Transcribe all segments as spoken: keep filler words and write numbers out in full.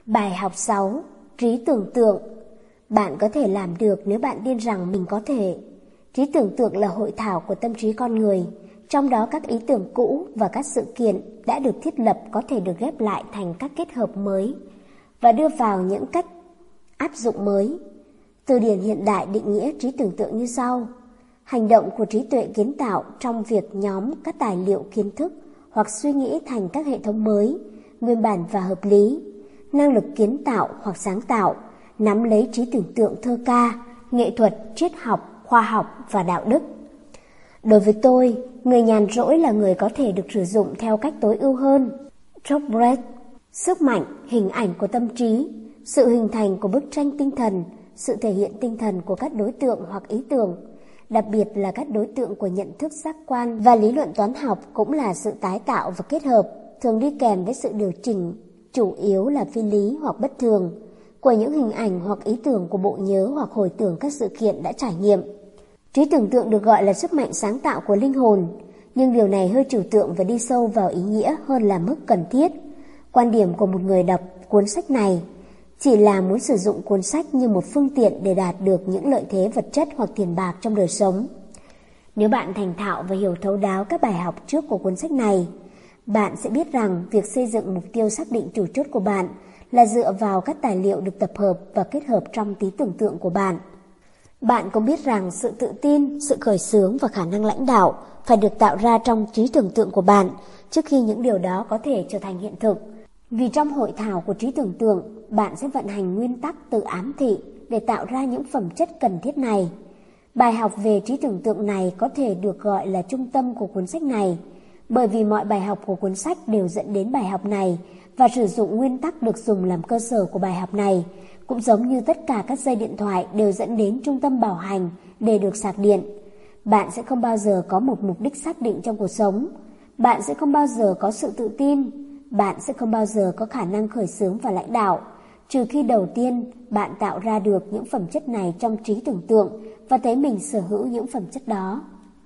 Bài học sáu. Trí tưởng tượng. Bạn có thể làm được nếu bạn tin rằng mình có thể. Trí tưởng tượng là hội thảo của tâm trí con người, trong đó các ý tưởng cũ và các sự kiện đã được thiết lập có thể được ghép lại thành các kết hợp mới và đưa vào những cách áp dụng mới. Từ điển hiện đại định nghĩa trí tưởng tượng như sau: hành động của trí tuệ kiến tạo trong việc nhóm các tài liệu kiến thức hoặc suy nghĩ thành các hệ thống mới, nguyên bản và hợp lý. Năng lực kiến tạo hoặc sáng tạo, nắm lấy trí tưởng tượng thơ ca, nghệ thuật, triết học, khoa học và đạo đức. Đối với tôi, người nhàn rỗi là người có thể được sử dụng theo cách tối ưu hơn. George Brett. Sức mạnh, hình ảnh của tâm trí, sự hình thành của bức tranh tinh thần, sự thể hiện tinh thần của các đối tượng hoặc ý tưởng, đặc biệt là các đối tượng của nhận thức giác quan và lý luận toán học cũng là sự tái tạo và kết hợp, thường đi kèm với sự điều chỉnh, chủ yếu là phi lý hoặc bất thường, của những hình ảnh hoặc ý tưởng của bộ nhớ hoặc hồi tưởng các sự kiện đã trải nghiệm. Trí tưởng tượng được gọi là sức mạnh sáng tạo của linh hồn, nhưng điều này hơi trừu tượng và đi sâu vào ý nghĩa hơn là mức cần thiết. Quan điểm của một người đọc cuốn sách này chỉ là muốn sử dụng cuốn sách như một phương tiện để đạt được những lợi thế vật chất hoặc tiền bạc trong đời sống. Nếu bạn thành thạo và hiểu thấu đáo các bài học trước của cuốn sách này, bạn sẽ biết rằng việc xây dựng mục tiêu xác định chủ chốt của bạn là dựa vào các tài liệu được tập hợp và kết hợp trong trí tưởng tượng của bạn. Bạn cũng biết rằng sự tự tin, sự khởi xướng và khả năng lãnh đạo phải được tạo ra trong trí tưởng tượng của bạn trước khi những điều đó có thể trở thành hiện thực. Vì trong hội thảo của trí tưởng tượng, bạn sẽ vận hành nguyên tắc từ ám thị để tạo ra những phẩm chất cần thiết này. Bài học về trí tưởng tượng này có thể được gọi là trung tâm của cuốn sách này, bởi vì mọi bài học của cuốn sách đều dẫn đến bài học này và sử dụng nguyên tắc được dùng làm cơ sở của bài học này, cũng giống như tất cả các dây điện thoại đều dẫn đến trung tâm bảo hành để được sạc điện. Bạn sẽ không bao giờ có một mục đích xác định trong cuộc sống. Bạn sẽ không bao giờ có sự tự tin. Bạn sẽ không bao giờ có khả năng khởi xướng và lãnh đạo, trừ khi đầu tiên bạn tạo ra được những phẩm chất này trong trí tưởng tượng và thấy mình sở hữu những phẩm chất đó.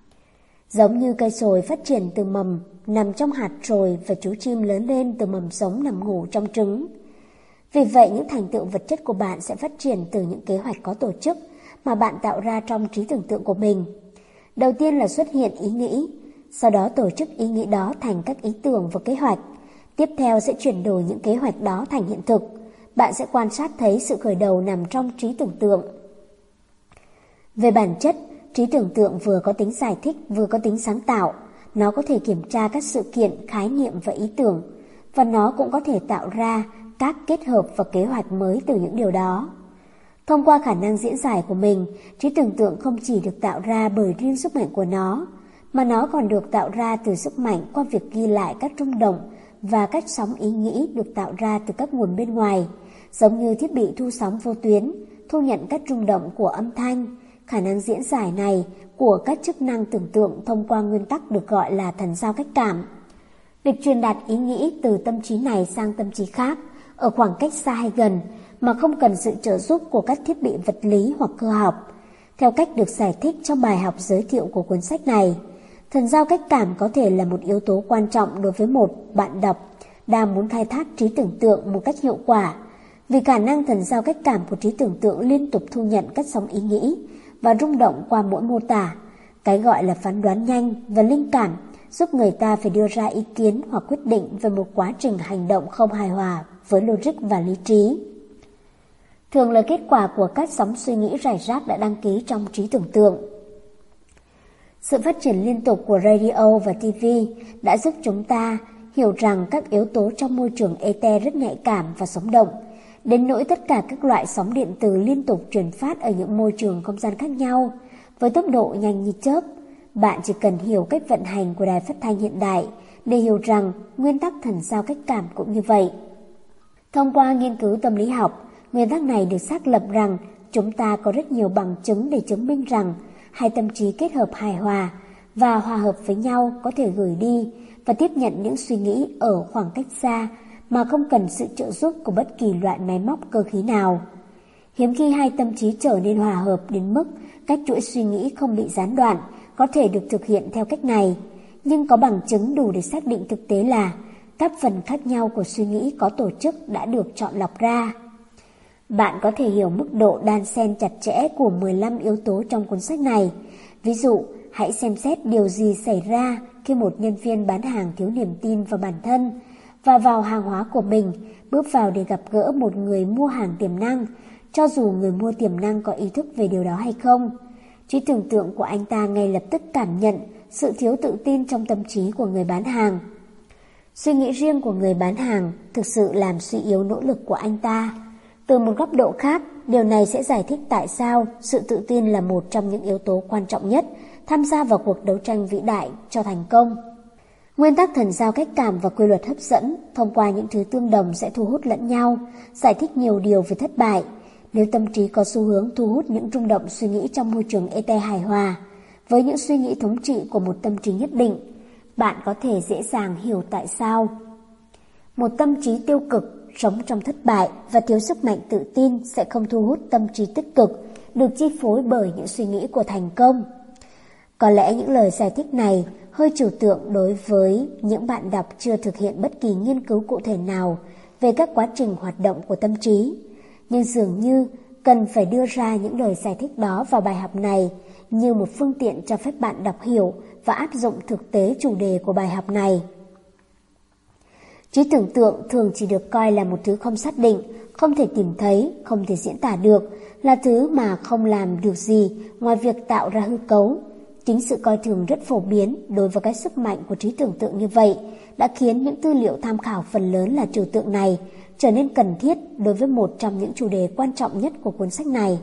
Giống như cây sồi phát triển từ mầm nằm trong hạt sồi và chú chim lớn lên từ mầm sống nằm ngủ trong trứng. Vì vậy, những thành tựu vật chất của bạn sẽ phát triển từ những kế hoạch có tổ chức mà bạn tạo ra trong trí tưởng tượng của mình. Đầu tiên là xuất hiện ý nghĩ, sau đó tổ chức ý nghĩ đó thành các ý tưởng và kế hoạch. Tiếp theo sẽ chuyển đổi những kế hoạch đó thành hiện thực. Bạn sẽ quan sát thấy sự khởi đầu nằm trong trí tưởng tượng. Về bản chất, trí tưởng tượng vừa có tính giải thích vừa có tính sáng tạo. Nó có thể kiểm tra các sự kiện, khái niệm và ý tưởng, và nó cũng có thể tạo ra các kết hợp và kế hoạch mới từ những điều đó. Thông qua khả năng diễn giải của mình, trí tưởng tượng không chỉ được tạo ra bởi riêng sức mạnh của nó, mà nó còn được tạo ra từ sức mạnh qua việc ghi lại các rung động và các sóng ý nghĩ được tạo ra từ các nguồn bên ngoài, giống như thiết bị thu sóng vô tuyến, thu nhận các rung động của âm thanh. Khả năng diễn giải này của các chức năng tưởng tượng thông qua nguyên tắc được gọi là thần giao cách cảm. Việc truyền đạt ý nghĩ từ tâm trí này sang tâm trí khác ở khoảng cách xa hay gần mà không cần sự trợ giúp của các thiết bị vật lý hoặc cơ học. Theo cách được giải thích trong bài học giới thiệu của cuốn sách này, thần giao cách cảm có thể là một yếu tố quan trọng đối với một bạn đọc đang muốn khai thác trí tưởng tượng một cách hiệu quả, vì khả năng thần giao cách cảm của trí tưởng tượng liên tục thu nhận các sóng ý nghĩ và rung động qua mỗi mô tả. Cái gọi là phán đoán nhanh và linh cảm giúp người ta phải đưa ra ý kiến hoặc quyết định về một quá trình hành động không hài hòa với logic và lý trí. Thường là kết quả của các sóng suy nghĩ rải rác đã đăng ký trong trí tưởng tượng. Sự phát triển liên tục của radio và ti vi đã giúp chúng ta hiểu rằng các yếu tố trong môi trường ether rất nhạy cảm và sống động, đến nỗi tất cả các loại sóng điện từ liên tục truyền phát ở những môi trường không gian khác nhau với tốc độ nhanh như chớp. Bạn chỉ cần hiểu cách vận hành của đài phát thanh hiện đại để hiểu rằng nguyên tắc thần giao cách cảm cũng như vậy. Thông qua nghiên cứu tâm lý học, nguyên tắc này được xác lập rằng chúng ta có rất nhiều bằng chứng để chứng minh rằng hai tâm trí kết hợp hài hòa và hòa hợp với nhau có thể gửi đi và tiếp nhận những suy nghĩ ở khoảng cách xa mà không cần sự trợ giúp của bất kỳ loại máy móc cơ khí nào. Hiếm khi hai tâm trí trở nên hòa hợp đến mức các chuỗi suy nghĩ không bị gián đoạn có thể được thực hiện theo cách này, nhưng có bằng chứng đủ để xác định thực tế là các phần khác nhau của suy nghĩ có tổ chức đã được chọn lọc ra. Bạn có thể hiểu mức độ đan xen chặt chẽ của mười lăm yếu tố trong cuốn sách này. Ví dụ, hãy xem xét điều gì xảy ra khi một nhân viên bán hàng thiếu niềm tin vào bản thân và vào hàng hóa của mình, bước vào để gặp gỡ một người mua hàng tiềm năng, cho dù người mua tiềm năng có ý thức về điều đó hay không. Trí tưởng tượng của anh ta ngay lập tức cảm nhận sự thiếu tự tin trong tâm trí của người bán hàng. Suy nghĩ riêng của người bán hàng thực sự làm suy yếu nỗ lực của anh ta. Từ một góc độ khác, điều này sẽ giải thích tại sao sự tự tin là một trong những yếu tố quan trọng nhất tham gia vào cuộc đấu tranh vĩ đại cho thành công. Nguyên tắc thần giao cách cảm và quy luật hấp dẫn thông qua những thứ tương đồng sẽ thu hút lẫn nhau, giải thích nhiều điều về thất bại. Nếu tâm trí có xu hướng thu hút những rung động suy nghĩ trong môi trường ete hài hòa, với những suy nghĩ thống trị của một tâm trí nhất định, bạn có thể dễ dàng hiểu tại sao. Một tâm trí tiêu cực, sống trong thất bại và thiếu sức mạnh tự tin sẽ không thu hút tâm trí tích cực, được chi phối bởi những suy nghĩ của thành công. Có lẽ những lời giải thích này hơi trừu tượng đối với những bạn đọc chưa thực hiện bất kỳ nghiên cứu cụ thể nào về các quá trình hoạt động của tâm trí, nhưng dường như cần phải đưa ra những lời giải thích đó vào bài học này như một phương tiện cho phép bạn đọc hiểu và áp dụng thực tế chủ đề của bài học này. Trí tưởng tượng thường chỉ được coi là một thứ không xác định, không thể tìm thấy, không thể diễn tả được, là thứ mà không làm được gì ngoài việc tạo ra hư cấu. Chính sự coi thường rất phổ biến đối với cái sức mạnh của trí tưởng tượng như vậy đã khiến những tư liệu tham khảo phần lớn là trừu tượng này trở nên cần thiết đối với một trong những chủ đề quan trọng nhất của cuốn sách này.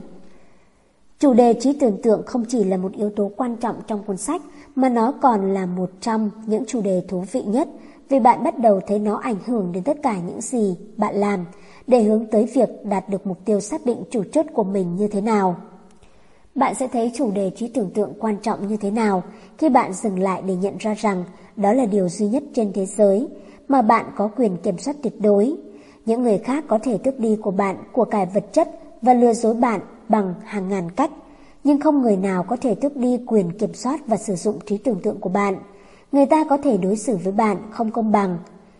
Chủ đề trí tưởng tượng không chỉ là một yếu tố quan trọng trong cuốn sách mà nó còn là một trong những chủ đề thú vị nhất vì bạn bắt đầu thấy nó ảnh hưởng đến tất cả những gì bạn làm để hướng tới việc đạt được mục tiêu xác định chủ chốt của mình như thế nào. Bạn sẽ thấy chủ đề trí tưởng tượng quan trọng như thế nào khi bạn dừng lại để nhận ra rằng đó là điều duy nhất trên thế giới mà bạn có quyền kiểm soát tuyệt đối. Những người khác có thể tước đi của bạn của cải vật chất và lừa dối bạn bằng hàng ngàn cách, nhưng không người nào có thể tước đi quyền kiểm soát và sử dụng trí tưởng tượng của bạn. Người ta có thể đối xử với bạn không công bằng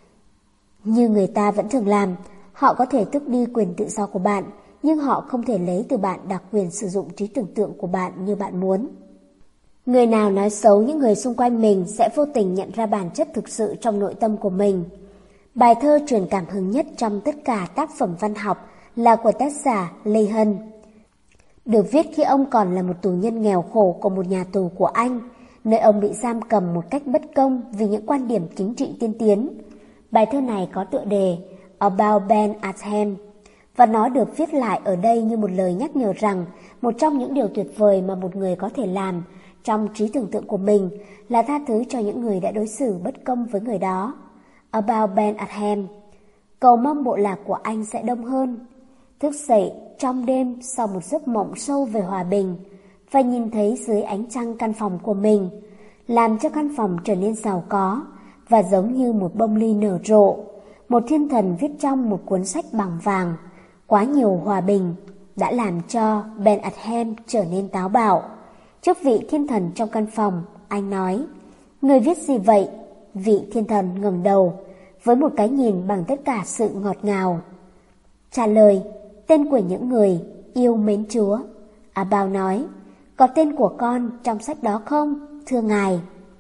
như người ta vẫn thường làm. Họ có thể tước đi quyền tự do của bạn, nhưng họ không thể lấy từ bạn đặc quyền sử dụng trí tưởng tượng của bạn như bạn muốn. Người nào nói xấu những người xung quanh mình sẽ vô tình nhận ra bản chất thực sự trong nội tâm của mình. Bài thơ truyền cảm hứng nhất trong tất cả tác phẩm văn học là của tác giả Lê Hân, được viết khi ông còn là một tù nhân nghèo khổ của một nhà tù của Anh, nơi ông bị giam cầm một cách bất công vì những quan điểm chính trị tiên tiến. Bài thơ này có tựa đề About Ben Atham, và nó được viết lại ở đây như một lời nhắc nhở rằng một trong những điều tuyệt vời mà một người có thể làm trong trí tưởng tượng của mình là tha thứ cho những người đã đối xử bất công với người đó. About Ben Atham, cầu mong bộ lạc của anh sẽ đông hơn. Thức dậy trong đêm sau một giấc mộng sâu về hòa bình và nhìn thấy dưới ánh trăng căn phòng của mình, làm cho căn phòng trở nên giàu có và giống như một bông ly nở rộ. Một thiên thần viết trong một cuốn sách bằng vàng. Quá nhiều hòa bình đã làm cho Ben Atham trở nên táo bạo. Trước vị thiên thần trong căn phòng, anh nói: "Người viết gì vậy?" Vị thiên thần ngẩng đầu với một cái nhìn bằng tất cả sự ngọt ngào. Trả lời: "Tên của những người yêu mến Chúa." About nói: "Có tên của con trong sách đó không, thưa ngài?"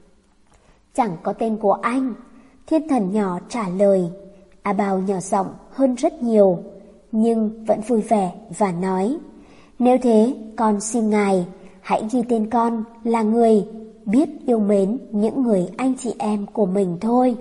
"Chẳng có tên của anh," thiên thần nhỏ trả lời. About nhỏ giọng hơn rất nhiều, nhưng vẫn vui vẻ và nói: "Nếu thế, con xin ngài hãy ghi tên con là người biết yêu mến những người anh chị em của mình thôi."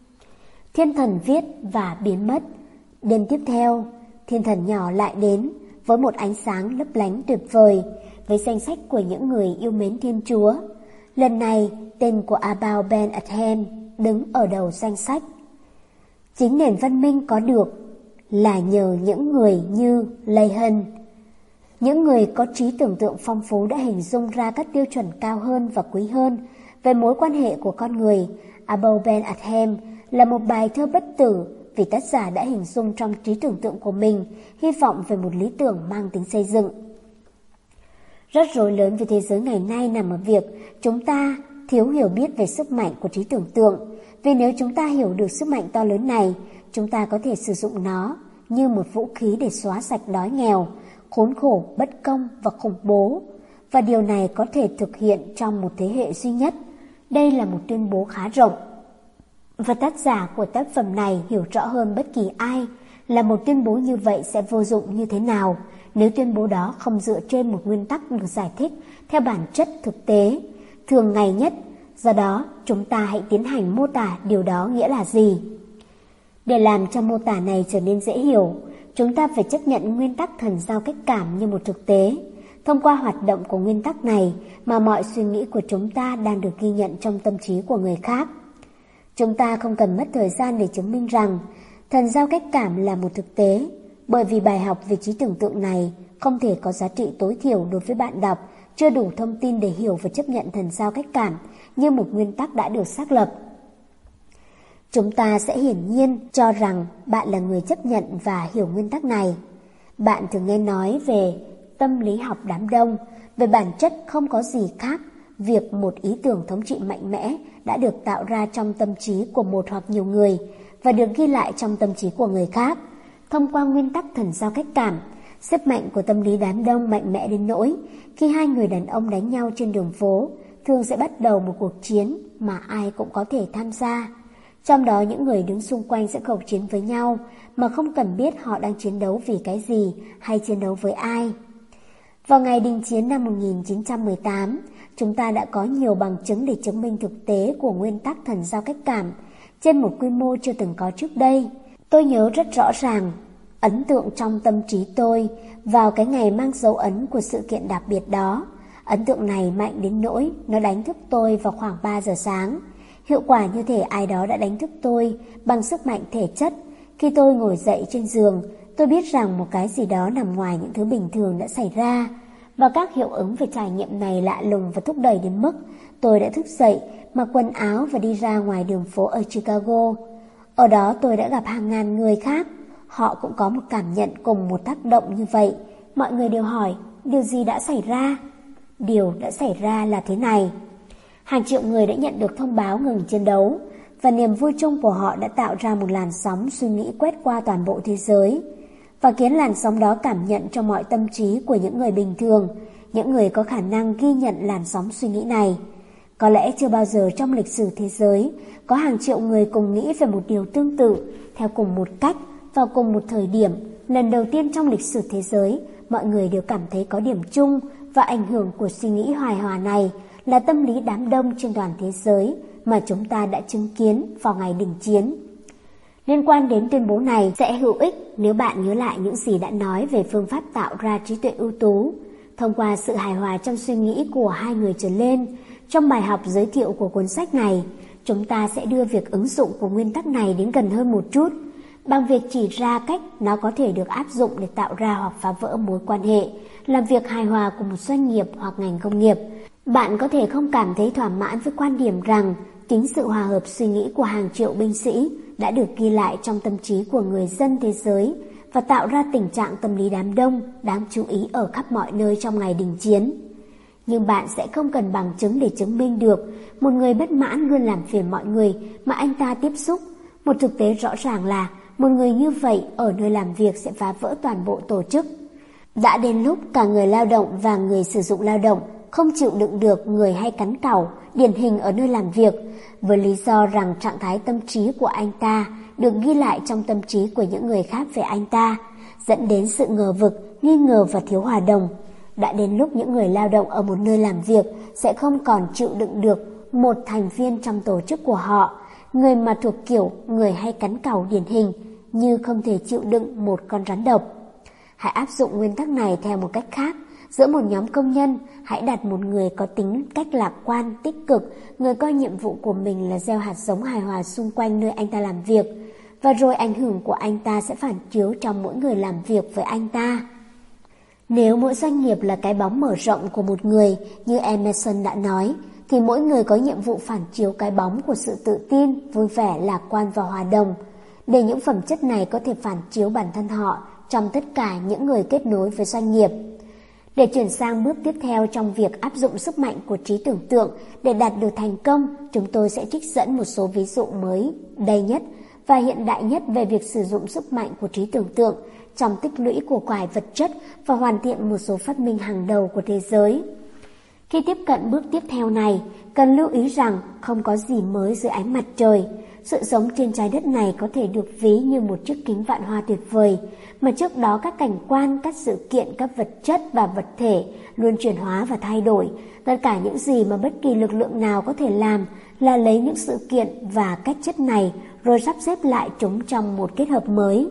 Thiên thần viết và biến mất. Đêm tiếp theo, thiên thần nhỏ lại đến với một ánh sáng lấp lánh tuyệt vời, với danh sách của những người yêu mến Thiên Chúa. Lần này, tên của About Ben Atham đứng ở đầu danh sách. Chính nền văn minh có được là nhờ những người như Lê Hân. Những người có trí tưởng tượng phong phú đã hình dung ra các tiêu chuẩn cao hơn và quý hơn về mối quan hệ của con người. About Ben Atham là một bài thơ bất tử vì tác giả đã hình dung trong trí tưởng tượng của mình hy vọng về một lý tưởng mang tính xây dựng. Rắc rối lớn về thế giới ngày nay nằm ở việc chúng ta thiếu hiểu biết về sức mạnh của trí tưởng tượng. vì nếu chúng ta hiểu được sức mạnh to lớn này, chúng ta có thể sử dụng nó như một vũ khí để xóa sạch đói nghèo, khốn khổ, bất công và khủng bố. Và điều này có thể thực hiện trong một thế hệ duy nhất. Đây là một tuyên bố khá rộng. Và tác giả của tác phẩm này hiểu rõ hơn bất kỳ ai là một tuyên bố như vậy sẽ vô dụng như thế nào nếu tuyên bố đó không dựa trên một nguyên tắc được giải thích theo bản chất thực tế, thường ngày nhất. Do đó, chúng ta hãy tiến hành mô tả điều đó nghĩa là gì. Để làm cho mô tả này trở nên dễ hiểu, chúng ta phải chấp nhận nguyên tắc thần giao cách cảm như một thực tế. Thông qua hoạt động của nguyên tắc này mà mọi suy nghĩ của chúng ta đang được ghi nhận trong tâm trí của người khác. Chúng ta không cần mất thời gian để chứng minh rằng thần giao cách cảm là một thực tế, bởi vì bài học về trí tưởng tượng này không thể có giá trị tối thiểu đối với bạn đọc chưa đủ thông tin để hiểu và chấp nhận thần giao cách cảm như một nguyên tắc đã được xác lập. Chúng ta sẽ hiển nhiên cho rằng bạn là người chấp nhận và hiểu nguyên tắc này. Bạn thường nghe nói về tâm lý học đám đông, về bản chất không có gì khác việc một ý tưởng thống trị mạnh mẽ đã được tạo ra trong tâm trí của một hoặc nhiều người và được ghi lại trong tâm trí của người khác. Thông qua nguyên tắc thần giao cách cảm, sức mạnh của tâm lý đám đông mạnh mẽ đến nỗi khi hai người đàn ông đánh nhau trên đường phố, thường sẽ bắt đầu một cuộc chiến mà ai cũng có thể tham gia. Trong đó những người đứng xung quanh sẽ khẩu chiến với nhau mà không cần biết họ đang chiến đấu vì cái gì hay chiến đấu với ai. Vào ngày đình chiến năm một nghìn chín trăm mười tám, chúng ta đã có nhiều bằng chứng để chứng minh thực tế của nguyên tắc thần giao cách cảm trên một quy mô chưa từng có trước đây. Tôi nhớ rất rõ ràng ấn tượng trong tâm trí tôi vào cái ngày mang dấu ấn của sự kiện đặc biệt đó. Ấn tượng này mạnh đến nỗi nó đánh thức tôi vào khoảng ba giờ sáng. Hiệu quả như thể ai đó đã đánh thức tôi bằng sức mạnh thể chất. Khi tôi ngồi dậy trên giường, tôi biết rằng một cái gì đó nằm ngoài những thứ bình thường đã xảy ra. Và các hiệu ứng về trải nghiệm này lạ lùng và thúc đẩy đến mức tôi đã thức dậy, mặc quần áo và đi ra ngoài đường phố ở Chicago. Ở đó tôi đã gặp hàng ngàn người khác. Họ cũng có một cảm nhận cùng một tác động như vậy. Mọi người đều hỏi, điều gì đã xảy ra? Điều đã xảy ra là thế này. Hàng triệu người đã nhận được thông báo ngừng chiến đấu, và niềm vui chung của họ đã tạo ra một làn sóng suy nghĩ quét qua toàn bộ thế giới, và khiến làn sóng đó cảm nhận trong mọi tâm trí của những người bình thường, những người có khả năng ghi nhận làn sóng suy nghĩ này. Có lẽ chưa bao giờ trong lịch sử thế giới có hàng triệu người cùng nghĩ về một điều tương tự, theo cùng một cách, vào cùng một thời điểm. Lần đầu tiên trong lịch sử thế giới, mọi người đều cảm thấy có điểm chung, và ảnh hưởng của suy nghĩ hài hòa này là tâm lý đám đông trên toàn thế giới mà chúng ta đã chứng kiến vào ngày đình chiến. Liên quan đến tuyên bố này sẽ hữu ích nếu bạn nhớ lại những gì đã nói về phương pháp tạo ra trí tuệ ưu tú thông qua sự hài hòa trong suy nghĩ của hai người trở lên. Trong bài học giới thiệu của cuốn sách này, chúng ta sẽ đưa việc ứng dụng của nguyên tắc này đến gần hơn một chút, bằng việc chỉ ra cách nó có thể được áp dụng để tạo ra hoặc phá vỡ mối quan hệ, làm việc hài hòa của một doanh nghiệp hoặc ngành công nghiệp. Bạn có thể không cảm thấy thỏa mãn với quan điểm rằng chính sự hòa hợp suy nghĩ của hàng triệu binh sĩ đã được ghi lại trong tâm trí của người dân thế giới và tạo ra tình trạng tâm lý đám đông đáng chú ý ở khắp mọi nơi trong ngày đình chiến. Nhưng bạn sẽ không cần bằng chứng để chứng minh được một người bất mãn luôn làm phiền mọi người mà anh ta tiếp xúc. Một thực tế rõ ràng là một người như vậy ở nơi làm việc sẽ phá vỡ toàn bộ tổ chức. Đã đến lúc cả người lao động và người sử dụng lao động không chịu đựng được người hay cắn cẩu điển hình ở nơi làm việc, với lý do rằng trạng thái tâm trí của anh ta được ghi lại trong tâm trí của những người khác về anh ta, dẫn đến sự ngờ vực, nghi ngờ và thiếu hòa đồng. Đã đến lúc những người lao động ở một nơi làm việc sẽ không còn chịu đựng được một thành viên trong tổ chức của họ, người mà thuộc kiểu người hay cắn cẩu điển hình, như không thể chịu đựng một con rắn độc. Hãy áp dụng nguyên tắc này theo một cách khác. Giữa một nhóm công nhân, hãy đặt một người có tính cách lạc quan, tích cực, người coi nhiệm vụ của mình là gieo hạt giống hài hòa xung quanh nơi anh ta làm việc, và rồi ảnh hưởng của anh ta sẽ phản chiếu trong mỗi người làm việc với anh ta. Nếu mỗi doanh nghiệp là cái bóng mở rộng của một người, như Emerson đã nói, thì mỗi người có nhiệm vụ phản chiếu cái bóng của sự tự tin, vui vẻ, lạc quan và hòa đồng, để những phẩm chất này có thể phản chiếu bản thân họ trong tất cả những người kết nối với doanh nghiệp. Để chuyển sang bước tiếp theo trong việc áp dụng sức mạnh của trí tưởng tượng để đạt được thành công, chúng tôi sẽ trích dẫn một số ví dụ mới đầy nhất và hiện đại nhất về việc sử dụng sức mạnh của trí tưởng tượng trong tích lũy của cải vật chất và hoàn thiện một số phát minh hàng đầu của thế giới. Khi tiếp cận bước tiếp theo này, cần lưu ý rằng không có gì mới dưới ánh mặt trời. Sự sống trên trái đất này có thể được ví như một chiếc kính vạn hoa tuyệt vời, mà trước đó các cảnh quan, các sự kiện, các vật chất và vật thể luôn chuyển hóa và thay đổi. Tất cả những gì mà bất kỳ lực lượng nào có thể làm là lấy những sự kiện và cách chất này rồi sắp xếp lại chúng trong một kết hợp mới.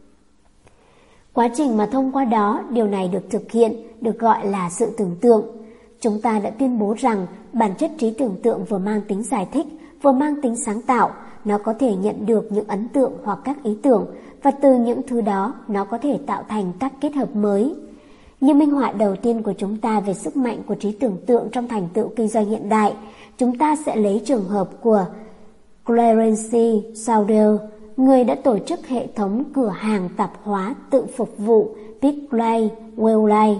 Quá trình mà thông qua đó, điều này được thực hiện, được gọi là sự tưởng tượng. Chúng ta đã tuyên bố rằng bản chất trí tưởng tượng vừa mang tính giải thích, vừa mang tính sáng tạo. Nó có thể nhận được những ấn tượng hoặc các ý tưởng, và từ những thứ đó, nó có thể tạo thành các kết hợp mới. Như minh họa đầu tiên của chúng ta về sức mạnh của trí tưởng tượng trong thành tựu kinh doanh hiện đại, chúng ta sẽ lấy trường hợp của Clarence Sauder, người đã tổ chức hệ thống cửa hàng tạp hóa tự phục vụ Pickley Welley.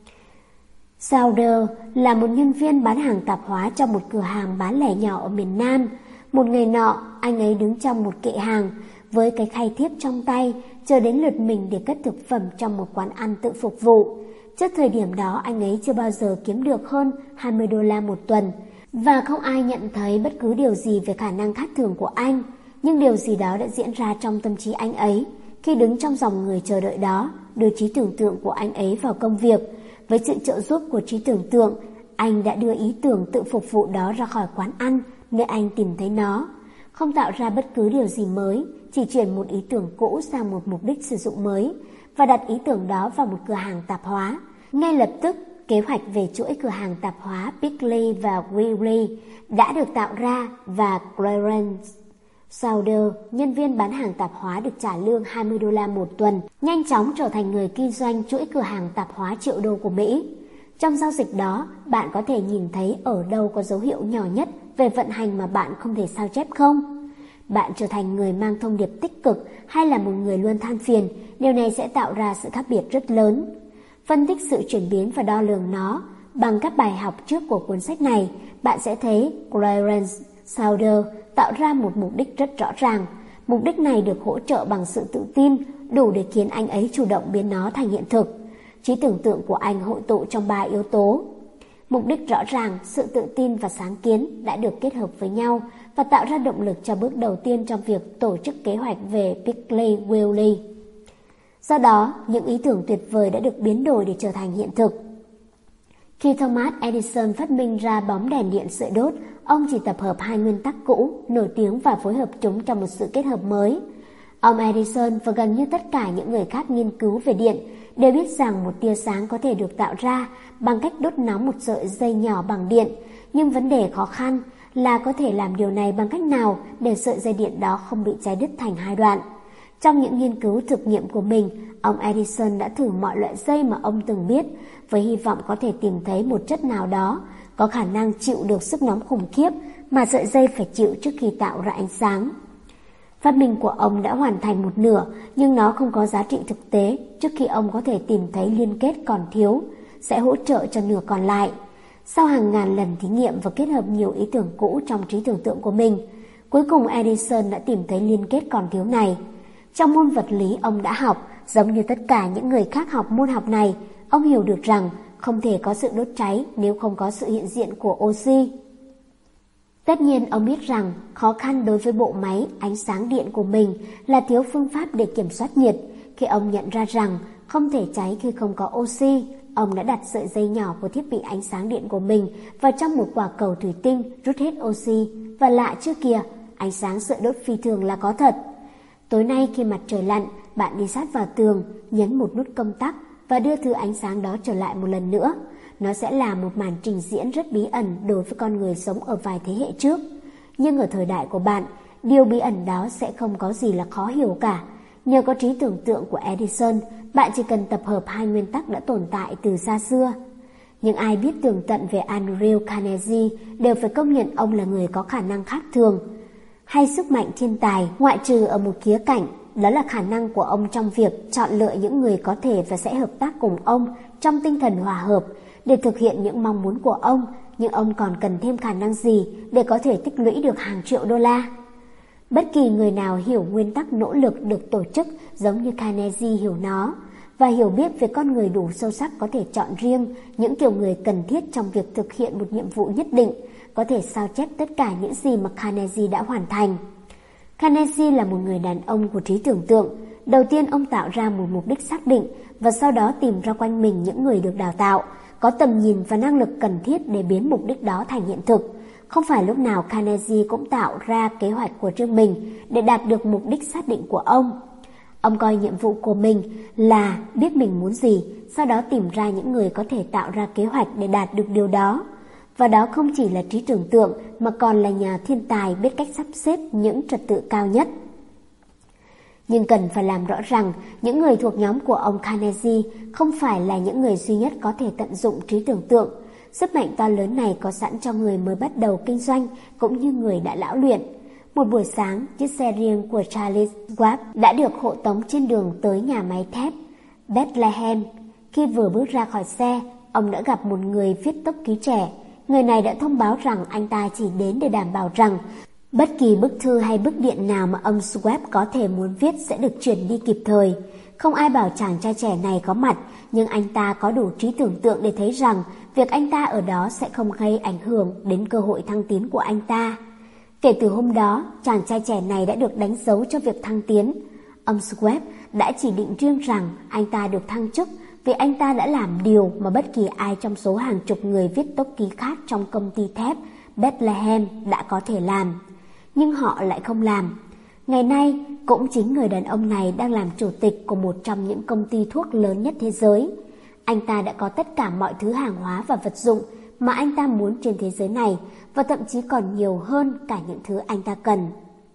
Sauder là một nhân viên bán hàng tạp hóa trong một cửa hàng bán lẻ nhỏ ở miền Nam. Một ngày nọ, anh ấy đứng trong một kệ hàng với cái khay thiếp trong tay, chờ đến lượt mình để cất thực phẩm trong một quán ăn tự phục vụ. Trước thời điểm đó, anh ấy chưa bao giờ kiếm được hơn hai mươi đô la một tuần, và không ai nhận thấy bất cứ điều gì về khả năng khác thường của anh. Nhưng điều gì đó đã diễn ra trong tâm trí anh ấy. Khi đứng trong dòng người chờ đợi đó, đưa trí tưởng tượng của anh ấy vào công việc. Với sự trợ giúp của trí tưởng tượng, anh đã đưa ý tưởng tự phục vụ đó ra khỏi quán ăn, nơi anh tìm thấy nó. Không tạo ra bất cứ điều gì mới, chỉ chuyển một ý tưởng cũ sang một mục đích sử dụng mới, và đặt ý tưởng đó vào một cửa hàng tạp hóa. Ngay lập tức, kế hoạch về chuỗi cửa hàng tạp hóa Pickley và Welley đã được tạo ra, và Clarence Sauder, nhân viên bán hàng tạp hóa được trả lương hai mươi đô la một tuần, nhanh chóng trở thành người kinh doanh chuỗi cửa hàng tạp hóa triệu đô của Mỹ. Trong giao dịch đó, bạn có thể nhìn thấy ở đâu có dấu hiệu nhỏ nhất về vận hành mà bạn không thể sao chép không? Bạn trở thành người mang thông điệp tích cực hay là một người luôn than phiền, điều này sẽ tạo ra sự khác biệt rất lớn. Phân tích sự chuyển biến và đo lường nó bằng các bài học trước của cuốn sách này, bạn sẽ thấy Clarence Sauder tạo ra một mục đích rất rõ ràng. Mục đích này được hỗ trợ bằng sự tự tin, đủ để khiến anh ấy chủ động biến nó thành hiện thực. Trí tưởng tượng của anh hội tụ trong ba yếu tố. Mục đích rõ ràng, sự tự tin và sáng kiến đã được kết hợp với nhau và tạo ra động lực cho bước đầu tiên trong việc tổ chức kế hoạch về Pickley Welley. Do đó, những ý tưởng tuyệt vời đã được biến đổi để trở thành hiện thực. Khi Thomas Edison phát minh ra bóng đèn điện sợi đốt, ông chỉ tập hợp hai nguyên tắc cũ, nổi tiếng và phối hợp chúng trong một sự kết hợp mới. Ông Edison và gần như tất cả những người khác nghiên cứu về điện đều biết rằng một tia sáng có thể được tạo ra bằng cách đốt nóng một sợi dây nhỏ bằng điện, nhưng vấn đề khó khăn là có thể làm điều này bằng cách nào để sợi dây điện đó không bị cháy đứt thành hai đoạn. Trong những nghiên cứu thực nghiệm của mình, ông Edison đã thử mọi loại dây mà ông từng biết, với hy vọng có thể tìm thấy một chất nào đó có khả năng chịu được sức nóng khủng khiếp mà sợi dây phải chịu trước khi tạo ra ánh sáng. Phát minh của ông đã hoàn thành một nửa, nhưng nó không có giá trị thực tế trước khi ông có thể tìm thấy liên kết còn thiếu, sẽ hỗ trợ cho nửa còn lại. Sau hàng ngàn lần thí nghiệm và kết hợp nhiều ý tưởng cũ trong trí tưởng tượng của mình, cuối cùng Edison đã tìm thấy liên kết còn thiếu này. Trong môn vật lý ông đã học, giống như tất cả những người khác học môn học này, ông hiểu được rằng không thể có sự đốt cháy nếu không có sự hiện diện của oxy. Tất nhiên ông biết rằng khó khăn đối với bộ máy ánh sáng điện của mình là thiếu phương pháp để kiểm soát nhiệt. Khi ông nhận ra rằng không thể cháy khi không có oxy, ông đã đặt sợi dây nhỏ của thiết bị ánh sáng điện của mình vào trong một quả cầu thủy tinh rút hết oxy, và lạ trước kia, ánh sáng sợi đốt phi thường là có thật. Tối nay khi mặt trời lặn, bạn đi sát vào tường, nhấn một nút công tắc và đưa thứ ánh sáng đó trở lại một lần nữa. Nó sẽ là một màn trình diễn rất bí ẩn đối với con người sống ở vài thế hệ trước. Nhưng ở thời đại của bạn, điều bí ẩn đó sẽ không có gì là khó hiểu cả. Nhờ có trí tưởng tượng của Edison, bạn chỉ cần tập hợp hai nguyên tắc đã tồn tại từ xa xưa. Nhưng ai biết tường tận về Andrew Carnegie đều phải công nhận ông là người có khả năng khác thường, hay sức mạnh thiên tài, ngoại trừ ở một khía cạnh, đó là khả năng của ông trong việc chọn lựa những người có thể và sẽ hợp tác cùng ông trong tinh thần hòa hợp để thực hiện những mong muốn của ông, nhưng ông còn cần thêm khả năng gì để có thể tích lũy được hàng triệu đô la? Bất kỳ người nào hiểu nguyên tắc nỗ lực được tổ chức giống như Carnegie hiểu nó, và hiểu biết về con người đủ sâu sắc có thể chọn riêng những kiểu người cần thiết trong việc thực hiện một nhiệm vụ nhất định, có thể sao chép tất cả những gì mà Carnegie đã hoàn thành. Carnegie là một người đàn ông của trí tưởng tượng. Đầu tiên ông tạo ra một mục đích xác định và sau đó tìm ra quanh mình những người được đào tạo, có tầm nhìn và năng lực cần thiết để biến mục đích đó thành hiện thực. Không phải lúc nào Carnegie cũng tạo ra kế hoạch của riêng mình để đạt được mục đích xác định của ông. Ông coi nhiệm vụ của mình là biết mình muốn gì, sau đó tìm ra những người có thể tạo ra kế hoạch để đạt được điều đó. Và đó không chỉ là trí tưởng tượng mà còn là nhà thiên tài biết cách sắp xếp những trật tự cao nhất. Nhưng cần phải làm rõ rằng những người thuộc nhóm của ông Carnegie không phải là những người duy nhất có thể tận dụng trí tưởng tượng. Sức mạnh to lớn này có sẵn cho người mới bắt đầu kinh doanh cũng như người đã lão luyện. Một buổi sáng, chiếc xe riêng của Charles Schwab đã được hộ tống trên đường tới nhà máy thép Bethlehem. Khi vừa bước ra khỏi xe, ông đã gặp một người viết tốc ký trẻ. Người này đã thông báo rằng anh ta chỉ đến để đảm bảo rằng bất kỳ bức thư hay bức điện nào mà ông Schwab có thể muốn viết sẽ được chuyển đi kịp thời. Không ai bảo chàng trai trẻ này có mặt, nhưng anh ta có đủ trí tưởng tượng để thấy rằng việc anh ta ở đó sẽ không gây ảnh hưởng đến cơ hội thăng tiến của anh ta. Kể từ hôm đó, chàng trai trẻ này đã được đánh dấu cho việc thăng tiến. Ông Schwab đã chỉ định riêng rằng anh ta được thăng chức vì anh ta đã làm điều mà bất kỳ ai trong số hàng chục người viết tốc ký khác trong công ty thép Bethlehem đã có thể làm. Nhưng họ lại không làm. Ngày nay, cũng chính người đàn ông này đang làm chủ tịch của một trong những công ty thuốc lớn nhất thế giới. Anh ta đã có tất cả mọi thứ hàng hóa và vật dụng mà anh ta muốn trên thế giới này, và thậm chí còn nhiều hơn cả những thứ anh ta cần.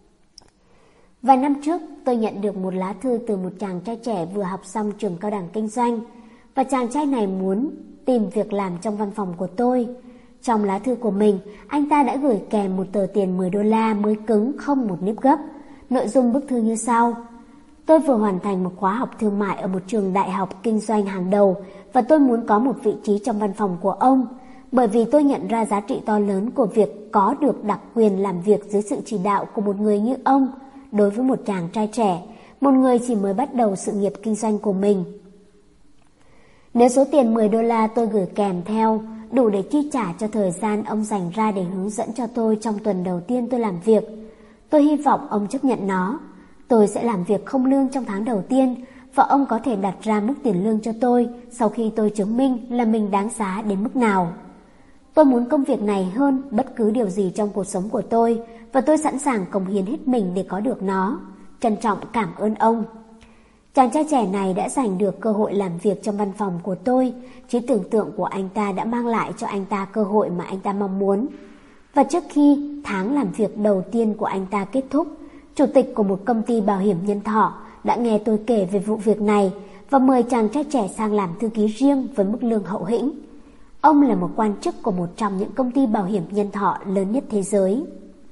Vài năm trước, tôi nhận được một lá thư từ một chàng trai trẻ vừa học xong trường cao đẳng kinh doanh, và chàng trai này muốn tìm việc làm trong văn phòng của tôi. Trong lá thư của mình, anh ta đã gửi kèm một tờ tiền mười đô la mới cứng không một nếp gấp. Nội dung bức thư như sau: Tôi vừa hoàn thành một khóa học thương mại ở một trường đại học kinh doanh hàng đầu và tôi muốn có một vị trí trong văn phòng của ông, bởi vì tôi nhận ra giá trị to lớn của việc có được đặc quyền làm việc dưới sự chỉ đạo của một người như ông đối với một chàng trai trẻ, một người chỉ mới bắt đầu sự nghiệp kinh doanh của mình. Nếu số tiền mười đô la tôi gửi kèm theo đủ để chi trả cho thời gian ông dành ra để hướng dẫn cho tôi trong tuần đầu tiên tôi làm việc, tôi hy vọng ông chấp nhận nó. Tôi sẽ làm việc không lương trong tháng đầu tiên và ông có thể đặt ra mức tiền lương cho tôi sau khi tôi chứng minh là mình đáng giá đến mức nào. Tôi muốn công việc này hơn bất cứ điều gì trong cuộc sống của tôi và tôi sẵn sàng cống hiến hết mình để có được nó. Trân trọng cảm ơn ông. Chàng trai trẻ này đã giành được cơ hội làm việc trong văn phòng của tôi. Trí tưởng tượng của anh ta đã mang lại cho anh ta cơ hội mà anh ta mong muốn. Và trước khi tháng làm việc đầu tiên của anh ta kết thúc, chủ tịch của một công ty bảo hiểm nhân thọ đã nghe tôi kể về vụ việc này và mời chàng trai trẻ sang làm thư ký riêng với mức lương hậu hĩnh. Ông là một quan chức của một trong những công ty bảo hiểm nhân thọ lớn nhất thế giới.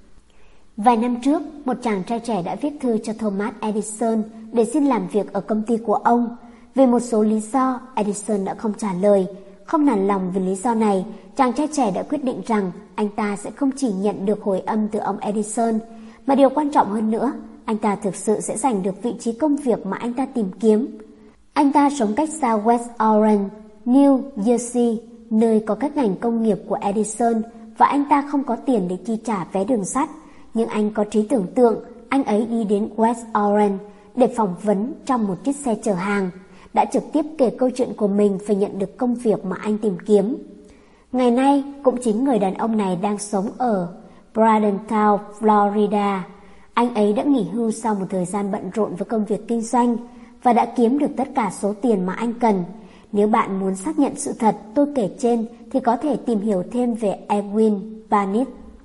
Vài năm trước, một chàng trai trẻ đã viết thư cho Thomas Edison để xin làm việc ở công ty của ông. Vì một số lý do, Edison đã không trả lời. Không nản lòng vì lý do này, chàng trai trẻ đã quyết định rằng anh ta sẽ không chỉ nhận được hồi âm từ ông Edison, mà điều quan trọng hơn nữa, anh ta thực sự sẽ giành được vị trí công việc mà anh ta tìm kiếm. Anh ta sống cách xa West Orange, New Jersey, nơi có các ngành công nghiệp của Edison, và anh ta không có tiền để chi trả vé đường sắt. Nhưng anh có trí tưởng tượng, anh ấy đi đến West Orange để phỏng vấn trong một chiếc xe chở hàng, đã trực tiếp kể câu chuyện của mình về nhận được công việc mà anh tìm kiếm. Ngày nay, cũng chính người đàn ông này đang sống ở Bradenton, Florida. Anh ấy đã nghỉ hưu sau một thời gian bận rộn với công việc kinh doanh và đã kiếm được tất cả số tiền mà anh cần. Nếu bạn muốn xác nhận sự thật tôi kể trên thì có thể tìm hiểu thêm về Edwin Barnett.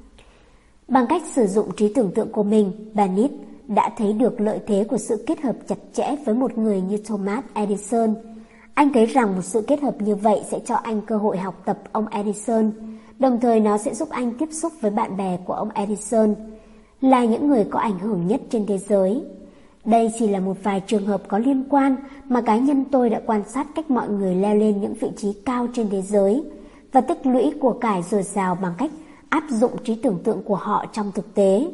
Bằng cách sử dụng trí tưởng tượng của mình, Barnett đã thấy được lợi thế của sự kết hợp chặt chẽ với một người như Thomas Edison. Anh thấy rằng một sự kết hợp như vậy sẽ cho anh cơ hội học tập ông Edison, đồng thời nó sẽ giúp anh tiếp xúc với bạn bè của ông Edison, là những người có ảnh hưởng nhất trên thế giới. Đây chỉ là một vài trường hợp có liên quan mà cá nhân tôi đã quan sát cách mọi người leo lên những vị trí cao trên thế giới và tích lũy của cải dồi dào bằng cách áp dụng trí tưởng tượng của họ trong thực tế.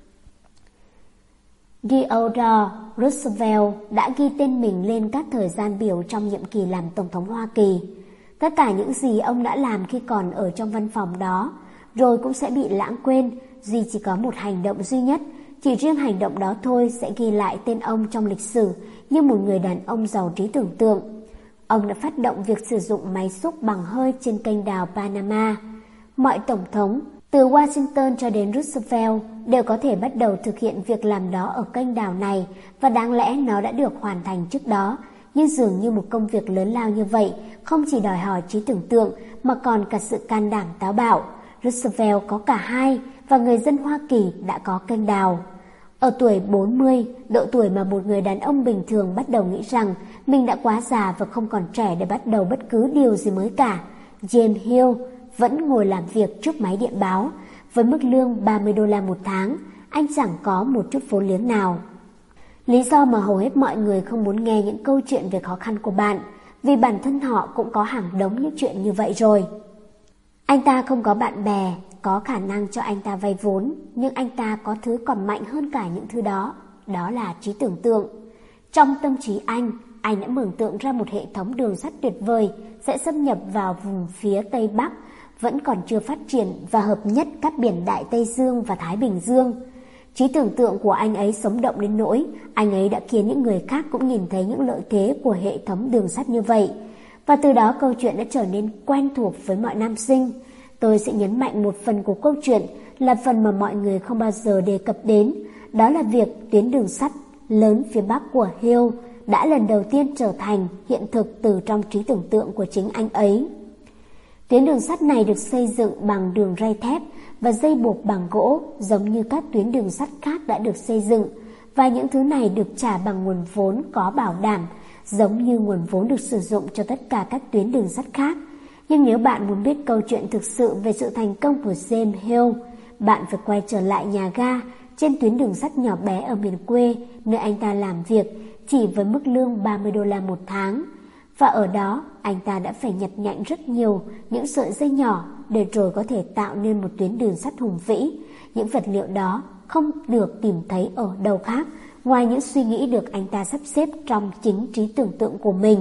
Theodore Roosevelt đã ghi tên mình lên các thời gian biểu trong nhiệm kỳ làm Tổng thống Hoa Kỳ. Tất cả những gì ông đã làm khi còn ở trong văn phòng đó rồi cũng sẽ bị lãng quên, duy chỉ có một hành động duy nhất, chỉ riêng hành động đó thôi sẽ ghi lại tên ông trong lịch sử như một người đàn ông giàu trí tưởng tượng. Ông đã phát động việc sử dụng máy xúc bằng hơi trên kênh đào Panama. Mọi tổng thống, từ Washington cho đến Roosevelt, đều có thể bắt đầu thực hiện việc làm đó ở kênh đào này và đáng lẽ nó đã được hoàn thành trước đó. Nhưng dường như một công việc lớn lao như vậy không chỉ đòi hỏi trí tưởng tượng mà còn cả sự can đảm táo bạo. Roosevelt có cả hai và người dân Hoa Kỳ đã có kênh đào. Ở tuổi bốn mươi, độ tuổi mà một người đàn ông bình thường bắt đầu nghĩ rằng mình đã quá già và không còn trẻ để bắt đầu bất cứ điều gì mới cả, James Hill vẫn ngồi làm việc trước máy điện báo. Với mức lương ba mươi đô la một tháng, anh chẳng có một chút vốn liếng nào. Lý do mà hầu hết mọi người không muốn nghe những câu chuyện về khó khăn của bạn, vì bản thân họ cũng có hàng đống những chuyện như vậy rồi. Anh ta không có bạn bè, có khả năng cho anh ta vay vốn, nhưng anh ta có thứ còn mạnh hơn cả những thứ đó, đó là trí tưởng tượng. Trong tâm trí anh, anh đã mường tượng ra một hệ thống đường sắt tuyệt vời sẽ xâm nhập vào vùng phía Tây Bắc, vẫn còn chưa phát triển và hợp nhất các biển Đại Tây Dương và Thái Bình Dương. Trí tưởng tượng của anh ấy sống động đến nỗi anh ấy đã khiến những người khác cũng nhìn thấy những lợi thế của hệ thống đường sắt như vậy. Và từ đó câu chuyện đã trở nên quen thuộc với mọi nam sinh. Tôi sẽ nhấn mạnh một phần của câu chuyện là phần mà mọi người không bao giờ đề cập đến. Đó là việc tuyến đường sắt lớn phía Bắc của Hill đã lần đầu tiên trở thành hiện thực từ trong trí tưởng tượng của chính anh ấy. Tuyến đường sắt này được xây dựng bằng đường ray thép và dây buộc bằng gỗ giống như các tuyến đường sắt khác đã được xây dựng, và những thứ này được trả bằng nguồn vốn có bảo đảm giống như nguồn vốn được sử dụng cho tất cả các tuyến đường sắt khác. Nhưng nếu bạn muốn biết câu chuyện thực sự về sự thành công của James Hill, bạn phải quay trở lại nhà ga trên tuyến đường sắt nhỏ bé ở miền quê nơi anh ta làm việc chỉ với mức lương ba mươi đô la một tháng. Và ở đó anh ta đã phải nhặt nhạnh rất nhiều những sợi dây nhỏ để rồi có thể tạo nên một tuyến đường sắt hùng vĩ. Những vật liệu đó không được tìm thấy ở đâu khác ngoài những suy nghĩ được anh ta sắp xếp trong chính trí tưởng tượng của mình.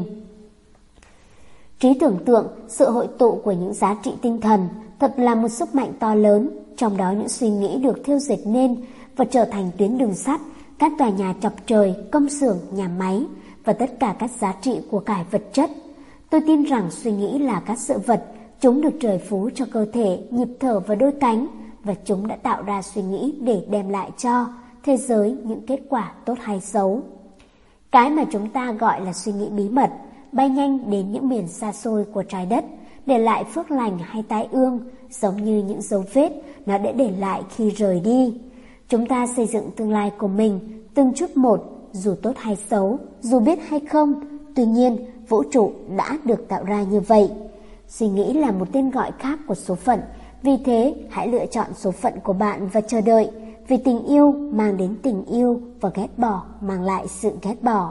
Trí tưởng tượng, sự hội tụ của những giá trị tinh thần, thật là một sức mạnh to lớn, trong đó những suy nghĩ được thêu dệt nên và trở thành tuyến đường sắt, các tòa nhà chọc trời, công xưởng, nhà máy và tất cả các giá trị của cải vật chất. Tôi tin rằng suy nghĩ là các sự vật, chúng được trời phú cho cơ thể, nhịp thở và đôi cánh, và chúng đã tạo ra suy nghĩ để đem lại cho thế giới những kết quả tốt hay xấu. Cái mà chúng ta gọi là suy nghĩ bí mật bay nhanh đến những miền xa xôi của trái đất, để lại phước lành hay tai ương, giống như những dấu vết nó đã để lại khi rời đi. Chúng ta xây dựng tương lai của mình từng chút một, dù tốt hay xấu, dù biết hay không. Tuy nhiên, vũ trụ đã được tạo ra như vậy. Suy nghĩ là một tên gọi khác của số phận, vì thế hãy lựa chọn số phận của bạn và chờ đợi, vì tình yêu mang đến tình yêu và ghét bỏ mang lại sự ghét bỏ.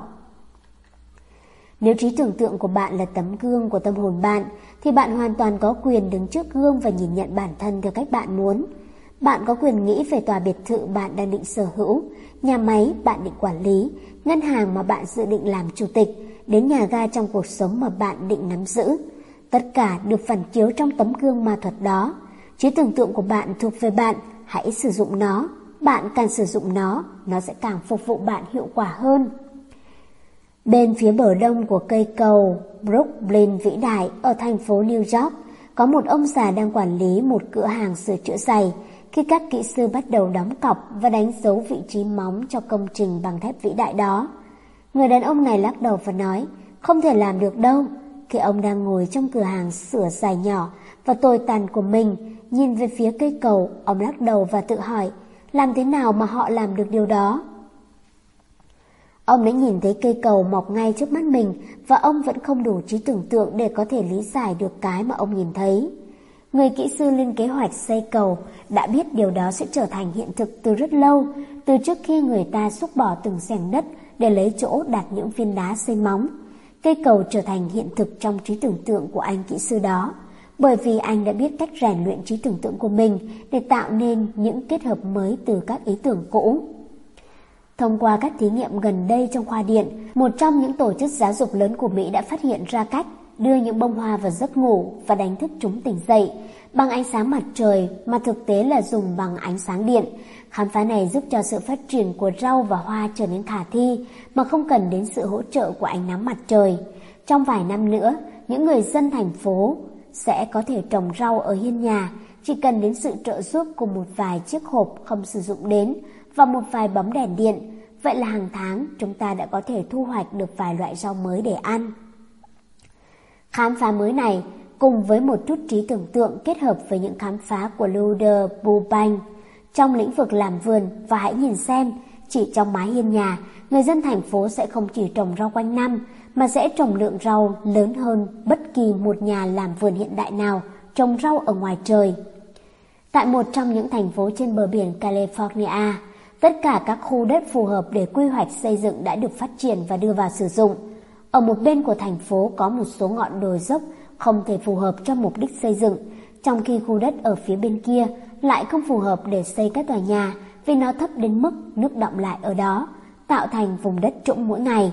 Nếu trí tưởng tượng của bạn là tấm gương của tâm hồn bạn, thì bạn hoàn toàn có quyền đứng trước gương và nhìn nhận bản thân theo cách bạn muốn. Bạn có quyền nghĩ về tòa biệt thự bạn đang định sở hữu, nhà máy bạn định quản lý, ngân hàng mà bạn dự định làm chủ tịch, đến nhà ga trong cuộc sống mà bạn định nắm giữ. Tất cả được phản chiếu trong tấm gương ma thuật đó. Trí tưởng tượng của bạn thuộc về bạn, hãy sử dụng nó. Bạn càng sử dụng nó, nó sẽ càng phục vụ bạn hiệu quả hơn. Bên phía bờ đông của cây cầu Brooklyn vĩ đại ở thành phố New York, có một ông già đang quản lý một cửa hàng sửa chữa giày khi các kỹ sư bắt đầu đóng cọc và đánh dấu vị trí móng cho công trình bằng thép vĩ đại đó. Người đàn ông này lắc đầu và nói, không thể làm được đâu. Khi ông đang ngồi trong cửa hàng sửa giày nhỏ và tồi tàn của mình, nhìn về phía cây cầu, ông lắc đầu và tự hỏi, làm thế nào mà họ làm được điều đó? Ông đã nhìn thấy cây cầu mọc ngay trước mắt mình và ông vẫn không đủ trí tưởng tượng để có thể lý giải được cái mà ông nhìn thấy. Người kỹ sư lên kế hoạch xây cầu đã biết điều đó sẽ trở thành hiện thực từ rất lâu, từ trước khi người ta xúc bỏ từng xẻng đất để lấy chỗ đặt những viên đá xây móng. Cây cầu trở thành hiện thực trong trí tưởng tượng của anh kỹ sư đó, bởi vì anh đã biết cách rèn luyện trí tưởng tượng của mình để tạo nên những kết hợp mới từ các ý tưởng cũ. Thông qua các thí nghiệm gần đây trong khoa điện, một trong những tổ chức giáo dục lớn của Mỹ đã phát hiện ra cách đưa những bông hoa vào giấc ngủ và đánh thức chúng tỉnh dậy bằng ánh sáng mặt trời, mà thực tế là dùng bằng ánh sáng điện. Khám phá này giúp cho sự phát triển của rau và hoa trở nên khả thi mà không cần đến sự hỗ trợ của ánh nắng mặt trời. Trong vài năm nữa, những người dân thành phố sẽ có thể trồng rau ở hiên nhà, chỉ cần đến sự trợ giúp của một vài chiếc hộp không sử dụng đến và một vài bóng đèn điện. Vậy là hàng tháng chúng ta đã có thể thu hoạch được vài loại rau mới để ăn. Khám phá mới này cùng với một chút trí tưởng tượng kết hợp với những khám phá của Luder Burbank trong lĩnh vực làm vườn, và hãy nhìn xem, chỉ trong mái hiên nhà, người dân thành phố sẽ không chỉ trồng rau quanh năm mà sẽ trồng lượng rau lớn hơn bất kỳ một nhà làm vườn hiện đại nào trồng rau ở ngoài trời. Tại một trong những thành phố trên bờ biển California, tất cả các khu đất phù hợp để quy hoạch xây dựng đã được phát triển và đưa vào sử dụng. Ở một bên của thành phố có một số ngọn đồi dốc không thể phù hợp cho mục đích xây dựng, trong khi khu đất ở phía bên kia lại không phù hợp để xây các tòa nhà vì nó thấp đến mức nước đọng lại ở đó, tạo thành vùng đất trũng mỗi ngày.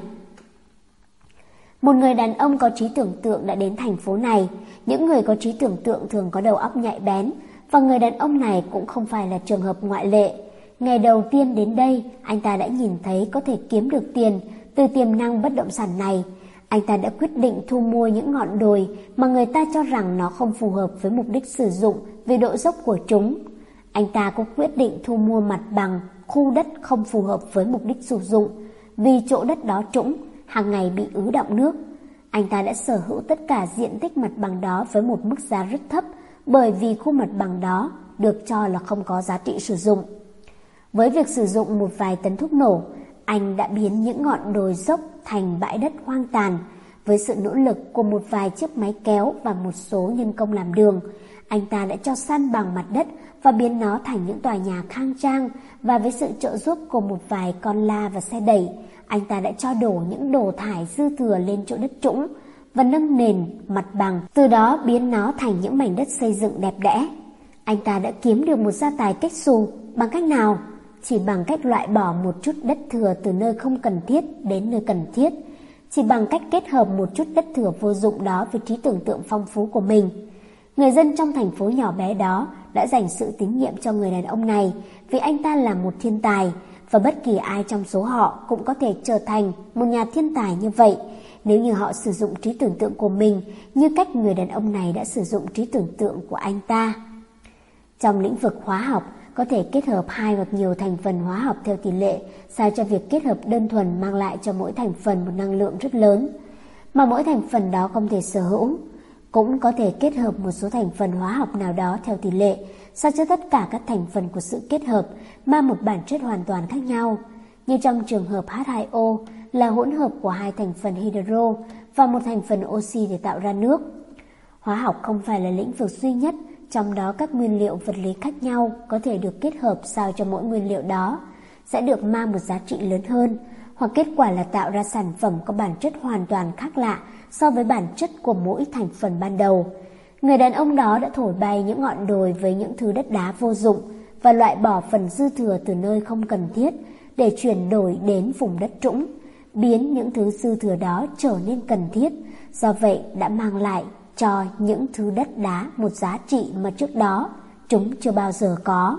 Một người đàn ông có trí tưởng tượng đã đến thành phố này. Những người có trí tưởng tượng thường có đầu óc nhạy bén, và người đàn ông này cũng không phải là trường hợp ngoại lệ. Ngày đầu tiên đến đây, anh ta đã nhìn thấy có thể kiếm được tiền từ tiềm năng bất động sản này. Anh ta đã quyết định thu mua những ngọn đồi mà người ta cho rằng nó không phù hợp với mục đích sử dụng vì độ dốc của chúng. Anh ta cũng quyết định thu mua mặt bằng khu đất không phù hợp với mục đích sử dụng vì chỗ đất đó trũng, hàng ngày bị ứ đọng nước. Anh ta đã sở hữu tất cả diện tích mặt bằng đó với một mức giá rất thấp, bởi vì khu mặt bằng đó được cho là không có giá trị sử dụng. Với việc sử dụng một vài tấn thuốc nổ, anh đã biến những ngọn đồi dốc thành bãi đất hoang tàn. Với sự nỗ lực của một vài chiếc máy kéo và một số nhân công làm đường, anh ta đã cho san bằng mặt đất và biến nó thành những tòa nhà khang trang, và với sự trợ giúp của một vài con la và xe đẩy, anh ta đã cho đổ những đồ thải dư thừa lên chỗ đất trũng và nâng nền mặt bằng, từ đó biến nó thành những mảnh đất xây dựng đẹp đẽ. Anh ta đã kiếm được một gia tài kết xù. Bằng cách nào? Chỉ bằng cách loại bỏ một chút đất thừa từ nơi không cần thiết đến nơi cần thiết. Chỉ bằng cách kết hợp một chút đất thừa vô dụng đó với trí tưởng tượng phong phú của mình. Người dân trong thành phố nhỏ bé đó đã dành sự tín nhiệm cho người đàn ông này vì anh ta là một thiên tài, và bất kỳ ai trong số họ cũng có thể trở thành một nhà thiên tài như vậy nếu như họ sử dụng trí tưởng tượng của mình như cách người đàn ông này đã sử dụng trí tưởng tượng của anh ta. Trong lĩnh vực hóa học, có thể kết hợp hai hoặc nhiều thành phần hóa học theo tỷ lệ, sao cho việc kết hợp đơn thuần mang lại cho mỗi thành phần một năng lượng rất lớn, mà mỗi thành phần đó không thể sở hữu. Cũng có thể kết hợp một số thành phần hóa học nào đó theo tỷ lệ, sao cho tất cả các thành phần của sự kết hợp mang một bản chất hoàn toàn khác nhau, như trong trường hợp H hai O là hỗn hợp của hai thành phần hydro và một thành phần oxy để tạo ra nước. Hóa học không phải là lĩnh vực duy nhất, trong đó các nguyên liệu vật lý khác nhau có thể được kết hợp sao cho mỗi nguyên liệu đó sẽ được mang một giá trị lớn hơn, hoặc kết quả là tạo ra sản phẩm có bản chất hoàn toàn khác lạ so với bản chất của mỗi thành phần ban đầu. Người đàn ông đó đã thổi bay những ngọn đồi với những thứ đất đá vô dụng và loại bỏ phần dư thừa từ nơi không cần thiết để chuyển đổi đến vùng đất trũng, biến những thứ dư thừa đó trở nên cần thiết, do vậy đã mang lại cho những thứ đất đá một giá trị mà trước đó chúng chưa bao giờ có.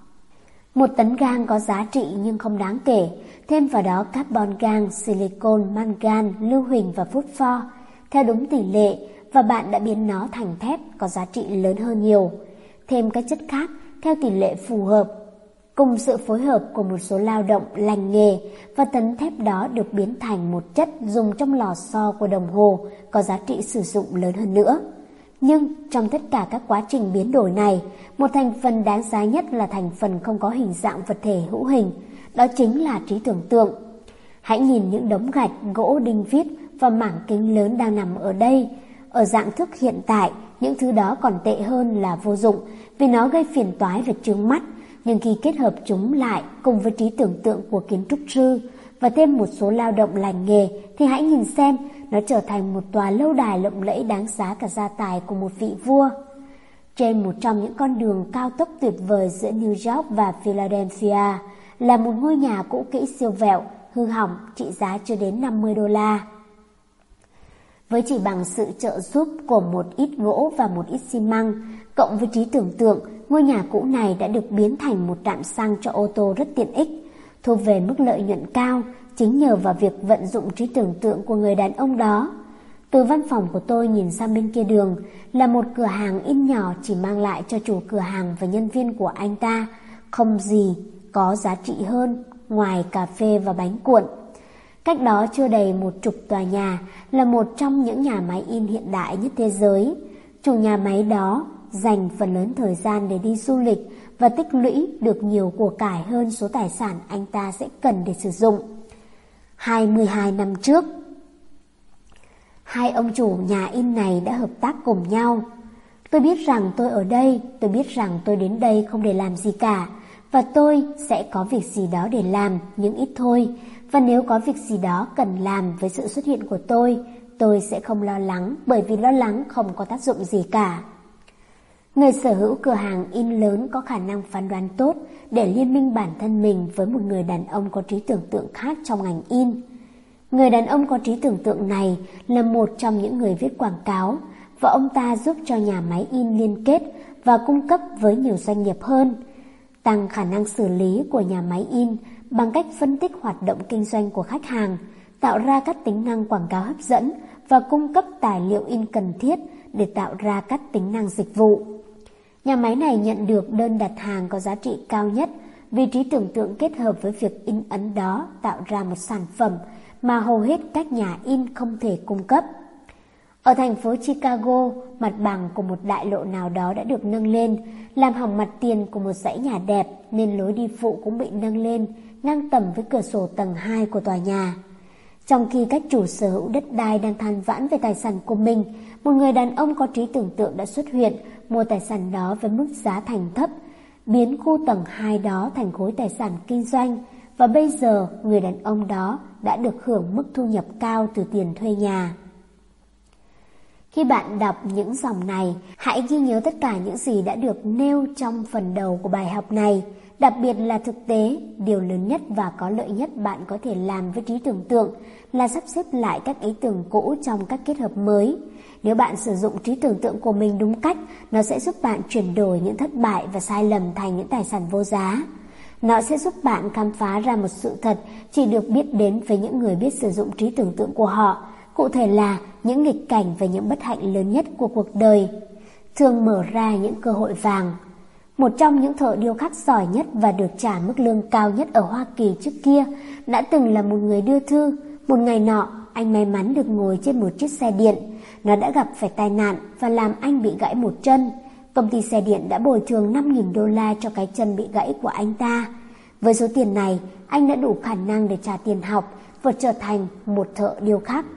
Một tấn gang có giá trị nhưng không đáng kể, thêm vào đó carbon gang, silicon, mangan, lưu huỳnh và phosphor theo đúng tỷ lệ, và bạn đã biến nó thành thép có giá trị lớn hơn nhiều. Thêm các chất khác theo tỷ lệ phù hợp, cùng sự phối hợp của một số lao động lành nghề, và tấn thép đó được biến thành một chất dùng trong lò xo của đồng hồ có giá trị sử dụng lớn hơn nữa. Nhưng trong tất cả các quá trình biến đổi này, một thành phần đáng giá nhất là thành phần không có hình dạng vật thể hữu hình, đó chính là trí tưởng tượng. Hãy nhìn những đống gạch, gỗ, đinh vít và mảng kính lớn đang nằm ở đây. Ở dạng thức hiện tại, những thứ đó còn tệ hơn là vô dụng vì nó gây phiền toái và chướng mắt, nhưng khi kết hợp chúng lại cùng với trí tưởng tượng của kiến trúc sư và thêm một số lao động lành nghề thì hãy nhìn xem, nó trở thành một tòa lâu đài lộng lẫy đáng giá cả gia tài của một vị vua. Trên một trong những con đường cao tốc tuyệt vời giữa New York và Philadelphia là một ngôi nhà cũ kỹ siêu vẹo, hư hỏng, trị giá chưa đến năm mươi đô la. Với chỉ bằng sự trợ giúp của một ít gỗ và một ít xi măng, cộng với trí tưởng tượng, ngôi nhà cũ này đã được biến thành một trạm xăng cho ô tô rất tiện ích, thu về mức lợi nhuận cao chính nhờ vào việc vận dụng trí tưởng tượng của người đàn ông đó. Từ văn phòng của tôi nhìn sang bên kia đường là một cửa hàng in nhỏ chỉ mang lại cho chủ cửa hàng và nhân viên của anh ta không gì có giá trị hơn ngoài cà phê và bánh cuộn. Cách đó chưa đầy một chục tòa nhà là một trong những nhà máy in hiện đại nhất thế giới. Chủ nhà máy đó dành phần lớn thời gian để đi du lịch và tích lũy được nhiều của cải hơn số tài sản anh ta sẽ cần để sử dụng. hai mươi hai năm trước, hai ông chủ nhà in này đã hợp tác cùng nhau. Tôi biết rằng tôi ở đây, tôi biết rằng tôi đến đây không để làm gì cả, và tôi sẽ có việc gì đó để làm, những ít thôi. Và nếu có việc gì đó cần làm với sự xuất hiện của tôi, tôi sẽ không lo lắng, bởi vì lo lắng không có tác dụng gì cả. Người sở hữu cửa hàng in lớn có khả năng phán đoán tốt để liên minh bản thân mình với một người đàn ông có trí tưởng tượng khác trong ngành in. Người đàn ông có trí tưởng tượng này là một trong những người viết quảng cáo, và ông ta giúp cho nhà máy in liên kết và cung cấp với nhiều doanh nghiệp hơn, tăng khả năng xử lý của nhà máy in bằng cách phân tích hoạt động kinh doanh của khách hàng, tạo ra các tính năng quảng cáo hấp dẫn và cung cấp tài liệu in cần thiết để tạo ra các tính năng dịch vụ. Nhà máy này nhận được đơn đặt hàng có giá trị cao nhất vì trí tưởng tượng kết hợp với việc in ấn đó tạo ra một sản phẩm mà hầu hết các nhà in không thể cung cấp. Ở thành phố Chicago, mặt bằng của một đại lộ nào đó đã được nâng lên, làm hỏng mặt tiền của một dãy nhà đẹp nên lối đi phụ cũng bị nâng lên, ngang tầm với cửa sổ tầng hai của tòa nhà. Trong khi các chủ sở hữu đất đai đang than vãn về tài sản của mình, một người đàn ông có trí tưởng tượng đã xuất hiện, mua tài sản đó với mức giá thành thấp, biến khu tầng hai đó thành khối tài sản kinh doanh, và bây giờ người đàn ông đó đã được hưởng mức thu nhập cao từ tiền thuê nhà. Khi bạn đọc những dòng này, hãy ghi nhớ tất cả những gì đã được nêu trong phần đầu của bài học này. Đặc biệt là thực tế, điều lớn nhất và có lợi nhất bạn có thể làm với trí tưởng tượng là sắp xếp lại các ý tưởng cũ trong các kết hợp mới. Nếu bạn sử dụng trí tưởng tượng của mình đúng cách, nó sẽ giúp bạn chuyển đổi những thất bại và sai lầm thành những tài sản vô giá. Nó sẽ giúp bạn khám phá ra một sự thật chỉ được biết đến với những người biết sử dụng trí tưởng tượng của họ, cụ thể là những nghịch cảnh và những bất hạnh lớn nhất của cuộc đời, thường mở ra những cơ hội vàng. Một trong những thợ điêu khắc giỏi nhất và được trả mức lương cao nhất ở Hoa Kỳ trước kia đã từng là một người đưa thư. Một ngày nọ, anh may mắn được ngồi trên một chiếc xe điện. Nó đã gặp phải tai nạn và làm anh bị gãy một chân. Công ty xe điện đã bồi thường năm nghìn đô la cho cái chân bị gãy của anh ta. Với số tiền này, anh đã đủ khả năng để trả tiền học và trở thành một thợ điêu khắc.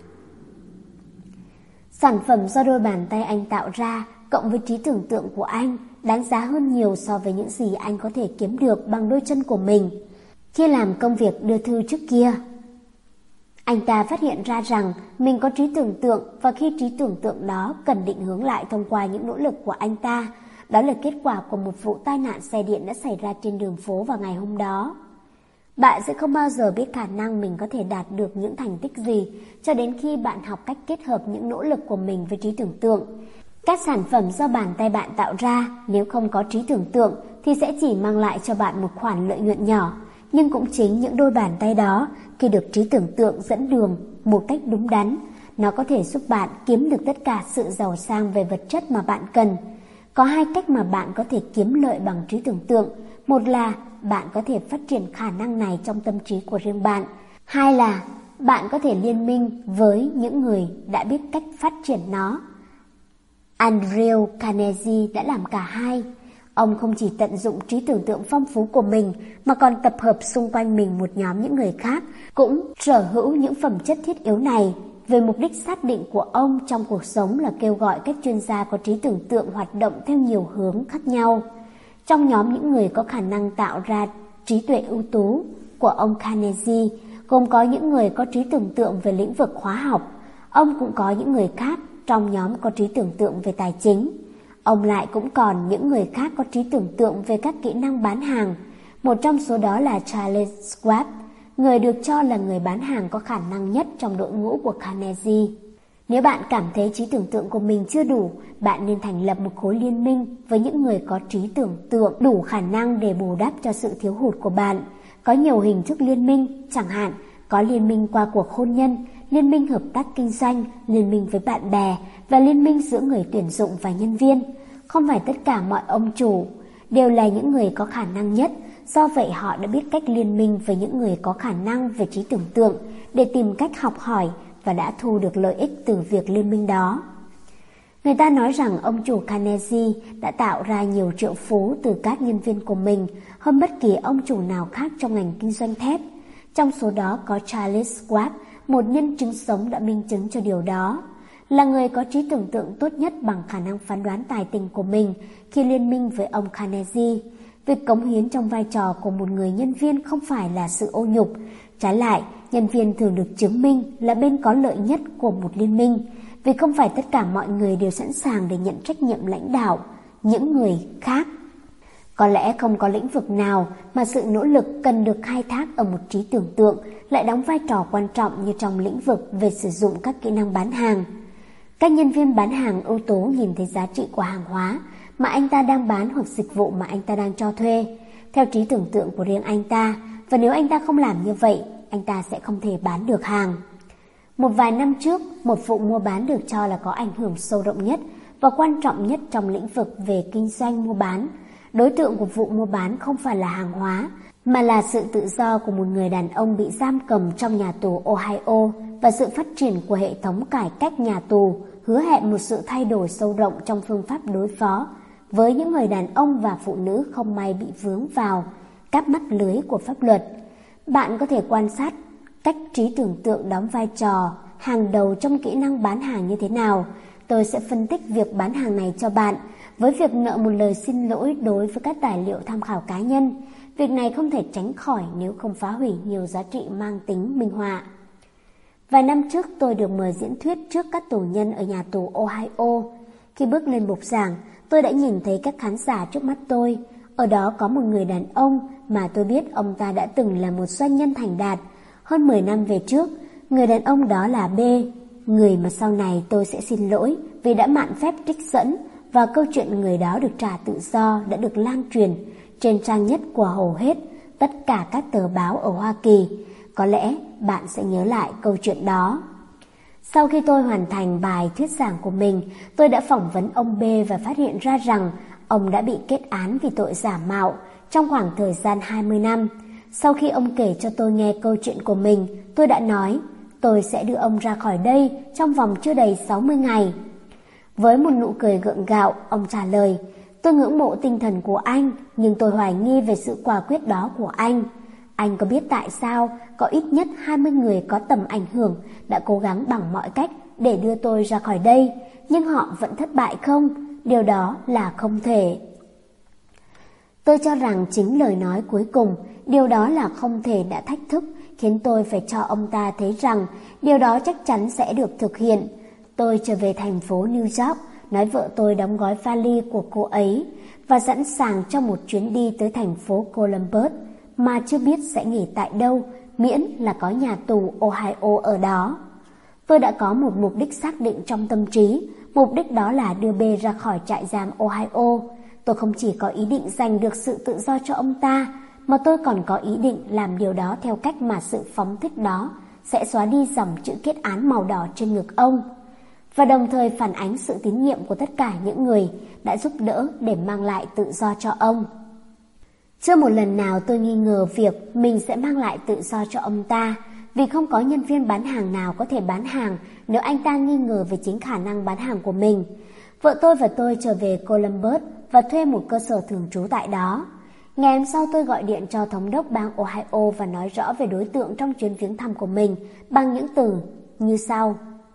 Sản phẩm do đôi bàn tay anh tạo ra, cộng với trí tưởng tượng của anh, đáng giá hơn nhiều so với những gì anh có thể kiếm được bằng đôi chân của mình. Khi làm công việc đưa thư trước kia, anh ta phát hiện ra rằng mình có trí tưởng tượng, và khi trí tưởng tượng đó cần định hướng lại thông qua những nỗ lực của anh ta. Đó là kết quả của một vụ tai nạn xe điện đã xảy ra trên đường phố vào ngày hôm đó. Bạn sẽ không bao giờ biết khả năng mình có thể đạt được những thành tích gì cho đến khi bạn học cách kết hợp những nỗ lực của mình với trí tưởng tượng. Các sản phẩm do bàn tay bạn tạo ra, nếu không có trí tưởng tượng thì sẽ chỉ mang lại cho bạn một khoản lợi nhuận nhỏ. Nhưng cũng chính những đôi bàn tay đó, khi được trí tưởng tượng dẫn đường một cách đúng đắn, nó có thể giúp bạn kiếm được tất cả sự giàu sang về vật chất mà bạn cần. Có hai cách mà bạn có thể kiếm lợi bằng trí tưởng tượng. Một là bạn có thể phát triển khả năng này trong tâm trí của riêng bạn. Hai là bạn có thể liên minh với những người đã biết cách phát triển nó. Andrew Carnegie đã làm cả hai. Ông không chỉ tận dụng trí tưởng tượng phong phú của mình mà còn tập hợp xung quanh mình một nhóm những người khác cũng sở hữu những phẩm chất thiết yếu này. về mục đích xác định của ông trong cuộc sống là kêu gọi các chuyên gia có trí tưởng tượng hoạt động theo nhiều hướng khác nhau. Trong nhóm những người có khả năng tạo ra trí tuệ ưu tú của ông Carnegie, gồm có những người có trí tưởng tượng về lĩnh vực hóa học. Ông cũng có những người khác trong nhóm có trí tưởng tượng về tài chính. Ông lại cũng còn những người khác có trí tưởng tượng về các kỹ năng bán hàng. Một trong số đó là Charles Schwab, người được cho là người bán hàng có khả năng nhất trong đội ngũ của Carnegie. Nếu bạn cảm thấy trí tưởng tượng của mình chưa đủ, bạn nên thành lập một khối liên minh với những người có trí tưởng tượng đủ khả năng để bù đắp cho sự thiếu hụt của bạn. Có nhiều hình thức liên minh, chẳng hạn có liên minh qua cuộc hôn nhân, liên minh hợp tác kinh doanh, liên minh với bạn bè và liên minh giữa người tuyển dụng và nhân viên. Không phải tất cả mọi ông chủ đều là những người có khả năng nhất, do vậy họ đã biết cách liên minh với những người có khả năng về trí tưởng tượng để tìm cách học hỏi và đã thu được lợi ích từ việc liên minh đó. Người ta nói rằng ông chủ Carnegie đã tạo ra nhiều triệu phú từ các nhân viên của mình hơn bất kỳ ông chủ nào khác trong ngành kinh doanh thép. Trong số đó có Charles Schwab, một nhân chứng sống đã minh chứng cho điều đó. Là người có trí tưởng tượng tốt nhất bằng khả năng phán đoán tài tình của mình khi liên minh với ông Carnegie. Việc cống hiến trong vai trò của một người nhân viên không phải là sự ô nhục. Trái lại, nhân viên thường được chứng minh là bên có lợi nhất của một liên minh, vì không phải tất cả mọi người đều sẵn sàng để nhận trách nhiệm lãnh đạo những người khác. Có lẽ không có lĩnh vực nào mà sự nỗ lực cần được khai thác ở một trí tưởng tượng lại đóng vai trò quan trọng như trong lĩnh vực về sử dụng các kỹ năng bán hàng. Các nhân viên bán hàng ưu tú nhìn thấy giá trị của hàng hóa mà anh ta đang bán hoặc dịch vụ mà anh ta đang cho thuê theo trí tưởng tượng của riêng anh ta, và nếu anh ta không làm như vậy, anh ta sẽ không thể bán được hàng. Một vài năm trước, một vụ mua bán được cho là có ảnh hưởng sâu rộng nhất và quan trọng nhất trong lĩnh vực về kinh doanh mua bán. Đối tượng của vụ mua bán không phải là hàng hóa, mà là sự tự do của một người đàn ông bị giam cầm trong nhà tù Ohio, và sự phát triển của hệ thống cải cách nhà tù hứa hẹn một sự thay đổi sâu rộng trong phương pháp đối phó với những người đàn ông và phụ nữ không may bị vướng vào các mắt lưới của pháp luật. Bạn có thể quan sát cách trí tưởng tượng đóng vai trò hàng đầu trong kỹ năng bán hàng như thế nào. Tôi sẽ phân tích việc bán hàng này cho bạn với việc nợ một lời xin lỗi đối với các tài liệu tham khảo cá nhân. Việc này không thể tránh khỏi nếu không phá hủy nhiều giá trị mang tính minh họa. Vài năm trước tôi được mời diễn thuyết trước các tù nhân ở nhà tù Ohio. Khi bước lên bục giảng, tôi đã nhìn thấy các khán giả trước mắt tôi. Ở đó có một người đàn ông mà tôi biết ông ta đã từng là một doanh nhân thành đạt. Hơn mười năm về trước, người đàn ông đó là B, người mà sau này tôi sẽ xin lỗi vì đã mạn phép trích dẫn, và câu chuyện người đó được trả tự do đã được lan truyền trên trang nhất của hầu hết tất cả các tờ báo ở Hoa Kỳ. Có lẽ bạn sẽ nhớ lại câu chuyện đó. Sau khi tôi hoàn thành bài thuyết giảng của mình, tôi đã phỏng vấn ông B và phát hiện ra rằng ông đã bị kết án vì tội giả mạo trong khoảng thời gian hai mươi năm. Sau khi ông kể cho tôi nghe câu chuyện của mình, tôi đã nói, tôi sẽ đưa ông ra khỏi đây trong vòng chưa đầy sáu mươi ngày. Với một nụ cười gượng gạo, ông trả lời, tôi ngưỡng mộ tinh thần của anh, nhưng tôi hoài nghi về sự quả quyết đó của anh. Anh có biết tại sao có ít nhất hai mươi người có tầm ảnh hưởng đã cố gắng bằng mọi cách để đưa tôi ra khỏi đây, nhưng họ vẫn thất bại không? Điều đó là không thể. Tôi cho rằng chính lời nói cuối cùng, điều đó là không thể đã thách thức, khiến tôi phải cho ông ta thấy rằng điều đó chắc chắn sẽ được thực hiện. Tôi trở về thành phố New York, nói vợ tôi đóng gói vali của cô ấy và sẵn sàng cho một chuyến đi tới thành phố Columbus mà chưa biết sẽ nghỉ tại đâu, miễn là có nhà tù Ohio ở đó. Tôi đã có một mục đích xác định trong tâm trí, mục đích đó là đưa B ra khỏi trại giam Ohio. Tôi không chỉ có ý định giành được sự tự do cho ông ta, mà tôi còn có ý định làm điều đó theo cách mà sự phóng thích đó sẽ xóa đi dòng chữ kết án màu đỏ trên ngực ông, và đồng thời phản ánh sự tín nhiệm của tất cả những người đã giúp đỡ để mang lại tự do cho ông. Chưa một lần nào tôi nghi ngờ việc mình sẽ mang lại tự do cho ông ta, vì không có nhân viên bán hàng nào có thể bán hàng nếu anh ta nghi ngờ về chính khả năng bán hàng của mình. Vợ tôi và tôi trở về Columbus và thuê một cơ sở thường trú tại đó. Ngày hôm sau tôi gọi điện cho thống đốc bang Ohio và nói rõ về đối tượng trong chuyến viếng thăm của mình bằng những từ như sau.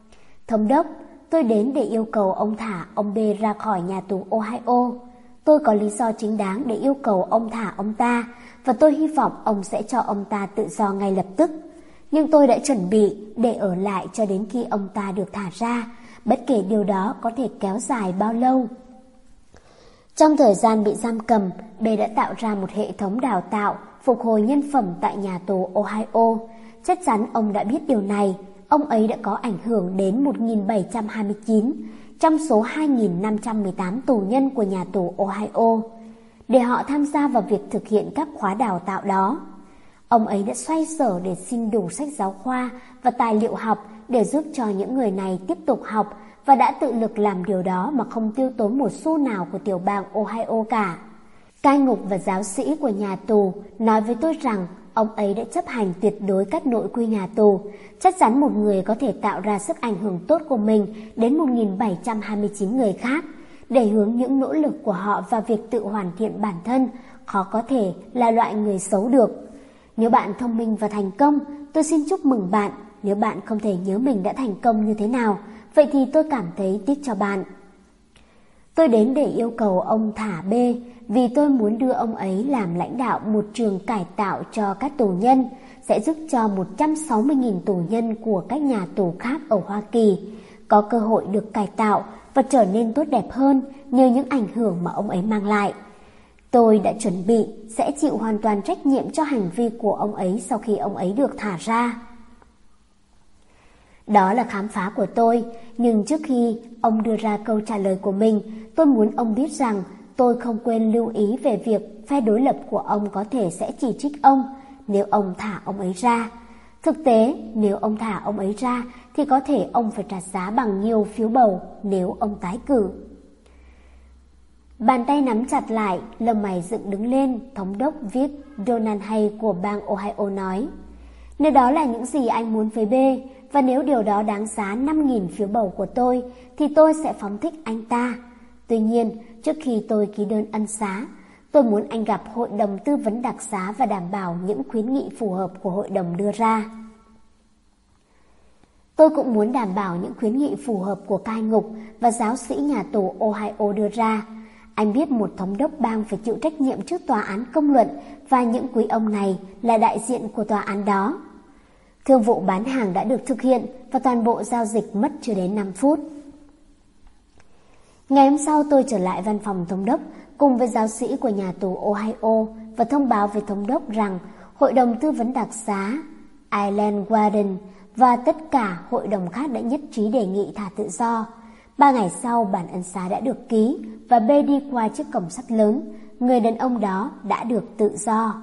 Thống đốc, tôi đến để yêu cầu ông thả ông B ra khỏi nhà tù Ohio. Tôi có lý do chính đáng để yêu cầu ông thả ông ta, và tôi hy vọng ông sẽ cho ông ta tự do ngay lập tức. Nhưng tôi đã chuẩn bị để ở lại cho đến khi ông ta được thả ra, bất kể điều đó có thể kéo dài bao lâu. Trong thời gian bị giam cầm, B đã tạo ra một hệ thống đào tạo, phục hồi nhân phẩm tại nhà tù Ohio. Chắc chắn ông đã biết điều này. Ông ấy đã có ảnh hưởng đến một nghìn bảy trăm hai mươi chín trong số hai nghìn năm trăm mười tám tù nhân của nhà tù Ohio, để họ tham gia vào việc thực hiện các khóa đào tạo đó. Ông ấy đã xoay sở để xin đủ sách giáo khoa và tài liệu học để giúp cho những người này tiếp tục học, và đã tự lực làm điều đó mà không tiêu tốn một xu nào của tiểu bang Ohio cả. Cai ngục và giáo sĩ của nhà tù nói với tôi rằng ông ấy đã chấp hành tuyệt đối các nội quy nhà tù. Chắc chắn một người có thể tạo ra sức ảnh hưởng tốt của mình đến một nghìn bảy trăm hai mươi chín người khác, để hướng những nỗ lực của họ vào việc tự hoàn thiện bản thân, khó có thể là loại người xấu được. Nếu bạn thông minh và thành công, tôi xin chúc mừng bạn. Nếu bạn không thể nhớ mình đã thành công như thế nào, vậy thì tôi cảm thấy tiếc cho bạn. Tôi đến để yêu cầu ông thả B vì tôi muốn đưa ông ấy làm lãnh đạo một trường cải tạo cho các tù nhân, sẽ giúp cho một trăm sáu mươi nghìn tù nhân của các nhà tù khác ở Hoa Kỳ có cơ hội được cải tạo và trở nên tốt đẹp hơn nhờ những ảnh hưởng mà ông ấy mang lại. Tôi đã chuẩn bị sẽ chịu hoàn toàn trách nhiệm cho hành vi của ông ấy sau khi ông ấy được thả ra. Đó là khám phá của tôi, nhưng trước khi ông đưa ra câu trả lời của mình, tôi muốn ông biết rằng tôi không quên lưu ý về việc phe đối lập của ông có thể sẽ chỉ trích ông nếu ông thả ông ấy ra. Thực tế, nếu ông thả ông ấy ra thì có thể ông phải trả giá bằng nhiều phiếu bầu nếu ông tái cử. Bàn tay nắm chặt lại, lông mày dựng đứng lên, thống đốc Vic Donald Hay của bang Ohio nói: Nếu đó là những gì anh muốn với B, và nếu điều đó đáng giá năm nghìn phiếu bầu của tôi, thì tôi sẽ phóng thích anh ta. Tuy nhiên, trước khi tôi ký đơn ân xá, tôi muốn anh gặp hội đồng tư vấn đặc xá và đảm bảo những khuyến nghị phù hợp của hội đồng đưa ra. Tôi cũng muốn đảm bảo những khuyến nghị phù hợp của cai ngục và giáo sĩ nhà tù Ohio đưa ra. Anh biết một thống đốc bang phải chịu trách nhiệm trước tòa án công luận, và những quý ông này là đại diện của tòa án đó. Thương vụ bán hàng đã được thực hiện và toàn bộ giao dịch mất chưa đến năm phút. Ngày hôm sau tôi trở lại văn phòng thống đốc cùng với giáo sĩ của nhà tù Ohio và thông báo với thống đốc rằng hội đồng tư vấn đặc xá, Island Warden và tất cả hội đồng khác đã nhất trí đề nghị thả tự do. Ba ngày sau, bản ân xá đã được ký và B đi qua chiếc cổng sắt lớn. Người đàn ông đó đã được tự do.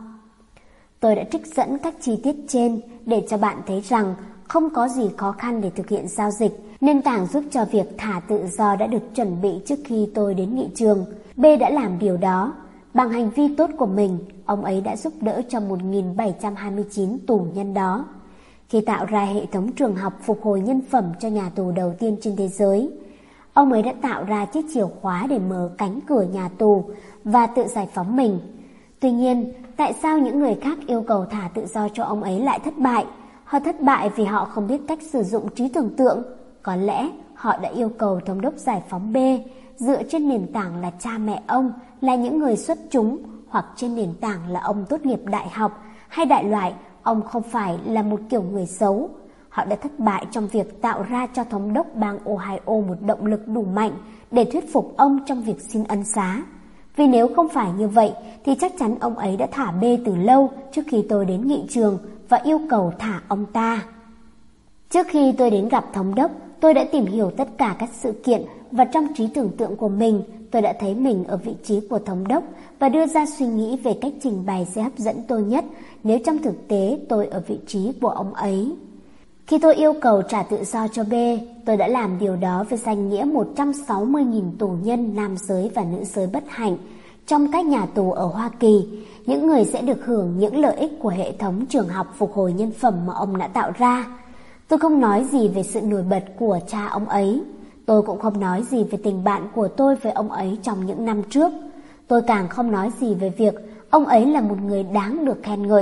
Tôi đã trích dẫn các chi tiết trên để cho bạn thấy rằng không có gì khó khăn để thực hiện giao dịch. Nền tảng giúp cho việc thả tự do đã được chuẩn bị trước khi tôi đến nghị trường. B đã làm điều đó. Bằng hành vi tốt của mình, ông ấy đã giúp đỡ cho một nghìn bảy trăm hai mươi chín tù nhân đó. Khi tạo ra hệ thống trường học phục hồi nhân phẩm cho nhà tù đầu tiên trên thế giới, ông ấy đã tạo ra chiếc chìa khóa để mở cánh cửa nhà tù và tự giải phóng mình. Tuy nhiên, tại sao những người khác yêu cầu thả tự do cho ông ấy lại thất bại? Họ thất bại vì họ không biết cách sử dụng trí tưởng tượng. Có lẽ họ đã yêu cầu thống đốc giải phóng B dựa trên nền tảng là cha mẹ ông là những người xuất chúng, hoặc trên nền tảng là ông tốt nghiệp đại học, hay đại loại ông không phải là một kiểu người xấu. Họ đã thất bại trong việc tạo ra cho thống đốc bang Ohio một động lực đủ mạnh để thuyết phục ông trong việc xin ân xá. Vì nếu không phải như vậy thì chắc chắn ông ấy đã thả B từ lâu trước khi tôi đến nghị trường và yêu cầu thả ông ta. Trước khi tôi đến gặp thống đốc, tôi đã tìm hiểu tất cả các sự kiện, và trong trí tưởng tượng của mình, tôi đã thấy mình ở vị trí của thống đốc và đưa ra suy nghĩ về cách trình bày sẽ hấp dẫn tôi nhất nếu trong thực tế tôi ở vị trí của ông ấy. Khi tôi yêu cầu trả tự do cho B, tôi đã làm điều đó với danh nghĩa một trăm sáu mươi nghìn tù nhân nam giới và nữ giới bất hạnh trong các nhà tù ở Hoa Kỳ, những người sẽ được hưởng những lợi ích của hệ thống trường học phục hồi nhân phẩm mà ông đã tạo ra. Tôi không nói gì về sự nổi bật của cha ông ấy. Tôi cũng không nói gì về tình bạn của tôi với ông ấy trong những năm trước. Tôi càng không nói gì về việc ông ấy là một người đáng được khen ngợi.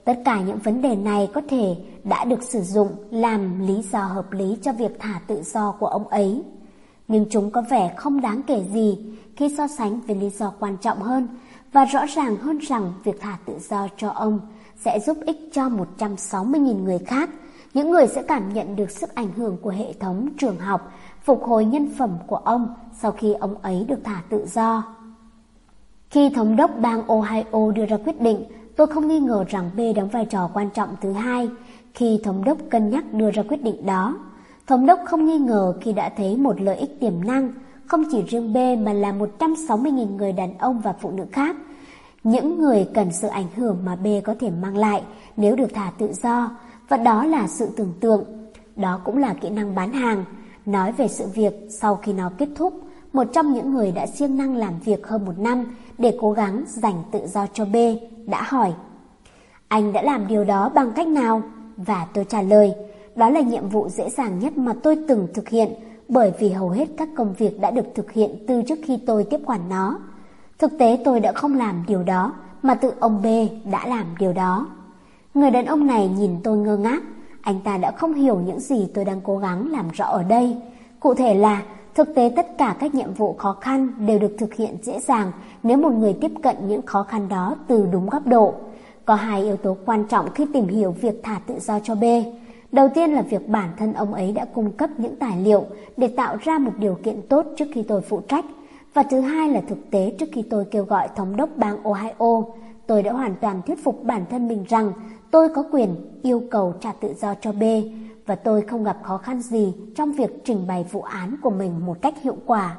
Tất cả những vấn đề này có thể đã được sử dụng làm lý do hợp lý cho việc thả tự do của ông ấy. Nhưng chúng có vẻ không đáng kể gì khi so sánh với lý do quan trọng hơn và rõ ràng hơn rằng việc thả tự do cho ông sẽ giúp ích cho một trăm sáu mươi nghìn người khác, những người sẽ cảm nhận được sức ảnh hưởng của hệ thống trường học, phục hồi nhân phẩm của ông sau khi ông ấy được thả tự do. Khi thống đốc bang Ohio đưa ra quyết định, tôi không nghi ngờ rằng B đóng vai trò quan trọng thứ hai khi thống đốc cân nhắc đưa ra quyết định đó. Thống đốc không nghi ngờ khi đã thấy một lợi ích tiềm năng, không chỉ riêng B mà là một trăm sáu mươi nghìn người đàn ông và phụ nữ khác, những người cần sự ảnh hưởng mà B có thể mang lại nếu được thả tự do, và đó là sự tưởng tượng. Đó cũng là kỹ năng bán hàng. Nói về sự việc sau khi nó kết thúc, một trong những người đã siêng năng làm việc hơn một năm để cố gắng giành tự do cho B đã hỏi: "Anh đã làm điều đó bằng cách nào?" Và tôi trả lời: "Đó là nhiệm vụ dễ dàng nhất mà tôi từng thực hiện, bởi vì hầu hết các công việc đã được thực hiện từ trước khi tôi tiếp quản nó. Thực tế tôi đã không làm điều đó, mà tự ông B đã làm điều đó." Người đàn ông này nhìn tôi ngơ ngác. Anh ta đã không hiểu những gì tôi đang cố gắng làm rõ ở đây. Cụ thể là, thực tế tất cả các nhiệm vụ khó khăn đều được thực hiện dễ dàng nếu một người tiếp cận những khó khăn đó từ đúng góc độ. Có hai yếu tố quan trọng khi tìm hiểu việc thả tự do cho B. Đầu tiên là việc bản thân ông ấy đã cung cấp những tài liệu để tạo ra một điều kiện tốt trước khi tôi phụ trách. Và thứ hai là thực tế trước khi tôi kêu gọi thống đốc bang Ohio, tôi đã hoàn toàn thuyết phục bản thân mình rằng tôi có quyền yêu cầu trả tự do cho B, và tôi không gặp khó khăn gì trong việc trình bày vụ án của mình một cách hiệu quả.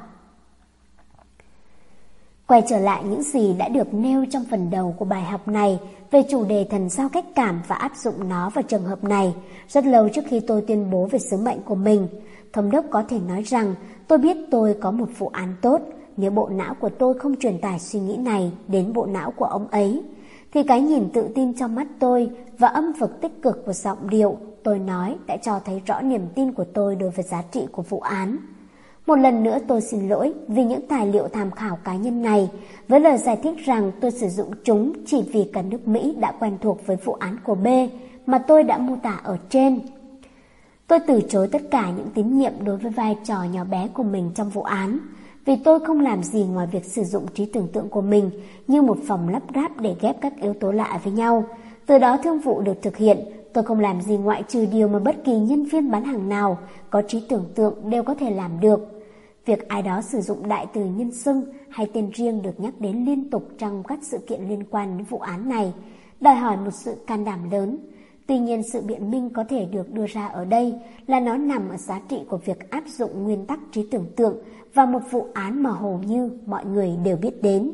Quay trở lại những gì đã được nêu trong phần đầu của bài học này về chủ đề thần giao cách cảm và áp dụng nó vào trường hợp này, rất lâu trước khi tôi tuyên bố về sứ mệnh của mình, thống đốc có thể nói rằng tôi biết tôi có một vụ án tốt nếu bộ não của tôi không truyền tải suy nghĩ này đến bộ não của ông ấy. Thì cái nhìn tự tin trong mắt tôi và âm vực tích cực của giọng điệu tôi nói đã cho thấy rõ niềm tin của tôi đối với giá trị của vụ án. Một lần nữa tôi xin lỗi vì những tài liệu tham khảo cá nhân này, với lời giải thích rằng tôi sử dụng chúng chỉ vì cả nước Mỹ đã quen thuộc với vụ án của B mà tôi đã mô tả ở trên. Tôi từ chối tất cả những tín nhiệm đối với vai trò nhỏ bé của mình trong vụ án, vì tôi không làm gì ngoài việc sử dụng trí tưởng tượng của mình như một phòng lắp ráp để ghép các yếu tố lạ với nhau. Từ đó thương vụ được thực hiện. Tôi không làm gì ngoại trừ điều mà bất kỳ nhân viên bán hàng nào có trí tưởng tượng đều có thể làm được. Việc ai đó sử dụng đại từ nhân xưng hay tên riêng được nhắc đến liên tục trong các sự kiện liên quan đến vụ án này đòi hỏi một sự can đảm lớn. Tuy nhiên, sự biện minh có thể được đưa ra ở đây là nó nằm ở giá trị của việc áp dụng nguyên tắc trí tưởng tượng vào một vụ án mà hầu như mọi người đều biết đến.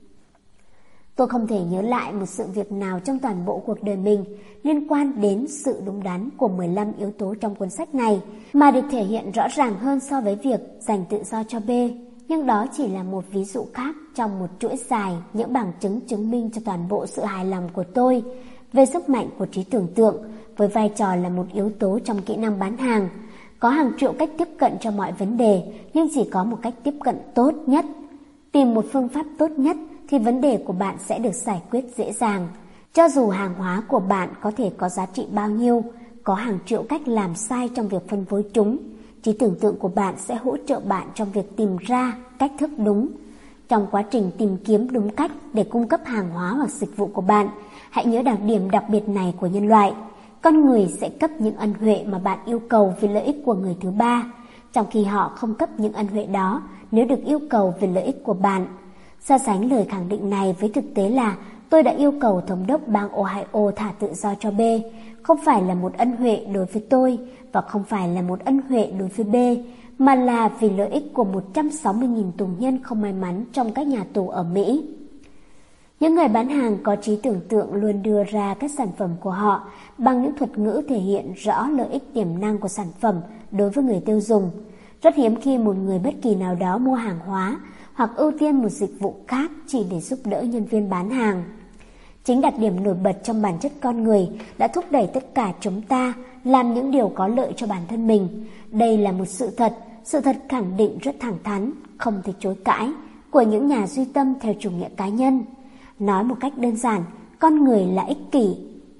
Tôi không thể nhớ lại một sự việc nào trong toàn bộ cuộc đời mình liên quan đến sự đúng đắn của mười lăm yếu tố trong cuốn sách này mà được thể hiện rõ ràng hơn so với việc dành tự do cho B. Nhưng đó chỉ là một ví dụ khác trong một chuỗi dài những bằng chứng chứng minh cho toàn bộ sự hài lòng của tôi về sức mạnh của trí tưởng tượng, với vai trò là một yếu tố trong kỹ năng bán hàng. Có hàng triệu cách tiếp cận cho mọi vấn đề, nhưng chỉ có một cách tiếp cận tốt nhất. Tìm một phương pháp tốt nhất thì vấn đề của bạn sẽ được giải quyết dễ dàng. Cho dù hàng hóa của bạn có thể có giá trị bao nhiêu, có hàng triệu cách làm sai trong việc phân phối chúng, trí tưởng tượng của bạn sẽ hỗ trợ bạn trong việc tìm ra cách thức đúng. Trong quá trình tìm kiếm đúng cách để cung cấp hàng hóa hoặc dịch vụ của bạn, hãy nhớ đặc điểm đặc biệt này của nhân loại. Con người sẽ cấp những ân huệ mà bạn yêu cầu vì lợi ích của người thứ ba, trong khi họ không cấp những ân huệ đó nếu được yêu cầu vì lợi ích của bạn. So sánh lời khẳng định này với thực tế là tôi đã yêu cầu thống đốc bang Ohio thả tự do cho B, không phải là một ân huệ đối với tôi và không phải là một ân huệ đối với B, mà là vì lợi ích của một trăm sáu mươi nghìn tù nhân không may mắn trong các nhà tù ở Mỹ. Những người bán hàng có trí tưởng tượng luôn đưa ra các sản phẩm của họ bằng những thuật ngữ thể hiện rõ lợi ích tiềm năng của sản phẩm đối với người tiêu dùng. Rất hiếm khi một người bất kỳ nào đó mua hàng hóa hoặc ưu tiên một dịch vụ khác chỉ để giúp đỡ nhân viên bán hàng. Chính đặc điểm nổi bật trong bản chất con người đã thúc đẩy tất cả chúng ta làm những điều có lợi cho bản thân mình. Đây là một sự thật, sự thật khẳng định rất thẳng thắn, không thể chối cãi, của những nhà duy tâm theo chủ nghĩa cá nhân. Nói một cách đơn giản, con người là ích kỷ.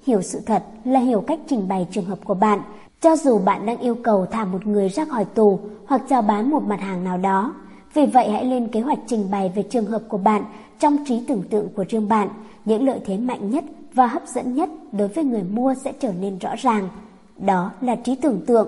Hiểu sự thật là hiểu cách trình bày trường hợp của bạn. Cho dù bạn đang yêu cầu thả một người ra khỏi tù hoặc chào bán một mặt hàng nào đó, vì vậy hãy lên kế hoạch trình bày về trường hợp của bạn trong trí tưởng tượng của riêng bạn. Những lợi thế mạnh nhất và hấp dẫn nhất đối với người mua sẽ trở nên rõ ràng. Đó là trí tưởng tượng.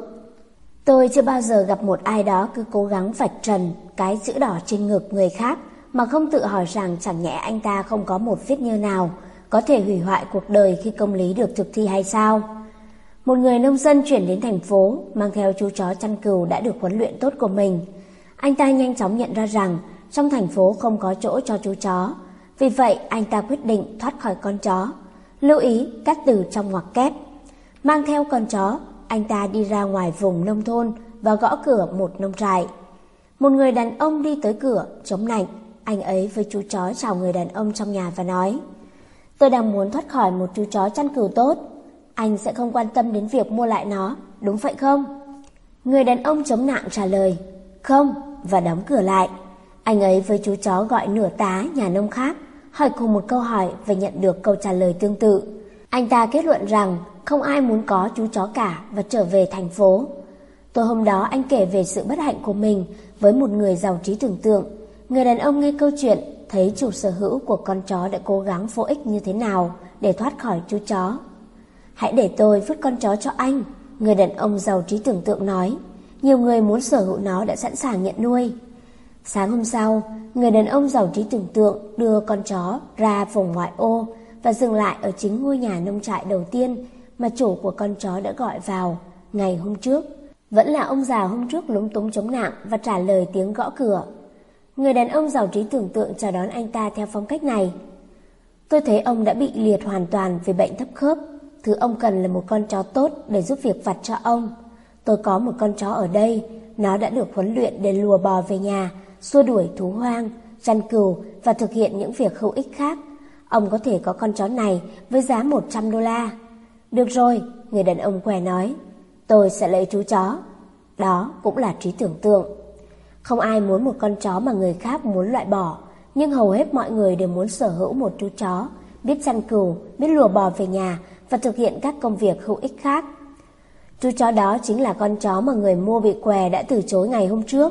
Tôi chưa bao giờ gặp một ai đó cứ cố gắng vạch trần cái chữ đỏ trên ngực người khác mà không tự hỏi rằng chẳng nhẽ anh ta không có một vết nhơ nào có thể hủy hoại cuộc đời khi công lý được thực thi hay sao? Một người nông dân chuyển đến thành phố mang theo chú chó chăn cừu đã được huấn luyện tốt của mình. Anh ta nhanh chóng nhận ra rằng trong thành phố không có chỗ cho chú chó. Vì vậy anh ta quyết định thoát khỏi con chó. Lưu ý các từ trong ngoặc kép. Mang theo con chó, anh ta đi ra ngoài vùng nông thôn và gõ cửa một nông trại. Một người đàn ông đi tới cửa, chống nạnh. Anh ấy với chú chó chào người đàn ông trong nhà và nói: "Tôi đang muốn thoát khỏi một chú chó chăn cừu tốt. Anh sẽ không quan tâm đến việc mua lại nó, đúng vậy không?" Người đàn ông chống nạnh trả lời: "Không", và đóng cửa lại. Anh ấy với chú chó gọi nửa tá nhà nông khác, hỏi cùng một câu hỏi và nhận được câu trả lời tương tự. Anh ta kết luận rằng không ai muốn có chú chó cả và trở về thành phố. Tối hôm đó anh kể về sự bất hạnh của mình với một người giàu trí tưởng tượng. Người đàn ông nghe câu chuyện, thấy chủ sở hữu của con chó đã cố gắng vô ích như thế nào để thoát khỏi chú chó. "Hãy để tôi vứt con chó cho anh", người đàn ông giàu trí tưởng tượng nói. Nhiều người muốn sở hữu nó đã sẵn sàng nhận nuôi. Sáng hôm sau, người đàn ông giàu trí tưởng tượng đưa con chó ra vùng ngoại ô và dừng lại ở chính ngôi nhà nông trại đầu tiên mà chủ của con chó đã gọi vào ngày hôm trước. Vẫn là ông già hôm trước lúng túng chống nạng và trả lời tiếng gõ cửa. Người đàn ông giàu trí tưởng tượng chào đón anh ta theo phong cách này: "Tôi thấy ông đã bị liệt hoàn toàn vì bệnh thấp khớp. Thứ ông cần là một con chó tốt để giúp việc vặt cho ông. Tôi có một con chó ở đây, nó đã được huấn luyện để lùa bò về nhà, xua đuổi thú hoang, chăn cừu và thực hiện những việc hữu ích khác. Ông có thể có con chó này với giá một trăm đô la. "Được rồi", người đàn ông què nói, "tôi sẽ lấy chú chó." Đó cũng là trí tưởng tượng. Không ai muốn một con chó mà người khác muốn loại bỏ, nhưng hầu hết mọi người đều muốn sở hữu một chú chó, biết chăn cừu, biết lùa bò về nhà và thực hiện các công việc hữu ích khác. Chú chó đó chính là con chó mà người mua bị què đã từ chối ngày hôm trước.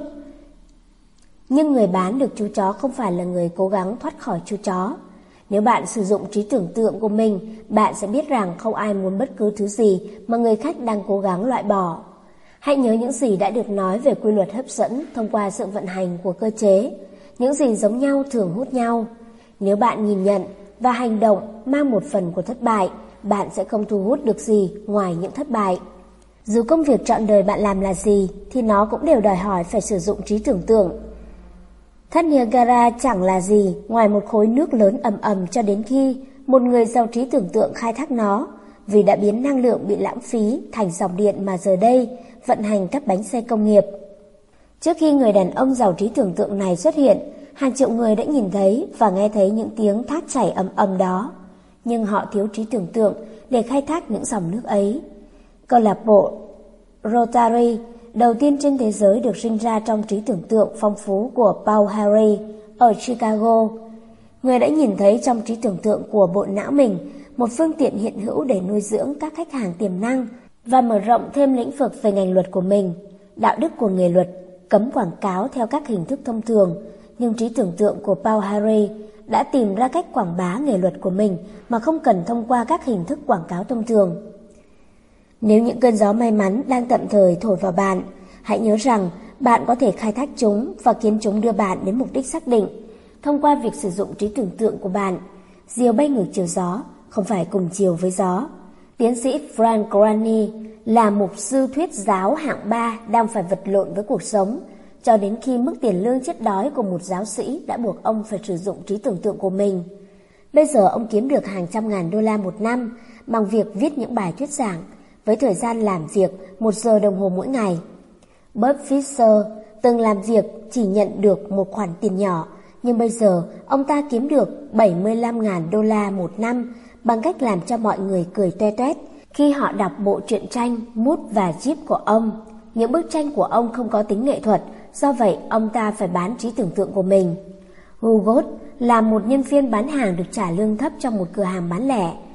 Nhưng người bán được chú chó không phải là người cố gắng thoát khỏi chú chó. Nếu bạn sử dụng trí tưởng tượng của mình, bạn sẽ biết rằng không ai muốn bất cứ thứ gì mà người khác đang cố gắng loại bỏ. Hãy nhớ những gì đã được nói về quy luật hấp dẫn thông qua sự vận hành của cơ chế. Những gì giống nhau thường hút nhau. Nếu bạn nhìn nhận và hành động mang một phần của thất bại, bạn sẽ không thu hút được gì ngoài những thất bại. Dù công việc trọn đời bạn làm là gì, thì nó cũng đều đòi hỏi phải sử dụng trí tưởng tượng. Thác Niagara chẳng là gì ngoài một khối nước lớn ầm ầm cho đến khi một người giàu trí tưởng tượng khai thác nó, vì đã biến năng lượng bị lãng phí thành dòng điện mà giờ đây vận hành các bánh xe công nghiệp. Trước khi người đàn ông giàu trí tưởng tượng này xuất hiện, hàng triệu người đã nhìn thấy và nghe thấy những tiếng thác chảy ầm ầm đó, nhưng họ thiếu trí tưởng tượng để khai thác những dòng nước ấy. Câu lạc bộ Rotary đầu tiên trên thế giới được sinh ra trong trí tưởng tượng phong phú của Paul Harvey ở Chicago. Người đã nhìn thấy trong trí tưởng tượng của bộ não mình một phương tiện hiện hữu để nuôi dưỡng các khách hàng tiềm năng và mở rộng thêm lĩnh vực về ngành luật của mình. Đạo đức của nghề luật cấm quảng cáo theo các hình thức thông thường, nhưng trí tưởng tượng của Paul Harvey đã tìm ra cách quảng bá nghề luật của mình mà không cần thông qua các hình thức quảng cáo thông thường. Nếu những cơn gió may mắn đang tạm thời thổi vào bạn, hãy nhớ rằng bạn có thể khai thác chúng và khiến chúng đưa bạn đến mục đích xác định thông qua việc sử dụng trí tưởng tượng của bạn. Diều bay ngược chiều gió, không phải cùng chiều với gió. Tiến sĩ Frank Graney là mục sư thuyết giáo hạng ba đang phải vật lộn với cuộc sống, cho đến khi mức tiền lương chết đói của một giáo sĩ đã buộc ông phải sử dụng trí tưởng tượng của mình. Bây giờ ông kiếm được hàng trăm ngàn đô la một năm bằng việc viết những bài thuyết giảng, với thời gian làm việc một giờ đồng hồ mỗi ngày. Bob Fisher từng làm việc chỉ nhận được một khoản tiền nhỏ, nhưng bây giờ ông ta kiếm được bảy mươi lăm nghìn đô la một năm bằng cách làm cho mọi người cười toe toét khi họ đọc bộ truyện tranh Mút và Chip của ông. Những bức tranh của ông không có tính nghệ thuật, do vậy ông ta phải bán trí tưởng tượng của mình. Hugot là một nhân viên bán hàng được trả lương thấp trong một cửa hàng bán lẻ.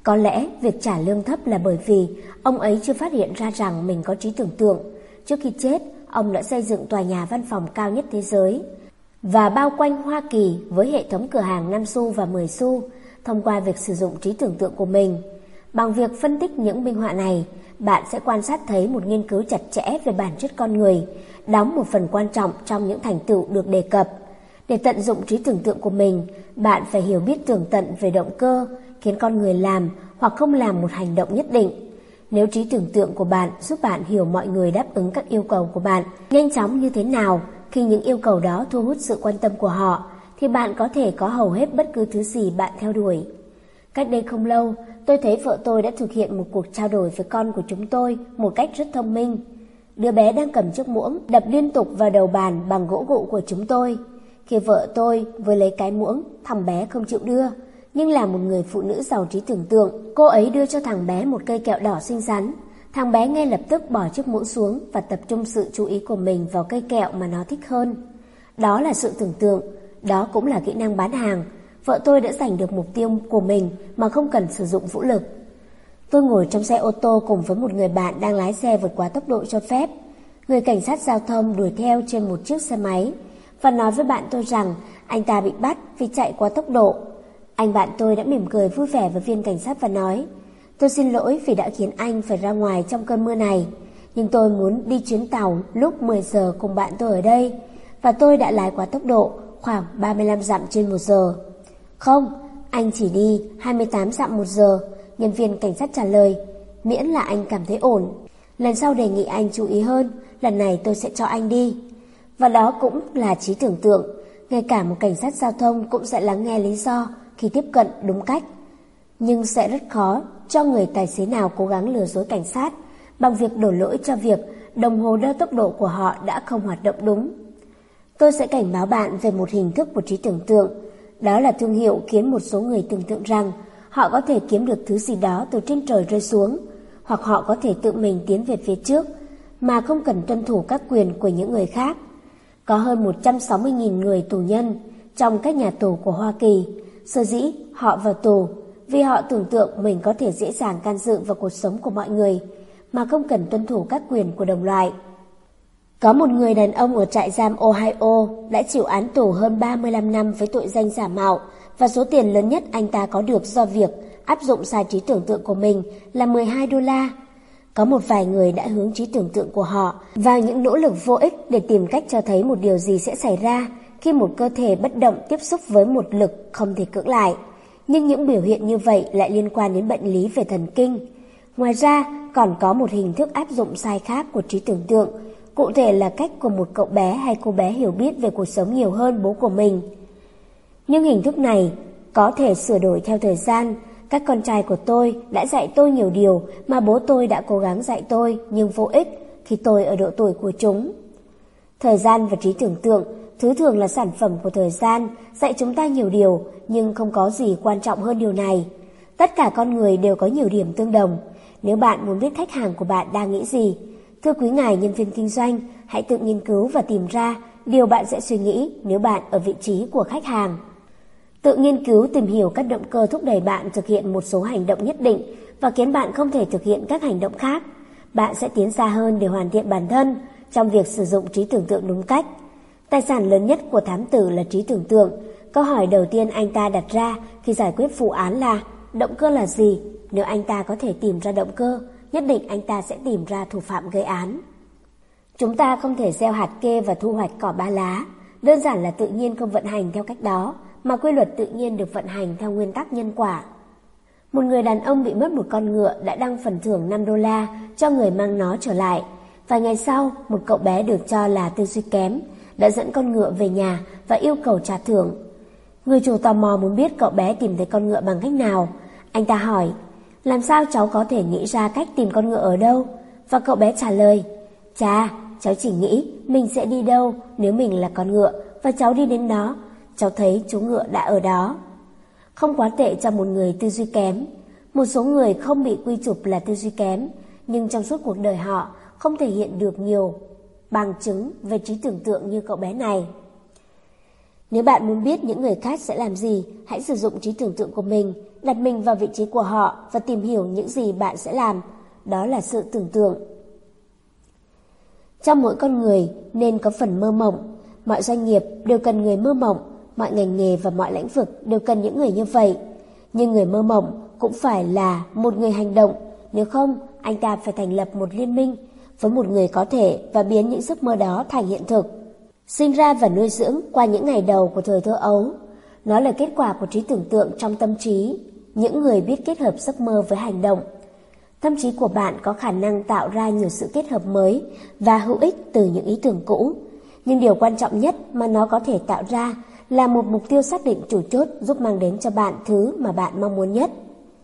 Có lẽ việc trả lương thấp là bởi vì ông ấy chưa phát hiện ra rằng mình có trí tưởng tượng. Trước khi chết, ông đã xây dựng tòa nhà văn phòng cao nhất thế giới và bao quanh Hoa Kỳ với hệ thống cửa hàng năm xu và mười xu thông qua việc sử dụng trí tưởng tượng của mình. Bằng việc phân tích những minh họa này, bạn sẽ quan sát thấy một nghiên cứu chặt chẽ về bản chất con người, đóng một phần quan trọng trong những thành tựu được đề cập. Để tận dụng trí tưởng tượng của mình, bạn phải hiểu biết tường tận về động cơ, khiến con người làm hoặc không làm một hành động nhất định. Nếu trí tưởng tượng của bạn giúp bạn hiểu mọi người đáp ứng các yêu cầu của bạn nhanh chóng như thế nào khi những yêu cầu đó thu hút sự quan tâm của họ, thì bạn có thể có hầu hết bất cứ thứ gì bạn theo đuổi. Cách đây không lâu, tôi thấy vợ tôi đã thực hiện một cuộc trao đổi với con của chúng tôi một cách rất thông minh. Đứa bé đang cầm chiếc muỗng đập liên tục vào đầu bàn bằng gỗ gụ của chúng tôi. Khi vợ tôi vừa lấy cái muỗng, thằng bé không chịu đưa, nhưng là một người phụ nữ giàu trí tưởng tượng, cô ấy đưa cho thằng bé một cây kẹo đỏ xinh xắn. Thằng bé ngay lập tức bỏ chiếc muỗng xuống và tập trung sự chú ý của mình vào cây kẹo mà nó thích hơn. Đó là sự tưởng tượng, đó cũng là kỹ năng bán hàng. Vợ tôi đã giành được mục tiêu của mình mà không cần sử dụng vũ lực. Tôi ngồi trong xe ô tô cùng với một người bạn đang lái xe vượt quá tốc độ cho phép. Người cảnh sát giao thông đuổi theo trên một chiếc xe máy và nói với bạn tôi rằng anh ta bị bắt vì chạy quá tốc độ. Anh bạn tôi đã mỉm cười vui vẻ với viên cảnh sát và nói: "Tôi xin lỗi vì đã khiến anh phải ra ngoài trong cơn mưa này, nhưng tôi muốn đi chuyến tàu lúc mười giờ cùng bạn tôi ở đây, và tôi đã lái quá tốc độ khoảng ba mươi lăm dặm trên một giờ." "Không, anh chỉ đi hai mươi tám dặm một giờ", nhân viên cảnh sát trả lời, "miễn là anh cảm thấy ổn. Lần sau đề nghị anh chú ý hơn, lần này tôi sẽ cho anh đi." Và đó cũng là trí tưởng tượng. Ngay cả một cảnh sát giao thông cũng sẽ lắng nghe lý do khi tiếp cận đúng cách. Nhưng sẽ rất khó cho người tài xế nào cố gắng lừa dối cảnh sát bằng việc đổ lỗi cho việc đồng hồ đo tốc độ của họ đã không hoạt động đúng. Tôi sẽ cảnh báo bạn về một hình thức của trí tưởng tượng. Đó là thương hiệu khiến một số người tưởng tượng rằng họ có thể kiếm được thứ gì đó từ trên trời rơi xuống, hoặc họ có thể tự mình tiến về phía trước mà không cần tuân thủ các quyền của những người khác. Có hơn một trăm sáu mươi nghìn người tù nhân trong các nhà tù của Hoa Kỳ. Sở dĩ họ vào tù vì họ tưởng tượng mình có thể dễ dàng can dự vào cuộc sống của mọi người mà không cần tuân thủ các quyền của đồng loại. Có một người đàn ông ở trại giam Ohio đã chịu án tù hơn ba mươi lăm năm với tội danh giả mạo, và số tiền lớn nhất anh ta có được do việc áp dụng sai trí tưởng tượng của mình là mười hai đô la. Có một vài người đã hướng trí tưởng tượng của họ vào những nỗ lực vô ích để tìm cách cho thấy một điều gì sẽ xảy ra khi một cơ thể bất động tiếp xúc với một lực không thể cưỡng lại. Nhưng những biểu hiện như vậy lại liên quan đến bệnh lý về thần kinh. Ngoài ra, còn có một hình thức áp dụng sai khác của trí tưởng tượng, cụ thể là cách của một cậu bé hay cô bé hiểu biết về cuộc sống nhiều hơn bố của mình. Nhưng hình thức này có thể sửa đổi theo thời gian. Các con trai của tôi đã dạy tôi nhiều điều mà bố tôi đã cố gắng dạy tôi nhưng vô ích khi tôi ở độ tuổi của chúng. Thời gian và trí tưởng tượng, thứ thường là sản phẩm của thời gian, dạy chúng ta nhiều điều, nhưng không có gì quan trọng hơn điều này. Tất cả con người đều có nhiều điểm tương đồng. Nếu bạn muốn biết khách hàng của bạn đang nghĩ gì, thưa quý ngài nhân viên kinh doanh, hãy tự nghiên cứu và tìm ra điều bạn sẽ suy nghĩ nếu bạn ở vị trí của khách hàng. Tự nghiên cứu tìm hiểu các động cơ thúc đẩy bạn thực hiện một số hành động nhất định và khiến bạn không thể thực hiện các hành động khác. Bạn sẽ tiến xa hơn để hoàn thiện bản thân trong việc sử dụng trí tưởng tượng đúng cách. Tài sản lớn nhất của thám tử là trí tưởng tượng. Câu hỏi đầu tiên anh ta đặt ra khi giải quyết vụ án là động cơ là gì? Nếu anh ta có thể tìm ra động cơ, nhất định anh ta sẽ tìm ra thủ phạm gây án. Chúng ta không thể gieo hạt kê và thu hoạch cỏ ba lá. Đơn giản là tự nhiên không vận hành theo cách đó, mà quy luật tự nhiên được vận hành theo nguyên tắc nhân quả. Một người đàn ông bị mất một con ngựa đã đăng phần thưởng năm đô la cho người mang nó trở lại. Vài ngày sau, một cậu bé được cho là tư duy kém đã dẫn con ngựa về nhà và yêu cầu trả thưởng. Người chủ tò mò muốn biết cậu bé tìm thấy con ngựa bằng cách nào. Anh ta hỏi, làm sao cháu có thể nghĩ ra cách tìm con ngựa ở đâu? Và cậu bé trả lời, chà, cháu chỉ nghĩ mình sẽ đi đâu nếu mình là con ngựa, và cháu đi đến đó, cháu thấy chú ngựa đã ở đó. Không quá tệ cho một người tư duy kém. Một số người không bị quy chụp là tư duy kém, nhưng trong suốt cuộc đời họ không thể hiện được nhiều bằng chứng về trí tưởng tượng như cậu bé này. Nếu bạn muốn biết những người khác sẽ làm gì, hãy sử dụng trí tưởng tượng của mình. đặt mình vào vị trí của họ và tìm hiểu những gì bạn sẽ làm. Đó là sự tưởng tượng. Trong mỗi con người nên có phần mơ mộng. Mọi doanh nghiệp đều cần người mơ mộng, mọi ngành nghề và mọi lĩnh vực đều cần những người như vậy. Nhưng người mơ mộng cũng phải là một người hành động, nếu không anh ta phải thành lập một liên minh với một người có thể và biến những giấc mơ đó thành hiện thực. Sinh ra và nuôi dưỡng qua những ngày đầu của thời thơ ấu, nó là kết quả của trí tưởng tượng trong tâm trí, những người biết kết hợp giấc mơ với hành động. Tâm trí của bạn có khả năng tạo ra nhiều sự kết hợp mới và hữu ích từ những ý tưởng cũ. Nhưng điều quan trọng nhất mà nó có thể tạo ra là một mục tiêu xác định chủ chốt giúp mang đến cho bạn thứ mà bạn mong muốn nhất.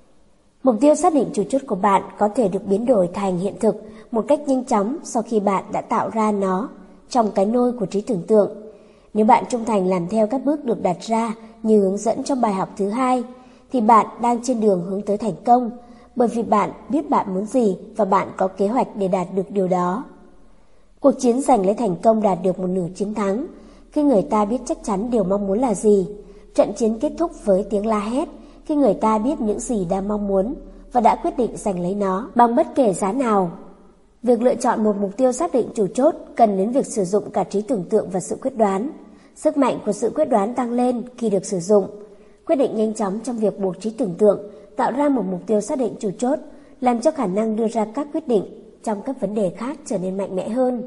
Mục tiêu xác định chủ chốt của bạn có thể được biến đổi thành hiện thực một cách nhanh chóng sau khi bạn đã tạo ra nó trong cái nôi của trí tưởng tượng. Nếu bạn trung thành làm theo các bước được đặt ra như hướng dẫn trong bài học thứ hai, thì bạn đang trên đường hướng tới thành công, bởi vì bạn biết bạn muốn gì và bạn có kế hoạch để đạt được điều đó. Cuộc chiến giành lấy thành công đạt được một nửa chiến thắng khi người ta biết chắc chắn điều mong muốn là gì. Trận chiến kết thúc với tiếng la hét khi người ta biết những gì đang mong muốn và đã quyết định giành lấy nó bằng bất kể giá nào. Việc lựa chọn một mục tiêu xác định chủ chốt cần đến việc sử dụng cả trí tưởng tượng và sự quyết đoán. Sức mạnh của sự quyết đoán tăng lên khi được sử dụng. Quyết định nhanh chóng trong việc buộc trí tưởng tượng tạo ra một mục tiêu xác định chủ chốt, làm cho khả năng đưa ra các quyết định trong các vấn đề khác trở nên mạnh mẽ hơn.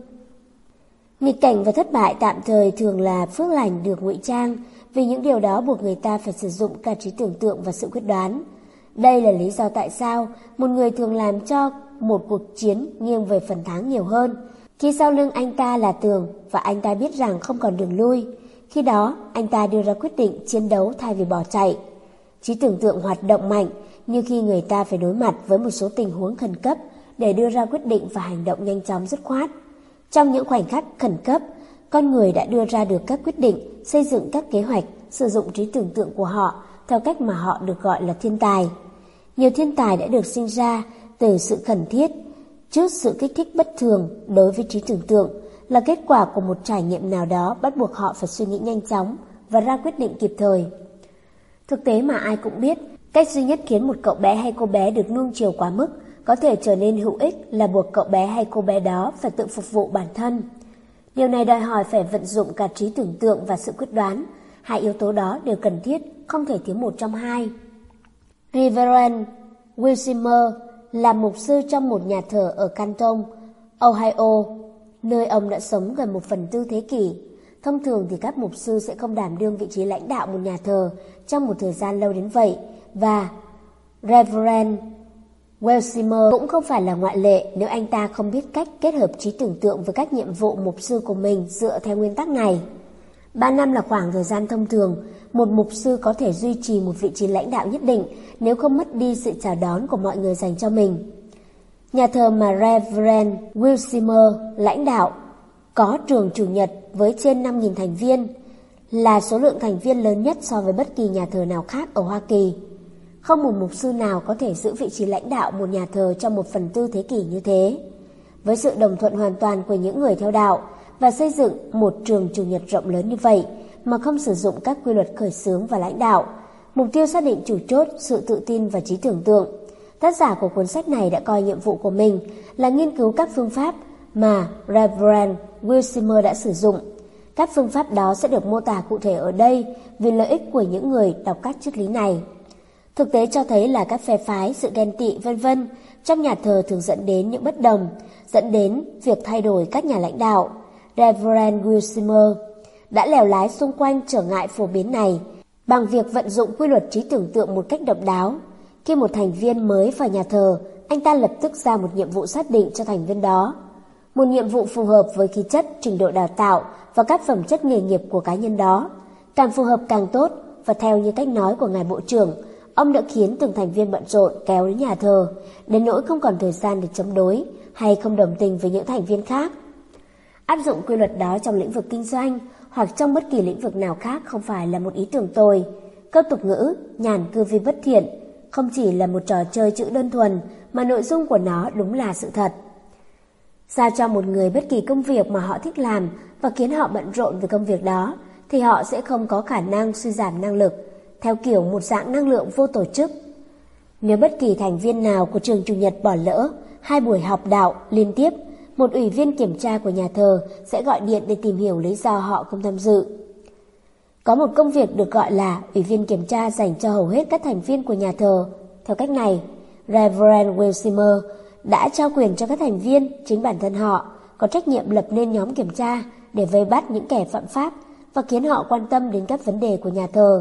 Nghịch cảnh và thất bại tạm thời thường là phước lành được ngụy trang, vì những điều đó buộc người ta phải sử dụng cả trí tưởng tượng và sự quyết đoán. Đây là lý do tại sao một người thường làm cho một cuộc chiến nghiêng về phần thắng nhiều hơn, khi sau lưng anh ta là tường và anh ta biết rằng không còn đường lui. Khi đó, anh ta đưa ra quyết định chiến đấu thay vì bỏ chạy. Trí tưởng tượng hoạt động mạnh như khi người ta phải đối mặt với một số tình huống khẩn cấp để đưa ra quyết định và hành động nhanh chóng dứt khoát. Trong những khoảnh khắc khẩn cấp, con người đã đưa ra được các quyết định, xây dựng các kế hoạch, sử dụng trí tưởng tượng của họ theo cách mà họ được gọi là thiên tài. Nhiều thiên tài đã được sinh ra từ sự khẩn thiết trước sự kích thích bất thường đối với trí tưởng tượng, là kết quả của một trải nghiệm nào đó bắt buộc họ phải suy nghĩ nhanh chóng và ra quyết định kịp thời. Thực tế mà ai cũng biết, cách duy nhất khiến một cậu bé hay cô bé được nuông chiều quá mức có thể trở nên hữu ích là buộc cậu bé hay cô bé đó phải tự phục vụ bản thân. Điều này đòi hỏi phải vận dụng cả trí tưởng tượng và sự quyết đoán. Hai yếu tố đó đều cần thiết, không thể thiếu một trong hai. Reverend Wilsimer là mục sư trong một nhà thờ ở Canton, Ohio, nơi ông đã sống gần một phần tư thế kỷ. Thông thường thì các mục sư sẽ không đảm đương vị trí lãnh đạo một nhà thờ trong một thời gian lâu đến vậy, và Reverend Wilsimer cũng không phải là ngoại lệ nếu anh ta không biết cách kết hợp trí tưởng tượng với các nhiệm vụ mục sư của mình dựa theo nguyên tắc này. Ba năm là khoảng thời gian thông thường một mục sư có thể duy trì một vị trí lãnh đạo nhất định nếu không mất đi sự chào đón của mọi người dành cho mình. Nhà thờ mà Reverend Wilsimer lãnh đạo có trường chủ nhật với trên năm nghìn thành viên, là số lượng thành viên lớn nhất so với bất kỳ nhà thờ nào khác ở Hoa Kỳ. Không một mục sư nào có thể giữ vị trí lãnh đạo một nhà thờ trong một phần tư thế kỷ như thế. Với sự đồng thuận hoàn toàn của những người theo đạo và xây dựng một trường chủ nhật rộng lớn như vậy mà không sử dụng các quy luật khởi xướng và lãnh đạo, mục tiêu xác định chủ chốt, sự tự tin và trí tưởng tượng. Tác giả của cuốn sách này đã coi nhiệm vụ của mình là nghiên cứu các phương pháp mà Reverend Wilsimer đã sử dụng. Các phương pháp đó sẽ được mô tả cụ thể ở đây vì lợi ích của những người đọc các triết lý này. Thực tế cho thấy là các phe phái, sự ghen tị vân vân trong nhà thờ thường dẫn đến những bất đồng, dẫn đến việc thay đổi các nhà lãnh đạo. Reverend Wilsimer đã lèo lái xung quanh trở ngại phổ biến này bằng việc vận dụng quy luật trí tưởng tượng một cách độc đáo. Khi một thành viên mới vào nhà thờ, anh ta lập tức ra một nhiệm vụ xác định cho thành viên đó. Một nhiệm vụ phù hợp với khí chất, trình độ đào tạo và các phẩm chất nghề nghiệp của cá nhân đó. Càng phù hợp càng tốt, và theo như cách nói của ngài bộ trưởng, ông đã khiến từng thành viên bận rộn kéo đến nhà thờ, đến nỗi không còn thời gian để chống đối hay không đồng tình với những thành viên khác. Áp dụng quy luật đó trong lĩnh vực kinh doanh hoặc trong bất kỳ lĩnh vực nào khác không phải là một ý tưởng tồi. Câu tục ngữ nhàn cư vi bất thiện không chỉ là một trò chơi chữ đơn thuần, mà nội dung của nó đúng là sự thật. Giao cho một người bất kỳ công việc mà họ thích làm và khiến họ bận rộn với công việc đó, thì họ sẽ không có khả năng suy giảm năng lực. theo kiểu một dạng năng lượng vô tổ chức. Nếu bất kỳ thành viên nào của trường Chủ nhật bỏ lỡ hai buổi học đạo liên tiếp, một ủy viên kiểm tra của nhà thờ sẽ gọi điện để tìm hiểu lý do họ không tham dự. Có một công việc được gọi là ủy viên kiểm tra dành cho hầu hết các thành viên của nhà thờ. Theo cách này, Reverend Wilsimer đã trao quyền cho các thành viên, chính bản thân họ, có trách nhiệm lập nên nhóm kiểm tra để vây bắt những kẻ phạm pháp và khiến họ quan tâm đến các vấn đề của nhà thờ.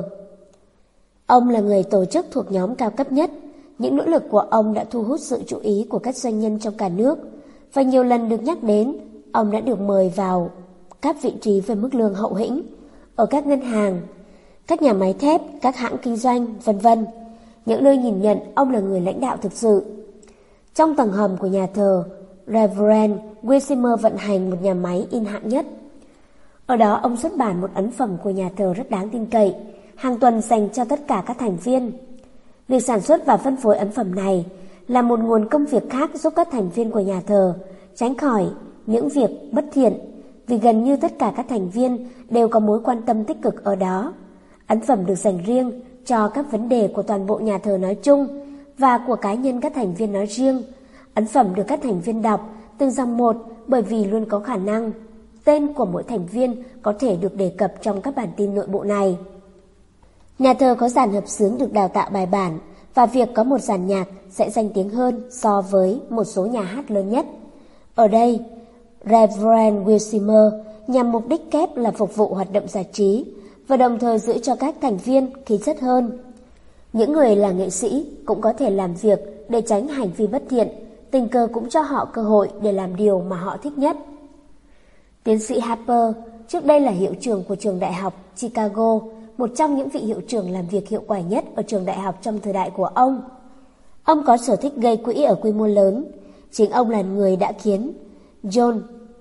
Ông là người tổ chức thuộc nhóm cao cấp nhất. Những nỗ lực của ông đã thu hút sự chú ý của các doanh nhân trong cả nước, và nhiều lần được nhắc đến. Ông đã được mời vào các vị trí với mức lương hậu hĩnh ở các ngân hàng, các nhà máy thép, các hãng kinh doanh, vân vân, những nơi nhìn nhận ông là người lãnh đạo thực sự. Trong tầng hầm của nhà thờ, Reverend Wilsimer vận hành một nhà máy in hạng nhất. Ở đó ông xuất bản một ấn phẩm của nhà thờ rất đáng tin cậy, hàng tuần dành cho tất cả các thành viên. Việc sản xuất và phân phối ấn phẩm này là một nguồn công việc khác giúp các thành viên của nhà thờ tránh khỏi những việc bất thiện, vì gần như tất cả các thành viên đều có mối quan tâm tích cực ở đó. Ấn phẩm được dành riêng cho các vấn đề của toàn bộ nhà thờ nói chung và của cá nhân các thành viên nói riêng. Ấn phẩm được các thành viên đọc từng dòng một bởi vì luôn có khả năng tên của mỗi thành viên có thể được đề cập trong các bản tin nội bộ này. Nhà thờ có dàn hợp xướng được đào tạo bài bản, và việc có một dàn nhạc sẽ danh tiếng hơn so với một số nhà hát lớn nhất. Ở đây, Reverend Wilsimer nhằm mục đích kép là phục vụ hoạt động giải trí và đồng thời giữ cho các thành viên khí chất hơn. Những người là nghệ sĩ cũng có thể làm việc để tránh hành vi bất thiện, tình cờ cũng cho họ cơ hội để làm điều mà họ thích nhất. Tiến sĩ Harper, trước đây là hiệu trưởng của trường đại học Chicago, một trong những vị hiệu trưởng làm việc hiệu quả nhất ở trường đại học trong thời đại của ông. Ông có sở thích gây quỹ ở quy mô lớn. Chính ông là người đã khiến John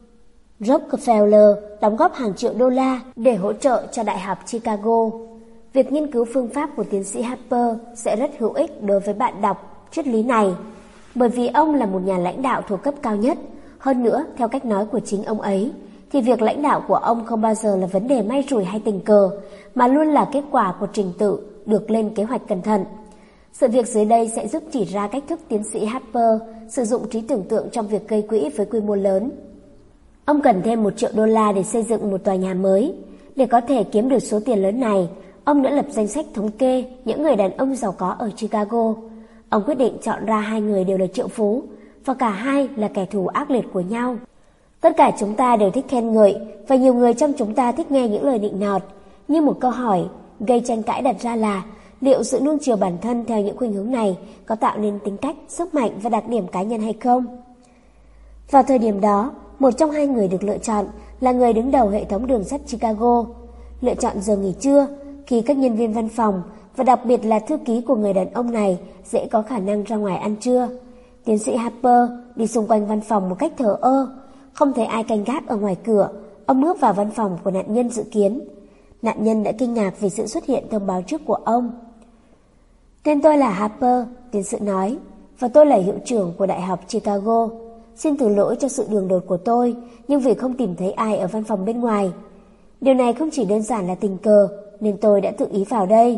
Rockefeller đóng góp hàng triệu đô la để hỗ trợ cho Đại học Chicago. Việc nghiên cứu phương pháp của tiến sĩ Harper sẽ rất hữu ích đối với bạn đọc triết lý này, bởi vì ông là một nhà lãnh đạo thuộc cấp cao nhất. Hơn nữa, theo cách nói của chính ông ấy, thì việc lãnh đạo của ông không bao giờ là vấn đề may rủi hay tình cờ, mà luôn là kết quả của trình tự được lên kế hoạch cẩn thận. Sự việc dưới đây sẽ giúp chỉ ra cách thức tiến sĩ Harper sử dụng trí tưởng tượng trong việc gây quỹ với quy mô lớn. Ông cần thêm một triệu đô la để xây dựng một tòa nhà mới. Để có thể kiếm được số tiền lớn này, ông đã lập danh sách thống kê những người đàn ông giàu có ở Chicago. Ông quyết định chọn ra hai người đều là triệu phú, và cả hai là kẻ thù ác liệt của nhau. Tất cả chúng ta đều thích khen ngợi, và nhiều người trong chúng ta thích nghe những lời nịnh nọt. Như một câu hỏi gây tranh cãi đặt ra là liệu sự nuông chiều bản thân theo những khuynh hướng này có tạo nên tính cách, sức mạnh và đặc điểm cá nhân hay không? Vào thời điểm đó, một trong hai người được lựa chọn là người đứng đầu hệ thống đường sắt Chicago. Lựa chọn giờ nghỉ trưa, khi các nhân viên văn phòng và đặc biệt là thư ký của người đàn ông này dễ có khả năng ra ngoài ăn trưa. Tiến sĩ Harper đi xung quanh văn phòng một cách thờ ơ, không thấy ai canh gác ở ngoài cửa. Ông bước vào văn phòng của nạn nhân dự kiến. Nạn nhân đã kinh ngạc vì sự xuất hiện thông báo trước của ông. Tên tôi là Harper, tiến sĩ nói, và tôi là hiệu trưởng của Đại học Chicago. Xin thứ lỗi cho sự đường đột của tôi, nhưng vì không tìm thấy ai ở văn phòng bên ngoài. Điều này không chỉ đơn giản là tình cờ, nên tôi đã tự ý vào đây.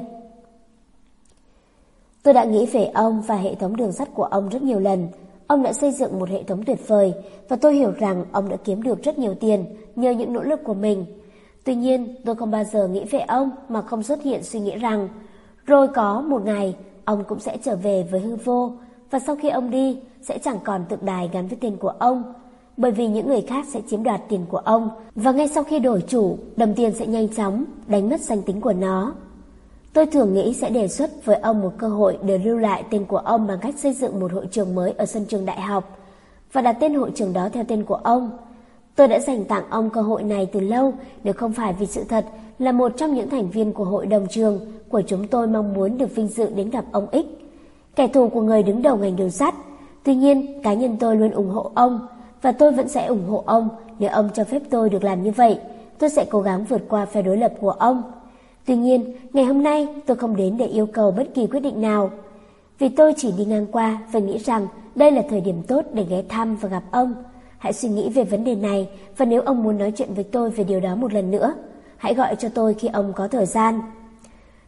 Tôi đã nghĩ về ông và hệ thống đường sắt của ông rất nhiều lần. Ông đã xây dựng một hệ thống tuyệt vời, và tôi hiểu rằng ông đã kiếm được rất nhiều tiền nhờ những nỗ lực của mình. Tuy nhiên, tôi không bao giờ nghĩ về ông mà không xuất hiện suy nghĩ rằng rồi có một ngày ông cũng sẽ trở về với hư vô, và sau khi ông đi sẽ chẳng còn tượng đài gắn với tên của ông, bởi vì những người khác sẽ chiếm đoạt tiền của ông, và ngay sau khi đổi chủ, đồng tiền sẽ nhanh chóng đánh mất danh tính của nó. Tôi thường nghĩ sẽ đề xuất với ông một cơ hội để lưu lại tên của ông bằng cách xây dựng một hội trường mới ở sân trường đại học và đặt tên hội trường đó theo tên của ông. Tôi đã dành tặng ông cơ hội này từ lâu, nếu không phải vì sự thật là một trong những thành viên của hội đồng trường của chúng tôi mong muốn được vinh dự đến gặp ông X, kẻ thù của người đứng đầu ngành đường sắt. Tuy nhiên, cá nhân tôi luôn ủng hộ ông, và tôi vẫn sẽ ủng hộ ông nếu ông cho phép tôi được làm như vậy. Tôi sẽ cố gắng vượt qua phe đối lập của ông. Tuy nhiên, ngày hôm nay tôi không đến để yêu cầu bất kỳ quyết định nào, vì tôi chỉ đi ngang qua và nghĩ rằng đây là thời điểm tốt để ghé thăm và gặp ông. Hãy suy nghĩ về vấn đề này, và nếu ông muốn nói chuyện với tôi về điều đó một lần nữa, hãy gọi cho tôi khi ông có thời gian.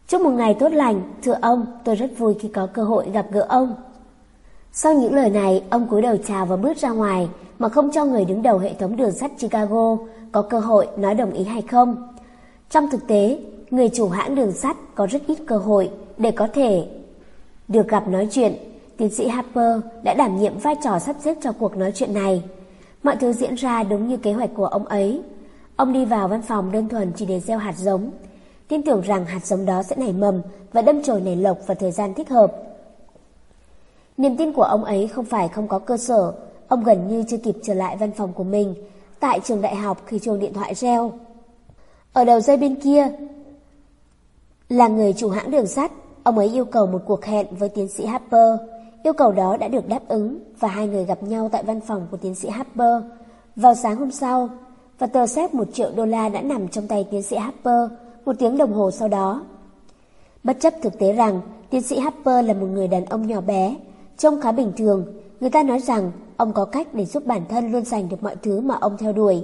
Chúc một ngày tốt lành, thưa ông, tôi rất vui khi có cơ hội gặp gỡ ông. Sau những lời này, ông cúi đầu chào và bước ra ngoài mà không cho người đứng đầu hệ thống đường sắt Chicago có cơ hội nói đồng ý hay không. Trong thực tế, người chủ hãng đường sắt có rất ít cơ hội để có thể được gặp nói chuyện. Tiến sĩ Harper đã đảm nhiệm vai trò sắp xếp cho cuộc nói chuyện này. Mọi thứ diễn ra đúng như kế hoạch của ông ấy. Ông đi vào văn phòng đơn thuần chỉ để gieo hạt giống, tin tưởng rằng hạt giống đó sẽ nảy mầm và đâm chồi nảy lộc vào thời gian thích hợp. Niềm tin của ông ấy không phải không có cơ sở. Ông gần như chưa kịp trở lại văn phòng của mình tại trường đại học khi chuông điện thoại reo. Ở đầu dây bên kia là người chủ hãng đường sắt. Ông ấy yêu cầu một cuộc hẹn với tiến sĩ Harper. Yêu cầu đó đã được đáp ứng và hai người gặp nhau tại văn phòng của tiến sĩ Harper vào sáng hôm sau, và tờ séc một triệu đô la đã nằm trong tay tiến sĩ Harper một tiếng đồng hồ sau đó. Bất chấp thực tế rằng tiến sĩ Harper là một người đàn ông nhỏ bé, trông khá bình thường, người ta nói rằng ông có cách để giúp bản thân luôn giành được mọi thứ mà ông theo đuổi.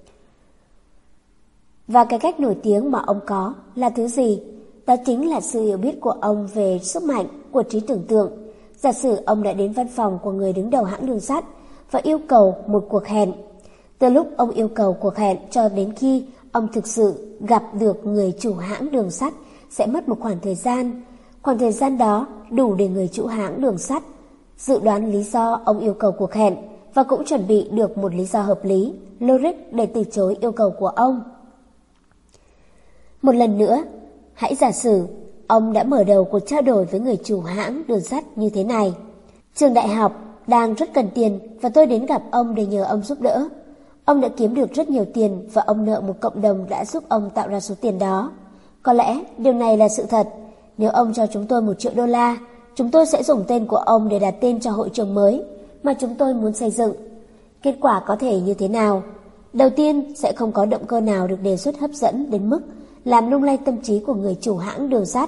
Và cái cách nổi tiếng mà ông có là thứ gì? Đó chính là sự hiểu biết của ông về sức mạnh của trí tưởng tượng. Giả sử ông đã đến văn phòng của người đứng đầu hãng đường sắt và yêu cầu một cuộc hẹn. Từ lúc ông yêu cầu cuộc hẹn cho đến khi ông thực sự gặp được người chủ hãng đường sắt sẽ mất một khoảng thời gian. Khoảng thời gian đó đủ để người chủ hãng đường sắt dự đoán lý do ông yêu cầu cuộc hẹn và cũng chuẩn bị được một lý do hợp lý, logic để từ chối yêu cầu của ông. Một lần nữa, hãy giả sử ông đã mở đầu cuộc trao đổi với người chủ hãng đường sắt như thế này. Trường đại học đang rất cần tiền và tôi đến gặp ông để nhờ ông giúp đỡ. Ông đã kiếm được rất nhiều tiền và ông nợ một cộng đồng đã giúp ông tạo ra số tiền đó. Có lẽ điều này là sự thật. Nếu ông cho chúng tôi một triệu đô la, chúng tôi sẽ dùng tên của ông để đặt tên cho hội trường mới mà chúng tôi muốn xây dựng. Kết quả có thể như thế nào? Đầu tiên, sẽ không có động cơ nào được đề xuất hấp dẫn đến mức làm lung lay tâm trí của người chủ hãng đường sắt.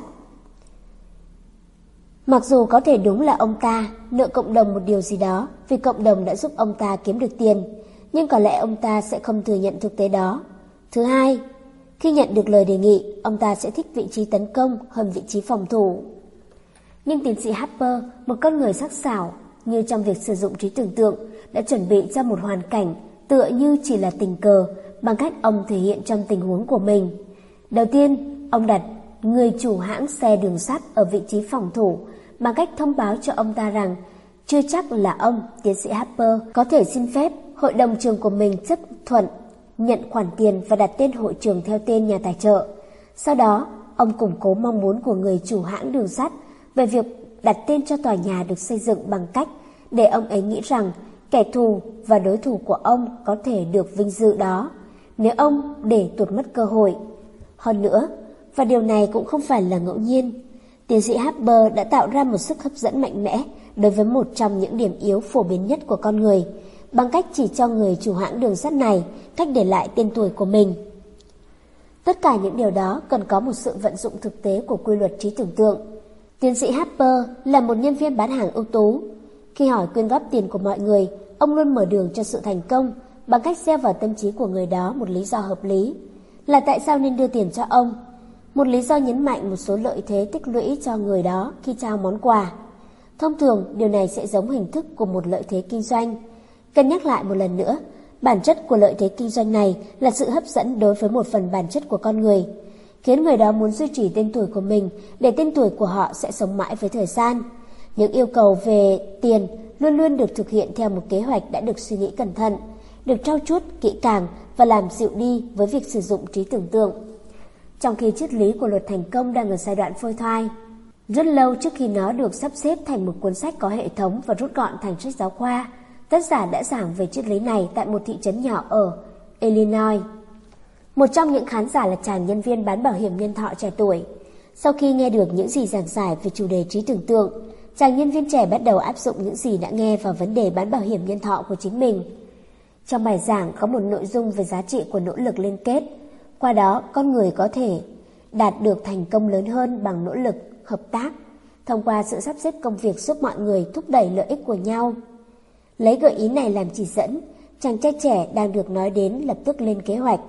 Mặc dù có thể đúng là ông ta nợ cộng đồng một điều gì đó vì cộng đồng đã giúp ông ta kiếm được tiền, nhưng có lẽ ông ta sẽ không thừa nhận thực tế đó. Thứ hai, khi nhận được lời đề nghị, ông ta sẽ thích vị trí tấn công hơn vị trí phòng thủ. Nhưng tiến sĩ Harper, một con người sắc sảo như trong việc sử dụng trí tưởng tượng, đã chuẩn bị cho một hoàn cảnh tựa như chỉ là tình cờ bằng cách ông thể hiện trong tình huống của mình. Đầu tiên, ông đặt người chủ hãng xe đường sắt ở vị trí phòng thủ bằng cách thông báo cho ông ta rằng chưa chắc là ông, tiến sĩ Harper, có thể xin phép hội đồng trường của mình chấp thuận nhận khoản tiền và đặt tên hội trường theo tên nhà tài trợ. Sau đó, ông củng cố mong muốn của người chủ hãng đường sắt về việc đặt tên cho tòa nhà được xây dựng bằng cách để ông ấy nghĩ rằng kẻ thù và đối thủ của ông có thể được vinh dự đó nếu ông để tuột mất cơ hội. Hơn nữa, và điều này cũng không phải là ngẫu nhiên, tiến sĩ Harper đã tạo ra một sức hấp dẫn mạnh mẽ đối với một trong những điểm yếu phổ biến nhất của con người, bằng cách chỉ cho người chủ hãng đường sắt này cách để lại tên tuổi của mình. Tất cả những điều đó cần có một sự vận dụng thực tế của quy luật trí tưởng tượng. Tiến sĩ Harper là một nhân viên bán hàng ưu tú. Khi hỏi quyên góp tiền của mọi người, ông luôn mở đường cho sự thành công bằng cách gieo vào tâm trí của người đó một lý do hợp lý, là tại sao nên đưa tiền cho ông. Một lý do nhấn mạnh một số lợi thế tích lũy cho người đó khi trao món quà. Thông thường, điều này sẽ giống hình thức của một lợi thế kinh doanh. Cân nhắc lại một lần nữa, bản chất của lợi thế kinh doanh này là sự hấp dẫn đối với một phần bản chất của con người, khiến người đó muốn duy trì tên tuổi của mình để tên tuổi của họ sẽ sống mãi với thời gian. Những yêu cầu về tiền luôn luôn được thực hiện theo một kế hoạch đã được suy nghĩ cẩn thận, được trau chuốt kỹ càng và làm dịu đi với việc sử dụng trí tưởng tượng. Trong khi triết lý của luật thành công đang ở giai đoạn phôi thai, rất lâu trước khi nó được sắp xếp thành một cuốn sách có hệ thống và rút gọn thành sách giáo khoa, tác giả đã giảng về triết lý này tại một thị trấn nhỏ ở Illinois. Một trong những khán giả là chàng nhân viên bán bảo hiểm nhân thọ trẻ tuổi. Sau khi nghe được những gì giảng giải về chủ đề trí tưởng tượng, chàng nhân viên trẻ bắt đầu áp dụng những gì đã nghe vào vấn đề bán bảo hiểm nhân thọ của chính mình. Trong bài giảng có một nội dung về giá trị của nỗ lực liên kết. Qua đó, con người có thể đạt được thành công lớn hơn bằng nỗ lực hợp tác, thông qua sự sắp xếp công việc giúp mọi người thúc đẩy lợi ích của nhau. Lấy gợi ý này làm chỉ dẫn, chàng trai trẻ đang được nói đến lập tức lên kế hoạch.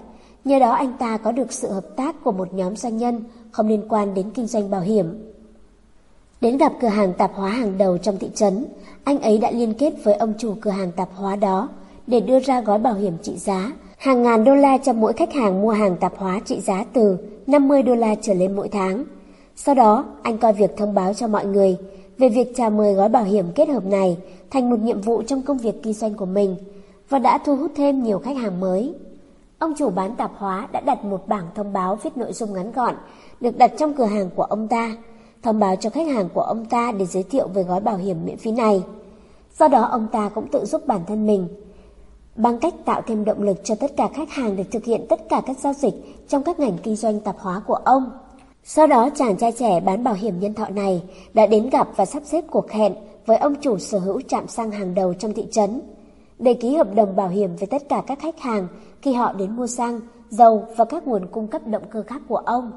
Nhờ đó anh ta có được sự hợp tác của một nhóm doanh nhân không liên quan đến kinh doanh bảo hiểm. Đến gặp cửa hàng tạp hóa hàng đầu trong thị trấn, anh ấy đã liên kết với ông chủ cửa hàng tạp hóa đó để đưa ra gói bảo hiểm trị giá hàng ngàn đô la cho mỗi khách hàng mua hàng tạp hóa trị giá từ năm mươi đô la trở lên mỗi tháng. Sau đó, anh coi việc thông báo cho mọi người về việc chào mời gói bảo hiểm kết hợp này thành một nhiệm vụ trong công việc kinh doanh của mình và đã thu hút thêm nhiều khách hàng mới. Ông chủ bán tạp hóa đã đặt một bảng thông báo viết nội dung ngắn gọn được đặt trong cửa hàng của ông ta, thông báo cho khách hàng của ông ta để giới thiệu về gói bảo hiểm miễn phí này. Do đó ông ta cũng tự giúp bản thân mình bằng cách tạo thêm động lực cho tất cả khách hàng để thực hiện tất cả các giao dịch trong các ngành kinh doanh tạp hóa của ông. Sau đó chàng trai trẻ bán bảo hiểm nhân thọ này đã đến gặp và sắp xếp cuộc hẹn với ông chủ sở hữu trạm xăng hàng đầu trong thị trấn để ký hợp đồng bảo hiểm với tất cả các khách hàng khi họ đến mua xăng, dầu và các nguồn cung cấp động cơ khác của ông.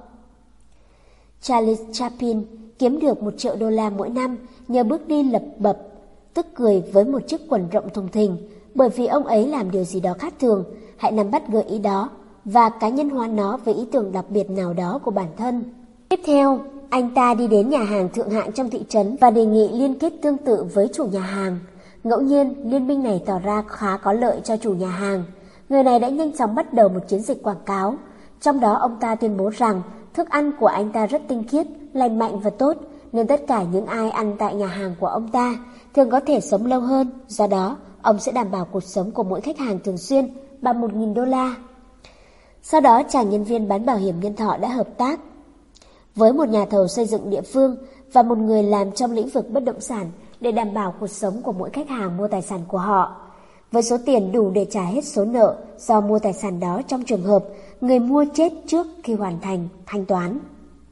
Charles Chaplin kiếm được một triệu đô la mỗi năm nhờ bước đi lập bập, tức cười với một chiếc quần rộng thùng thình, bởi vì ông ấy làm điều gì đó khác thường. Hãy nắm bắt gợi ý đó và cá nhân hóa nó với ý tưởng đặc biệt nào đó của bản thân. Tiếp theo, anh ta đi đến nhà hàng thượng hạng trong thị trấn và đề nghị liên kết tương tự với chủ nhà hàng. Ngẫu nhiên, liên minh này tỏ ra khá có lợi cho chủ nhà hàng. Người này đã nhanh chóng bắt đầu một chiến dịch quảng cáo. Trong đó ông ta tuyên bố rằng thức ăn của anh ta rất tinh khiết, lành mạnh và tốt, nên tất cả những ai ăn tại nhà hàng của ông ta thường có thể sống lâu hơn. Do đó, ông sẽ đảm bảo cuộc sống của mỗi khách hàng thường xuyên bằng một nghìn đô la. Sau đó, chàng nhân viên bán bảo hiểm nhân thọ đã hợp tác với một nhà thầu xây dựng địa phương và một người làm trong lĩnh vực bất động sản để đảm bảo cuộc sống của mỗi khách hàng mua tài sản của họ, với số tiền đủ để trả hết số nợ do mua tài sản đó trong trường hợp người mua chết trước khi hoàn thành thanh toán.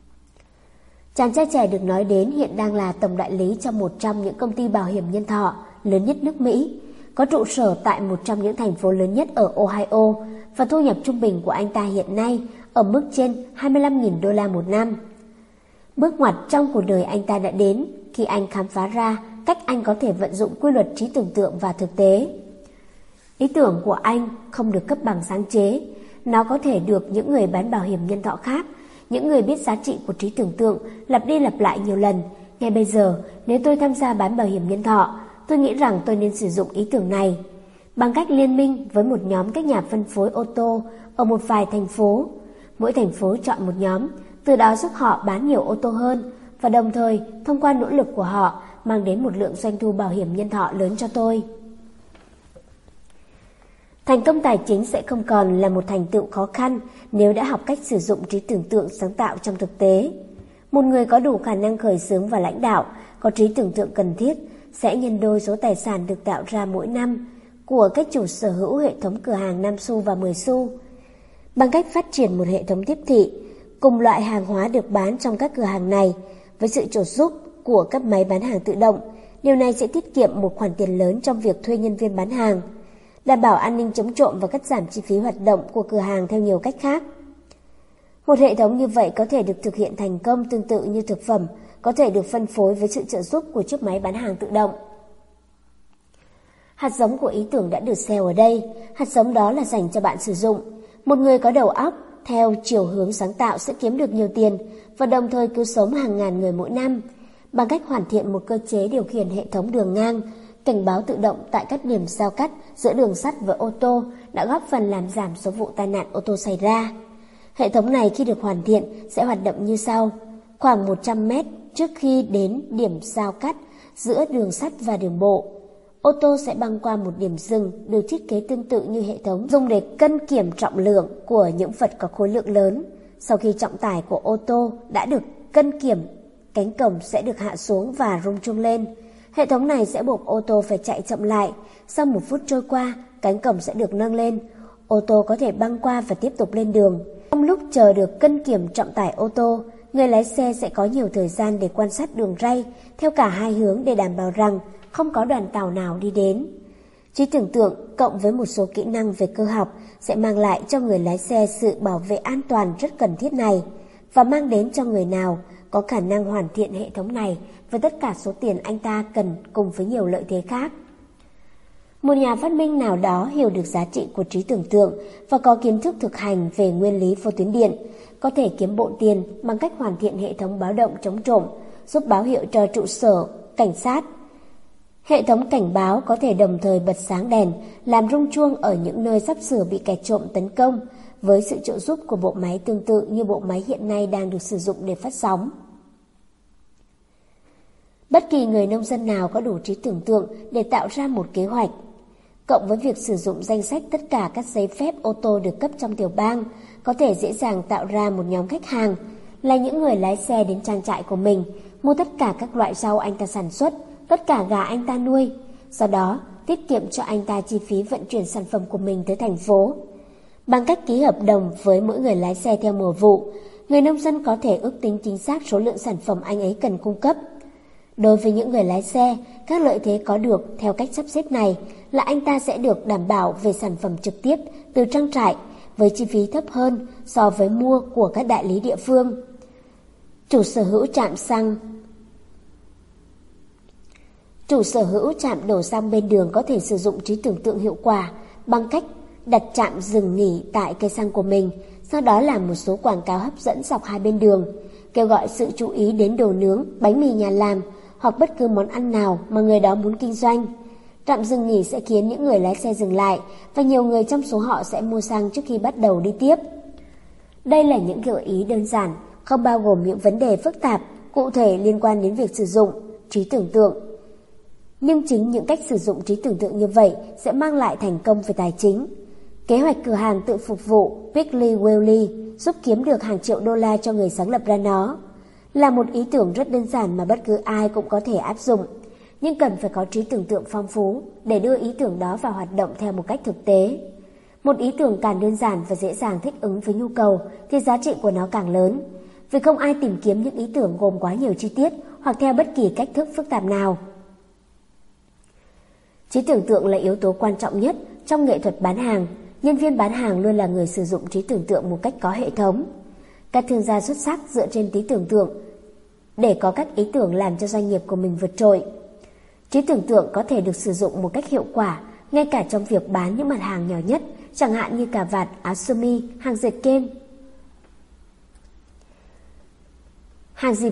Chàng trai trẻ được nói đến hiện đang là tổng đại lý trong một trong những công ty bảo hiểm nhân thọ lớn nhất nước Mỹ, có trụ sở tại một trong những thành phố lớn nhất ở Ohio, và thu nhập trung bình của anh ta hiện nay ở mức trên hai mươi lăm nghìn đô la một năm. Bước ngoặt trong cuộc đời anh ta đã đến khi anh khám phá ra cách anh có thể vận dụng quy luật trí tưởng tượng và thực tế. Ý tưởng của anh không được cấp bằng sáng chế, nó có thể được những người bán bảo hiểm nhân thọ khác, những người biết giá trị của trí tưởng tượng lặp đi lặp lại nhiều lần. Ngay bây giờ, nếu tôi tham gia bán bảo hiểm nhân thọ, tôi nghĩ rằng tôi nên sử dụng ý tưởng này bằng cách liên minh với một nhóm các nhà phân phối ô tô ở một vài thành phố. Mỗi thành phố chọn một nhóm, từ đó giúp họ bán nhiều ô tô hơn và đồng thời thông qua nỗ lực của họ mang đến một lượng doanh thu bảo hiểm nhân thọ lớn cho tôi. Thành công tài chính sẽ không còn là một thành tựu khó khăn nếu đã học cách sử dụng trí tưởng tượng sáng tạo trong thực tế. Một người có đủ khả năng khởi xướng và lãnh đạo, có trí tưởng tượng cần thiết, sẽ nhân đôi số tài sản được tạo ra mỗi năm của các chủ sở hữu hệ thống cửa hàng năm xu và mười xu. Bằng cách phát triển một hệ thống tiếp thị, cùng loại hàng hóa được bán trong các cửa hàng này với sự trợ giúp của các máy bán hàng tự động, điều này sẽ tiết kiệm một khoản tiền lớn trong việc thuê nhân viên bán hàng, đảm bảo an ninh chống trộm và cắt giảm chi phí hoạt động của cửa hàng theo nhiều cách khác. Một hệ thống như vậy có thể được thực hiện thành công tương tự như thực phẩm có thể được phân phối với sự trợ giúp của chiếc máy bán hàng tự động. Hạt giống của ý tưởng đã được gieo ở đây. Hạt giống đó là dành cho bạn sử dụng. Một người có đầu óc theo chiều hướng sáng tạo sẽ kiếm được nhiều tiền và đồng thời cứu sống hàng ngàn người mỗi năm. Bằng cách hoàn thiện một cơ chế điều khiển hệ thống đường ngang, cảnh báo tự động tại các điểm giao cắt giữa đường sắt với ô tô đã góp phần làm giảm số vụ tai nạn ô tô xảy ra. Hệ thống này khi được hoàn thiện sẽ hoạt động như sau. Khoảng một trăm mét trước khi đến điểm giao cắt giữa đường sắt và đường bộ, ô tô sẽ băng qua một điểm dừng được thiết kế tương tự như hệ thống dùng để cân kiểm trọng lượng của những vật có khối lượng lớn. Sau khi trọng tải của ô tô đã được cân kiểm, cánh cổng sẽ được hạ xuống và rung chuông lên. Hệ thống này sẽ buộc ô tô phải chạy chậm lại. Sau một phút trôi qua, cánh cổng sẽ được nâng lên. Ô tô có thể băng qua và tiếp tục lên đường. Trong lúc chờ được cân kiểm trọng tải ô tô, người lái xe sẽ có nhiều thời gian để quan sát đường ray theo cả hai hướng để đảm bảo rằng không có đoàn tàu nào đi đến. Trí tưởng tượng cộng với một số kỹ năng về cơ học sẽ mang lại cho người lái xe sự bảo vệ an toàn rất cần thiết này và mang đến cho người nào có khả năng hoàn thiện hệ thống này với tất cả số tiền anh ta cần cùng với nhiều lợi thế khác. Một nhà phát minh nào đó hiểu được giá trị của trí tưởng tượng và có kiến thức thực hành về nguyên lý vô tuyến điện, có thể kiếm bộ tiền bằng cách hoàn thiện hệ thống báo động chống trộm, giúp báo hiệu cho trụ sở cảnh sát. Hệ thống cảnh báo có thể đồng thời bật sáng đèn, làm rung chuông ở những nơi sắp sửa bị kẻ trộm tấn công, với sự trợ giúp của bộ máy tương tự như bộ máy hiện nay đang được sử dụng để phát sóng. Bất kỳ người nông dân nào có đủ trí tưởng tượng để tạo ra một kế hoạch, cộng với việc sử dụng danh sách tất cả các giấy phép ô tô được cấp trong tiểu bang, có thể dễ dàng tạo ra một nhóm khách hàng, là những người lái xe đến trang trại của mình, mua tất cả các loại rau anh ta sản xuất, tất cả gà anh ta nuôi, sau đó tiết kiệm cho anh ta chi phí vận chuyển sản phẩm của mình tới thành phố. Bằng cách ký hợp đồng với mỗi người lái xe theo mùa vụ, người nông dân có thể ước tính chính xác số lượng sản phẩm anh ấy cần cung cấp. Đối với những người lái xe, các lợi thế có được theo cách sắp xếp này là anh ta sẽ được đảm bảo về sản phẩm trực tiếp từ trang trại với chi phí thấp hơn so với mua của các đại lý địa phương. Chủ sở hữu trạm xăng Chủ sở hữu trạm đổ xăng bên đường có thể sử dụng trí tưởng tượng hiệu quả bằng cách đặt trạm dừng nghỉ tại cây xăng của mình, sau đó làm một số quảng cáo hấp dẫn dọc hai bên đường, kêu gọi sự chú ý đến đồ nướng, bánh mì nhà làm hoặc bất cứ món ăn nào mà người đó muốn kinh doanh. Trạm dừng nghỉ sẽ khiến những người lái xe dừng lại và nhiều người trong số họ sẽ mua xăng trước khi bắt đầu đi tiếp. Đây là những gợi ý đơn giản, không bao gồm những vấn đề phức tạp, cụ thể liên quan đến việc sử dụng trí tưởng tượng. Nhưng chính những cách sử dụng trí tưởng tượng như vậy sẽ mang lại thành công về tài chính. Kế hoạch cửa hàng tự phục vụ Piggly Wiggly giúp kiếm được hàng triệu đô la cho người sáng lập ra nó. Là một ý tưởng rất đơn giản mà bất cứ ai cũng có thể áp dụng, nhưng cần phải có trí tưởng tượng phong phú để đưa ý tưởng đó vào hoạt động theo một cách thực tế. Một ý tưởng càng đơn giản và dễ dàng thích ứng với nhu cầu thì giá trị của nó càng lớn, vì không ai tìm kiếm những ý tưởng gồm quá nhiều chi tiết hoặc theo bất kỳ cách thức phức tạp nào. Trí tưởng tượng là yếu tố quan trọng nhất trong nghệ thuật bán hàng. Nhân viên bán hàng luôn là người sử dụng trí tưởng tượng một cách có hệ thống. Các thương gia xuất sắc dựa trên trí tưởng tượng để có các ý tưởng làm cho doanh nghiệp của mình vượt trội. Trí tưởng tượng có thể được sử dụng một cách hiệu quả ngay cả trong việc bán những mặt hàng nhỏ nhất, chẳng hạn như cà vạt, áo sơ mi, hàng dệt kem, hàng dịp,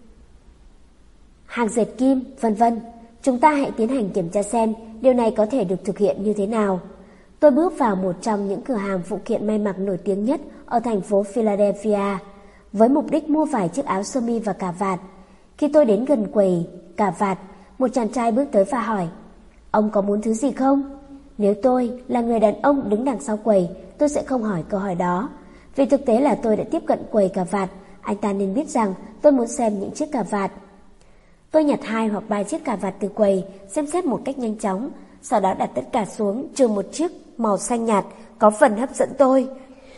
hàng dệt kim, vân vân. Chúng ta hãy tiến hành kiểm tra xem điều này có thể được thực hiện như thế nào. Tôi bước vào một trong những cửa hàng phụ kiện may mặc nổi tiếng nhất ở thành phố Philadelphia với mục đích mua vài chiếc áo sơ mi và cà vạt. Khi tôi đến gần quầy cà vạt, một chàng trai bước tới và hỏi: "Ông có muốn thứ gì không?" Nếu tôi là người đàn ông đứng đằng sau quầy, tôi sẽ không hỏi câu hỏi đó. Vì thực tế là tôi đã tiếp cận quầy cà vạt, anh ta nên biết rằng tôi muốn xem những chiếc cà vạt. Tôi nhặt hai hoặc ba chiếc cà vạt từ quầy, xem xét một cách nhanh chóng, sau đó đặt tất cả xuống trừ một chiếc màu xanh nhạt có phần hấp dẫn tôi.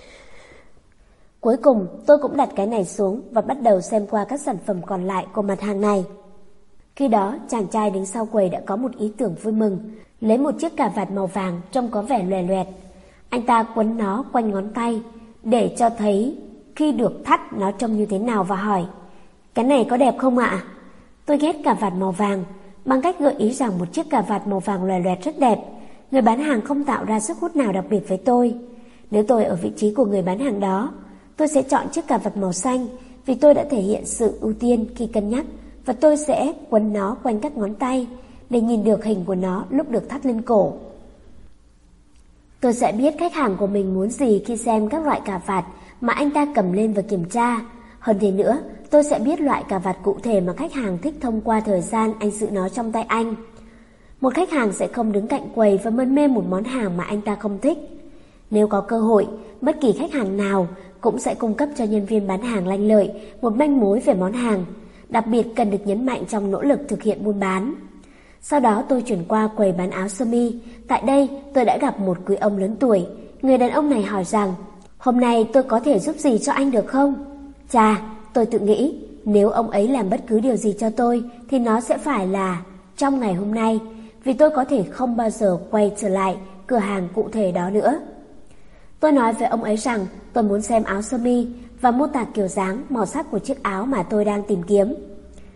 Cuối cùng tôi cũng đặt cái này xuống và bắt đầu xem qua các sản phẩm còn lại của mặt hàng này. Khi đó chàng trai đứng sau quầy đã có một ý tưởng vui mừng, lấy một chiếc cà vạt màu vàng trông có vẻ loè loẹt. Anh ta quấn nó quanh ngón tay để cho thấy khi được thắt nó trông như thế nào và hỏi: "Cái này có đẹp không ạ?" Tôi ghét cà vạt màu vàng, bằng cách gợi ý rằng một chiếc cà vạt màu vàng loè loẹt rất đẹp. Người bán hàng không tạo ra sức hút nào đặc biệt với tôi. Nếu tôi ở vị trí của người bán hàng đó, tôi sẽ chọn chiếc cà vạt màu xanh vì tôi đã thể hiện sự ưu tiên khi cân nhắc, và tôi sẽ quấn nó quanh các ngón tay để nhìn được hình của nó lúc được thắt lên cổ. Tôi sẽ biết khách hàng của mình muốn gì khi xem các loại cà vạt mà anh ta cầm lên và kiểm tra. Hơn thế nữa, tôi sẽ biết loại cà vạt cụ thể mà khách hàng thích thông qua thời gian anh giữ nó trong tay anh. Một khách hàng sẽ không đứng cạnh quầy và mân mê một món hàng mà anh ta không thích. Nếu có cơ hội, bất kỳ khách hàng nào cũng sẽ cung cấp cho nhân viên bán hàng lanh lợi một manh mối về món hàng, đặc biệt cần được nhấn mạnh trong nỗ lực thực hiện buôn bán. Sau đó tôi chuyển qua quầy bán áo sơ mi. Tại đây tôi đã gặp một quý ông lớn tuổi. Người đàn ông này hỏi rằng: "Hôm nay tôi có thể giúp gì cho anh được không?" Chà, tôi tự nghĩ, nếu ông ấy làm bất cứ điều gì cho tôi thì nó sẽ phải là trong ngày hôm nay, vì tôi có thể không bao giờ quay trở lại cửa hàng cụ thể đó nữa. Tôi nói với ông ấy rằng tôi muốn xem áo sơ mi và mô tả kiểu dáng, màu sắc của chiếc áo mà tôi đang tìm kiếm.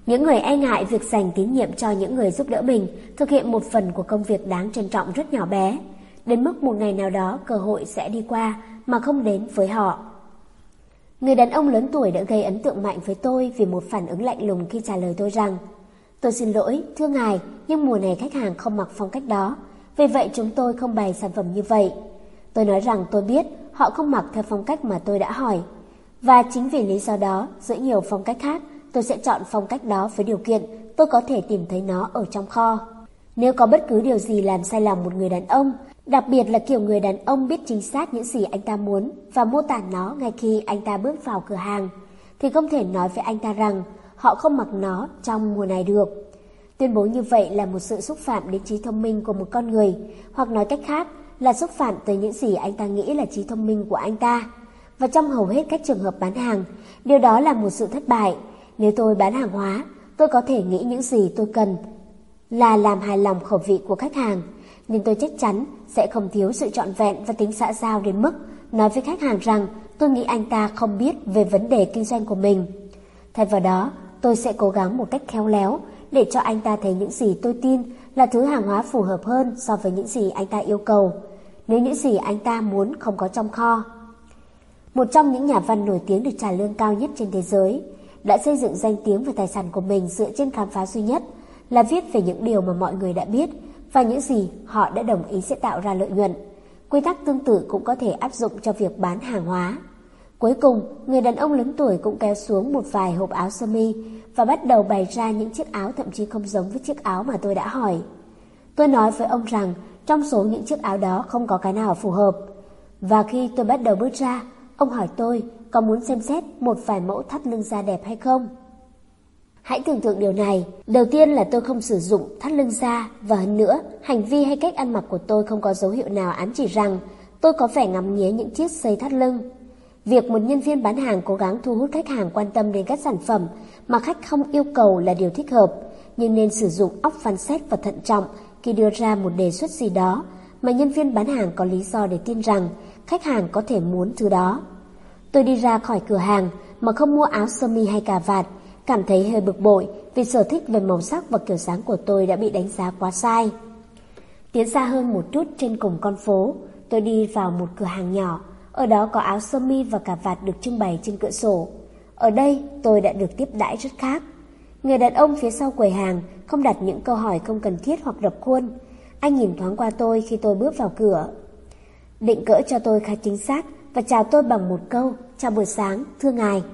Những người e ngại việc dành tín nhiệm cho những người giúp đỡ mình, thực hiện một phần của công việc đáng trân trọng rất nhỏ bé, đến mức một ngày nào đó cơ hội sẽ đi qua mà không đến với họ. Người đàn ông lớn tuổi đã gây ấn tượng mạnh với tôi vì một phản ứng lạnh lùng khi trả lời tôi rằng: "Tôi xin lỗi, thưa ngài, nhưng mùa này khách hàng không mặc phong cách đó, vì vậy chúng tôi không bày sản phẩm như vậy." Tôi nói rằng tôi biết họ không mặc theo phong cách mà tôi đã hỏi, và chính vì lý do đó, giữa nhiều phong cách khác, tôi sẽ chọn phong cách đó với điều kiện tôi có thể tìm thấy nó ở trong kho. Nếu có bất cứ điều gì làm sai lòng một người đàn ông, đặc biệt là kiểu người đàn ông biết chính xác những gì anh ta muốn và mô tả nó ngay khi anh ta bước vào cửa hàng, thì không thể nói với anh ta rằng họ không mặc nó trong mùa này được. Tuyên bố như vậy là một sự xúc phạm đến trí thông minh của một con người, hoặc nói cách khác là xúc phạm tới những gì anh ta nghĩ là trí thông minh của anh ta. Và trong hầu hết các trường hợp bán hàng, điều đó là một sự thất bại. Nếu tôi bán hàng hóa, tôi có thể nghĩ những gì tôi cần là làm hài lòng khẩu vị của khách hàng, nhưng tôi chắc chắn sẽ không thiếu sự trọn vẹn và tính xã giao đến mức nói với khách hàng rằng tôi nghĩ anh ta không biết về vấn đề kinh doanh của mình. Thay vào đó, tôi sẽ cố gắng một cách khéo léo để cho anh ta thấy những gì tôi tin là thứ hàng hóa phù hợp hơn so với những gì anh ta yêu cầu, nếu những gì anh ta muốn không có trong kho. Một trong những nhà văn nổi tiếng được trả lương cao nhất trên thế giới đã xây dựng danh tiếng và tài sản của mình dựa trên khám phá duy nhất là viết về những điều mà mọi người đã biết và những gì họ đã đồng ý sẽ tạo ra lợi nhuận. Quy tắc tương tự cũng có thể áp dụng cho việc bán hàng hóa. Cuối cùng, người đàn ông lớn tuổi cũng kéo xuống một vài hộp áo sơ mi và bắt đầu bày ra những chiếc áo thậm chí không giống với chiếc áo mà tôi đã hỏi. Tôi nói với ông rằng trong số những chiếc áo đó không có cái nào phù hợp. Và khi tôi bắt đầu bước ra, ông hỏi tôi có muốn xem xét một vài mẫu thắt lưng da đẹp hay không. Hãy tưởng tượng điều này. Đầu tiên là tôi không sử dụng thắt lưng da, và hơn nữa, hành vi hay cách ăn mặc của tôi không có dấu hiệu nào ám chỉ rằng tôi có vẻ ngắm nghía những chiếc dây thắt lưng. Việc một nhân viên bán hàng cố gắng thu hút khách hàng quan tâm đến các sản phẩm mà khách không yêu cầu là điều thích hợp, nhưng nên sử dụng óc phán xét và thận trọng khi đưa ra một đề xuất gì đó mà nhân viên bán hàng có lý do để tin rằng khách hàng có thể muốn thứ đó. Tôi đi ra khỏi cửa hàng mà không mua áo sơ mi hay cà vạt, cảm thấy hơi bực bội vì sở thích về màu sắc và kiểu dáng của tôi đã bị đánh giá quá sai. Tiến xa hơn một chút trên cùng con phố, tôi đi vào một cửa hàng nhỏ. Ở đó có áo sơ mi và cà vạt được trưng bày trên cửa sổ. Ở đây tôi đã được tiếp đãi rất khác. Người đàn ông phía sau quầy hàng không đặt những câu hỏi không cần thiết hoặc rập khuôn. Anh nhìn thoáng qua tôi khi tôi bước vào cửa, định cỡ cho tôi khá chính xác và chào tôi bằng một câu: "Chào buổi sáng, thưa ngài."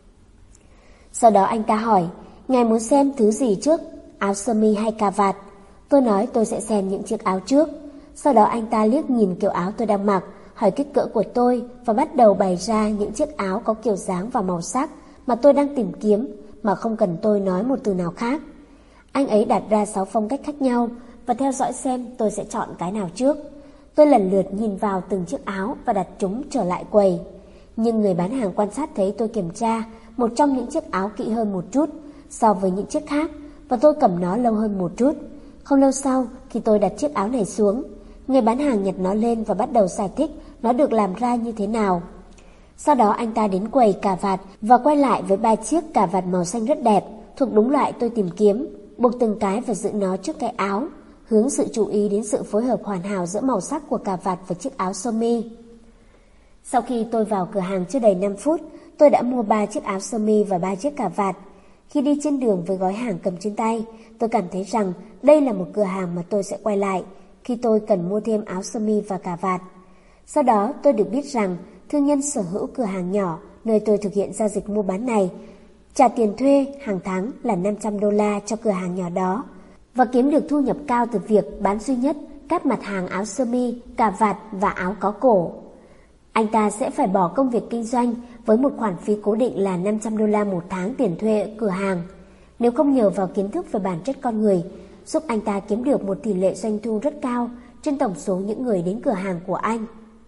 Sau đó anh ta hỏi: "Ngài muốn xem thứ gì trước, áo sơ mi hay cà vạt?" Tôi nói tôi sẽ xem những chiếc áo trước. Sau đó anh ta liếc nhìn kiểu áo tôi đang mặc, hỏi kích cỡ của tôi và bắt đầu bày ra những chiếc áo có kiểu dáng và màu sắc mà tôi đang tìm kiếm mà không cần tôi nói một từ nào khác. Anh ấy đặt ra sáu phong cách khác nhau và theo dõi xem tôi sẽ chọn cái nào trước. Tôi lần lượt nhìn vào từng chiếc áo và đặt chúng trở lại quầy. Nhưng người bán hàng quan sát thấy tôi kiểm tra một trong những chiếc áo kỹ hơn một chút so với những chiếc khác, và tôi cầm nó lâu hơn một chút. Không lâu sau, khi tôi đặt chiếc áo này xuống, người bán hàng nhặt nó lên và bắt đầu giải thích nó được làm ra như thế nào. Sau đó anh ta đến quầy cà vạt và quay lại với ba chiếc cà vạt màu xanh rất đẹp, thuộc đúng loại tôi tìm kiếm, buộc từng cái và giữ nó trước cái áo, hướng sự chú ý đến sự phối hợp hoàn hảo giữa màu sắc của cà vạt và chiếc áo sơ mi. Sau khi tôi vào cửa hàng chưa đầy năm phút, tôi đã mua ba chiếc áo sơ mi và ba chiếc cà vạt. Khi đi trên đường với gói hàng cầm trên tay, tôi cảm thấy rằng đây là một cửa hàng mà tôi sẽ quay lại khi tôi cần mua thêm áo sơ mi và cà vạt. Sau đó tôi được biết rằng thương nhân sở hữu cửa hàng nhỏ nơi tôi thực hiện giao dịch mua bán này trả tiền thuê hàng tháng là năm trăm đô la cho cửa hàng nhỏ đó và kiếm được thu nhập cao từ việc bán duy nhất các mặt hàng áo sơ mi, cà vạt và áo có cổ. Anh ta sẽ phải bỏ công việc kinh doanh với một khoản phí cố định là năm trăm đô la một tháng tiền thuê cửa hàng, nếu không nhờ vào kiến thức về bản chất con người, giúp anh ta kiếm được một tỷ lệ doanh thu rất cao trên tổng số những người đến cửa hàng của anh.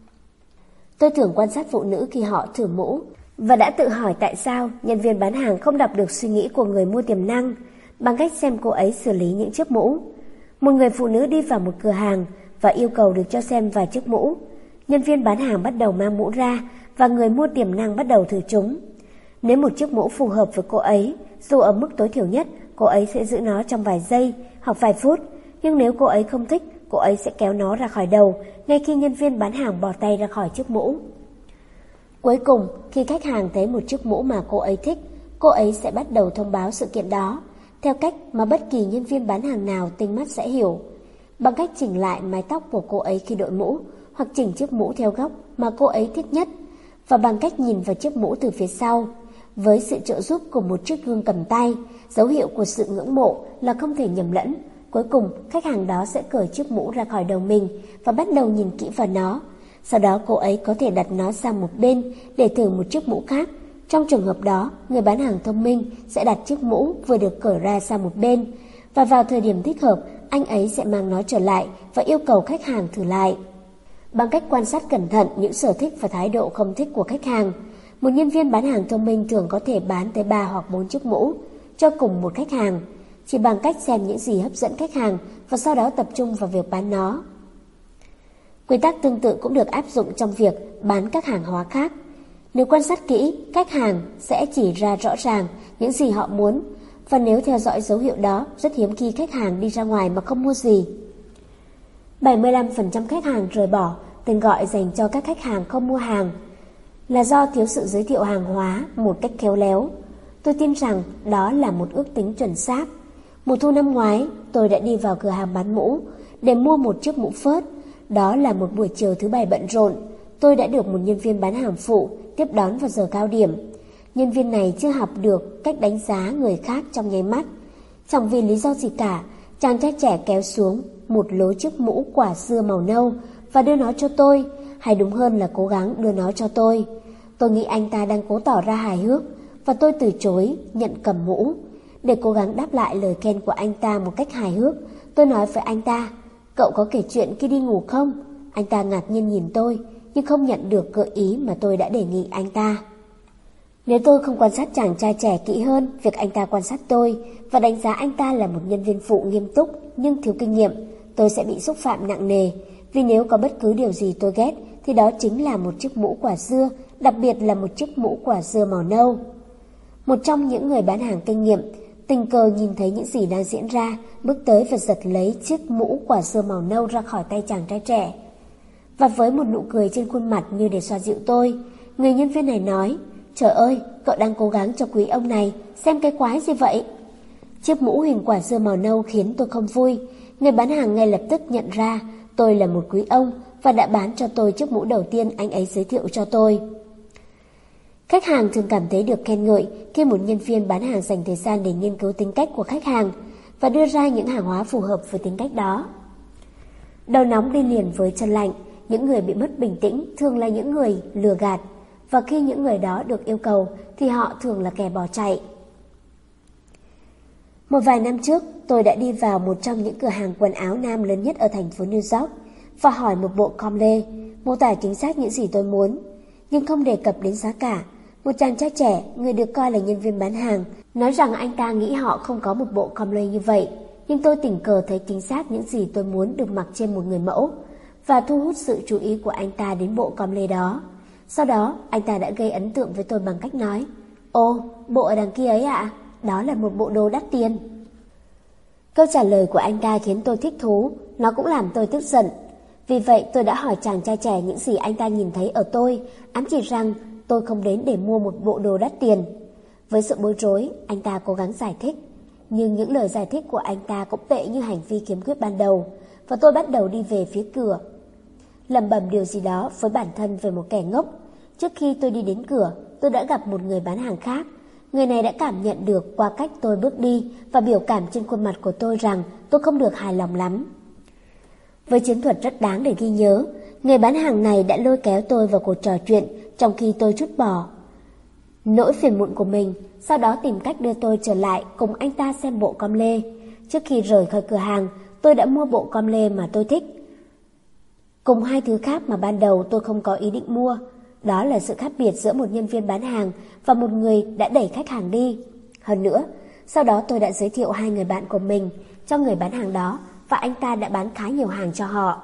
Tôi thường quan sát phụ nữ khi họ thử mũ và đã tự hỏi tại sao nhân viên bán hàng không đọc được suy nghĩ của người mua tiềm năng bằng cách xem cô ấy xử lý những chiếc mũ. Một người phụ nữ đi vào một cửa hàng và yêu cầu được cho xem vài chiếc mũ. Nhân viên bán hàng bắt đầu mang mũ ra và người mua tiềm năng bắt đầu thử chúng. Nếu một chiếc mũ phù hợp với cô ấy, dù ở mức tối thiểu nhất, cô ấy sẽ giữ nó trong vài giây hoặc vài phút. Nhưng nếu cô ấy không thích, cô ấy sẽ kéo nó ra khỏi đầu ngay khi nhân viên bán hàng bỏ tay ra khỏi chiếc mũ. Cuối cùng, khi khách hàng thấy một chiếc mũ mà cô ấy thích, cô ấy sẽ bắt đầu thông báo sự kiện đó, theo cách mà bất kỳ nhân viên bán hàng nào tinh mắt sẽ hiểu. Bằng cách chỉnh lại mái tóc của cô ấy khi đội mũ, hoặc chỉnh chiếc mũ theo góc mà cô ấy thích nhất, và bằng cách nhìn vào chiếc mũ từ phía sau. Với sự trợ giúp của một chiếc gương cầm tay, dấu hiệu của sự ngưỡng mộ là không thể nhầm lẫn. Cuối cùng, khách hàng đó sẽ cởi chiếc mũ ra khỏi đầu mình và bắt đầu nhìn kỹ vào nó. Sau đó cô ấy có thể đặt nó sang một bên để thử một chiếc mũ khác. Trong trường hợp đó, người bán hàng thông minh sẽ đặt chiếc mũ vừa được cởi ra sang một bên, và vào thời điểm thích hợp, anh ấy sẽ mang nó trở lại và yêu cầu khách hàng thử lại. Bằng cách quan sát cẩn thận những sở thích và thái độ không thích của khách hàng, một nhân viên bán hàng thông minh thường có thể bán tới ba hoặc bốn chiếc mũ cho cùng một khách hàng, chỉ bằng cách xem những gì hấp dẫn khách hàng và sau đó tập trung vào việc bán nó. Quy tắc tương tự cũng được áp dụng trong việc bán các hàng hóa khác. Nếu quan sát kỹ, khách hàng sẽ chỉ ra rõ ràng những gì họ muốn, và nếu theo dõi dấu hiệu đó, rất hiếm khi khách hàng đi ra ngoài mà không mua gì. bảy mươi lăm phần trăm khách hàng rời bỏ, tên gọi dành cho các khách hàng không mua hàng, là do thiếu sự giới thiệu hàng hóa một cách khéo léo. Tôi tin rằng đó là một ước tính chuẩn xác. Mùa thu năm ngoái, tôi đã đi vào cửa hàng bán mũ để mua một chiếc mũ phớt. Đó là một buổi chiều thứ bảy bận rộn. Tôi đã được một nhân viên bán hàng phụ tiếp đón vào giờ cao điểm. Nhân viên này chưa học được cách đánh giá người khác trong nháy mắt. Chẳng vì lý do gì cả, chàng trai trẻ kéo xuống một lố chiếc mũ quả dưa màu nâu và đưa nó cho tôi, hay đúng hơn là cố gắng đưa nó cho tôi. Tôi nghĩ anh ta đang cố tỏ ra hài hước, và tôi từ chối nhận cầm mũ. Để cố gắng đáp lại lời khen của anh ta một cách hài hước, tôi nói với anh ta: "Cậu có kể chuyện khi đi ngủ không?" Anh ta ngạc nhiên nhìn tôi, nhưng không nhận được gợi ý mà tôi đã đề nghị anh ta. Nếu tôi không quan sát chàng trai trẻ kỹ hơn, việc anh ta quan sát tôi và đánh giá anh ta là một nhân viên phụ nghiêm túc nhưng thiếu kinh nghiệm, tôi sẽ bị xúc phạm nặng nề. Vì nếu có bất cứ điều gì tôi ghét, thì đó chính là một chiếc mũ quả dưa, đặc biệt là một chiếc mũ quả dưa màu nâu. Một trong những người bán hàng kinh nghiệm tình cờ nhìn thấy những gì đang diễn ra, bước tới và giật lấy chiếc mũ quả dưa màu nâu ra khỏi tay chàng trai trẻ. Và với một nụ cười trên khuôn mặt như để xoa dịu tôi, người nhân viên này nói: "Trời ơi, cậu đang cố gắng cho quý ông này, xem cái quái gì vậy?" Chiếc mũ hình quả dưa màu nâu khiến tôi không vui. Người bán hàng ngay lập tức nhận ra tôi là một quý ông và đã bán cho tôi chiếc mũ đầu tiên anh ấy giới thiệu cho tôi. Khách hàng thường cảm thấy được khen ngợi khi một nhân viên bán hàng dành thời gian để nghiên cứu tính cách của khách hàng và đưa ra những hàng hóa phù hợp với tính cách đó. Đầu nóng đi liền với chân lạnh, những người bị mất bình tĩnh thường là những người lừa gạt, và khi những người đó được yêu cầu thì họ thường là kẻ bỏ chạy. Một vài năm trước, tôi đã đi vào một trong những cửa hàng quần áo nam lớn nhất ở thành phố New York và hỏi một bộ com lê, mô tả chính xác những gì tôi muốn, nhưng không đề cập đến giá cả. Một chàng trai trẻ, người được coi là nhân viên bán hàng, nói rằng anh ta nghĩ họ không có một bộ com lê như vậy, nhưng tôi tình cờ thấy chính xác những gì tôi muốn được mặc trên một người mẫu và thu hút sự chú ý của anh ta đến bộ com lê đó. Sau đó, anh ta đã gây ấn tượng với tôi bằng cách nói: "Ồ, bộ ở đằng kia ấy ạ, đó là một bộ đồ đắt tiền." Câu trả lời của anh ta khiến tôi thích thú, nó cũng làm tôi tức giận. Vì vậy tôi đã hỏi chàng trai trẻ những gì anh ta nhìn thấy ở tôi, ám chỉ rằng tôi không đến để mua một bộ đồ đắt tiền. Với sự bối rối, anh ta cố gắng giải thích, nhưng những lời giải thích của anh ta cũng tệ như hành vi kiếm cướp ban đầu, và tôi bắt đầu đi về phía cửa, lẩm bẩm điều gì đó với bản thân về một kẻ ngốc. Trước khi tôi đi đến cửa, tôi đã gặp một người bán hàng khác. Người này đã cảm nhận được qua cách tôi bước đi và biểu cảm trên khuôn mặt của tôi rằng tôi không được hài lòng lắm. Với chiến thuật rất đáng để ghi nhớ, người bán hàng này đã lôi kéo tôi vào cuộc trò chuyện trong khi tôi trút bỏ nỗi phiền muộn của mình, sau đó tìm cách đưa tôi trở lại cùng anh ta xem bộ com lê. Trước khi rời khỏi cửa hàng, tôi đã mua bộ com lê mà tôi thích, cùng hai thứ khác mà ban đầu tôi không có ý định mua. Đó là sự khác biệt giữa một nhân viên bán hàng và một người đã đẩy khách hàng đi. Hơn nữa, sau đó tôi đã giới thiệu hai người bạn của mình cho người bán hàng đó, và anh ta đã bán khá nhiều hàng cho họ.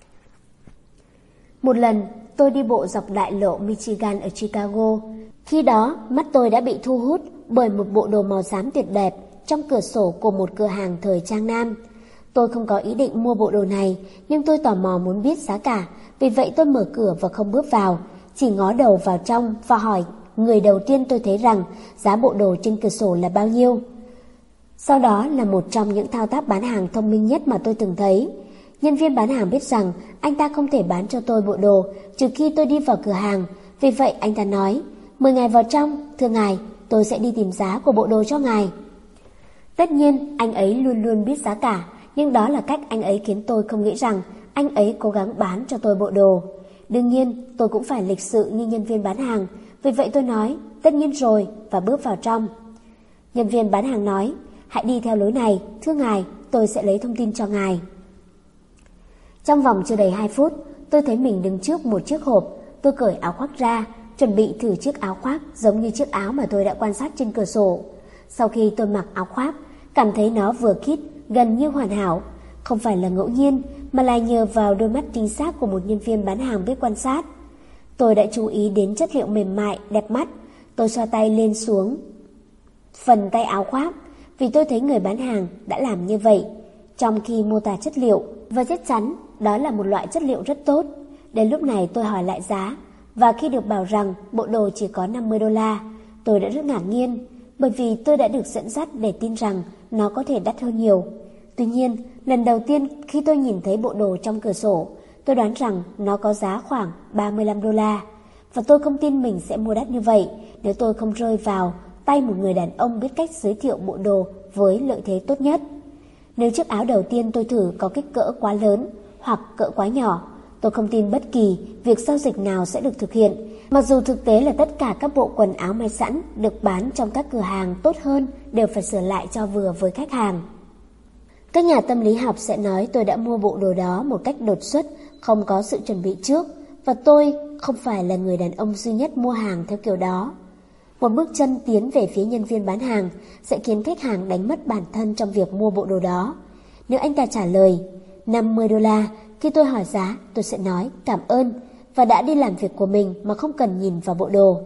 Một lần, tôi đi bộ dọc đại lộ Michigan ở Chicago. Khi đó, mắt tôi đã bị thu hút bởi một bộ đồ màu xám tuyệt đẹp trong cửa sổ của một cửa hàng thời trang nam. Tôi không có ý định mua bộ đồ này, nhưng tôi tò mò muốn biết giá cả, vì vậy tôi mở cửa và không bước vào, chỉ ngó đầu vào trong và hỏi người đầu tiên tôi thấy rằng giá bộ đồ trên cửa sổ là bao nhiêu. Sau đó là một trong những thao tác bán hàng thông minh nhất mà tôi từng thấy. Nhân viên bán hàng biết rằng anh ta không thể bán cho tôi bộ đồ trừ khi tôi đi vào cửa hàng, vì vậy anh ta nói, mời ngài vào trong, thưa ngài, tôi sẽ đi tìm giá của bộ đồ cho ngài. Tất nhiên, anh ấy luôn luôn biết giá cả, nhưng đó là cách anh ấy khiến tôi không nghĩ rằng anh ấy cố gắng bán cho tôi bộ đồ. Đương nhiên, tôi cũng phải lịch sự như nhân viên bán hàng, vì vậy tôi nói, tất nhiên rồi, và bước vào trong. Nhân viên bán hàng nói, hãy đi theo lối này, thưa ngài, tôi sẽ lấy thông tin cho ngài. Trong vòng chưa đầy hai phút, tôi thấy mình đứng trước một chiếc hộp. Tôi cởi áo khoác ra, chuẩn bị thử chiếc áo khoác giống như chiếc áo mà tôi đã quan sát trên cửa sổ. Sau khi tôi mặc áo khoác, cảm thấy nó vừa khít, gần như hoàn hảo. Không phải là ngẫu nhiên, mà là nhờ vào đôi mắt chính xác của một nhân viên bán hàng biết quan sát. Tôi đã chú ý đến chất liệu mềm mại, đẹp mắt. Tôi xoa tay lên xuống phần tay áo khoác, vì tôi thấy người bán hàng đã làm như vậy trong khi mô tả chất liệu, và chắc chắn đó là một loại chất liệu rất tốt. Đến lúc này tôi hỏi lại giá, và khi được bảo rằng bộ đồ chỉ có năm mươi đô la, tôi đã rất ngạc nhiên, bởi vì tôi đã được dẫn dắt để tin rằng nó có thể đắt hơn nhiều. Tuy nhiên, lần đầu tiên khi tôi nhìn thấy bộ đồ trong cửa sổ, tôi đoán rằng nó có giá khoảng ba mươi lăm đô la, và tôi không tin mình sẽ mua đắt như vậy nếu tôi không rơi vào tay một người đàn ông biết cách giới thiệu bộ đồ với lợi thế tốt nhất. Nếu chiếc áo đầu tiên tôi thử có kích cỡ quá lớn hoặc cỡ quá nhỏ, tôi không tin bất kỳ việc giao dịch nào sẽ được thực hiện, mặc dù thực tế là tất cả các bộ quần áo may sẵn được bán trong các cửa hàng tốt hơn đều phải sửa lại cho vừa với khách hàng. Các nhà tâm lý học sẽ nói tôi đã mua bộ đồ đó một cách đột xuất, không có sự chuẩn bị trước, và tôi không phải là người đàn ông duy nhất mua hàng theo kiểu đó. Một bước chân tiến về phía nhân viên bán hàng sẽ khiến khách hàng đánh mất bản thân trong việc mua bộ đồ đó. Nếu anh ta trả lời năm mươi đô la, khi tôi hỏi giá, tôi sẽ nói cảm ơn và đã đi làm việc của mình mà không cần nhìn vào bộ đồ.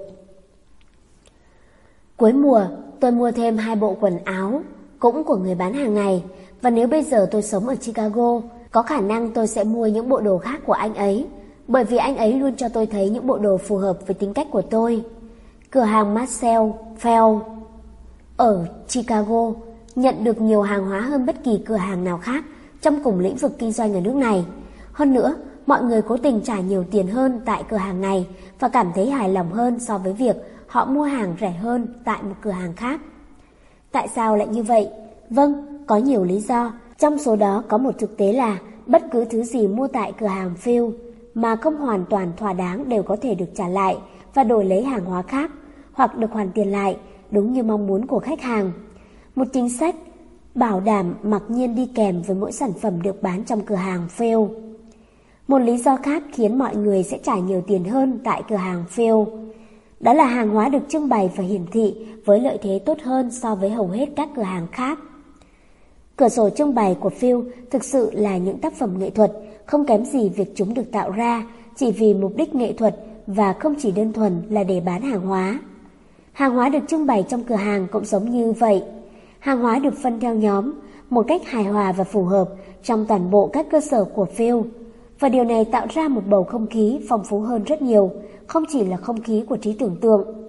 Cuối mùa, tôi mua thêm hai bộ quần áo, cũng của người bán hàng này, và nếu bây giờ tôi sống ở Chicago, có khả năng tôi sẽ mua những bộ đồ khác của anh ấy, bởi vì anh ấy luôn cho tôi thấy những bộ đồ phù hợp với tính cách của tôi. Cửa hàng Marcel Fell ở Chicago nhận được nhiều hàng hóa hơn bất kỳ cửa hàng nào khác trong cùng lĩnh vực kinh doanh ở nước này. Hơn nữa, mọi người cố tình trả nhiều tiền hơn tại cửa hàng này và cảm thấy hài lòng hơn so với việc họ mua hàng rẻ hơn tại một cửa hàng khác. Tại sao lại như vậy? Vâng, có nhiều lý do. Trong số đó có một thực tế là bất cứ thứ gì mua tại cửa hàng Phil mà không hoàn toàn thỏa đáng đều có thể được trả lại và đổi lấy hàng hóa khác, hoặc được hoàn tiền lại đúng như mong muốn của khách hàng. Một chính sách bảo đảm mặc nhiên đi kèm với mỗi sản phẩm được bán trong cửa hàng Phil. Một lý do khác khiến mọi người sẽ trả nhiều tiền hơn tại cửa hàng Phil, đó là hàng hóa được trưng bày và hiển thị với lợi thế tốt hơn so với hầu hết các cửa hàng khác. Cửa sổ trưng bày của Phil thực sự là những tác phẩm nghệ thuật, không kém gì việc chúng được tạo ra chỉ vì mục đích nghệ thuật và không chỉ đơn thuần là để bán hàng hóa. Hàng hóa được trưng bày trong cửa hàng cũng giống như vậy. Hàng hóa được phân theo nhóm một cách hài hòa và phù hợp trong toàn bộ các cơ sở của Phil, và điều này tạo ra một bầu không khí phong phú hơn rất nhiều, không chỉ là không khí của trí tưởng tượng.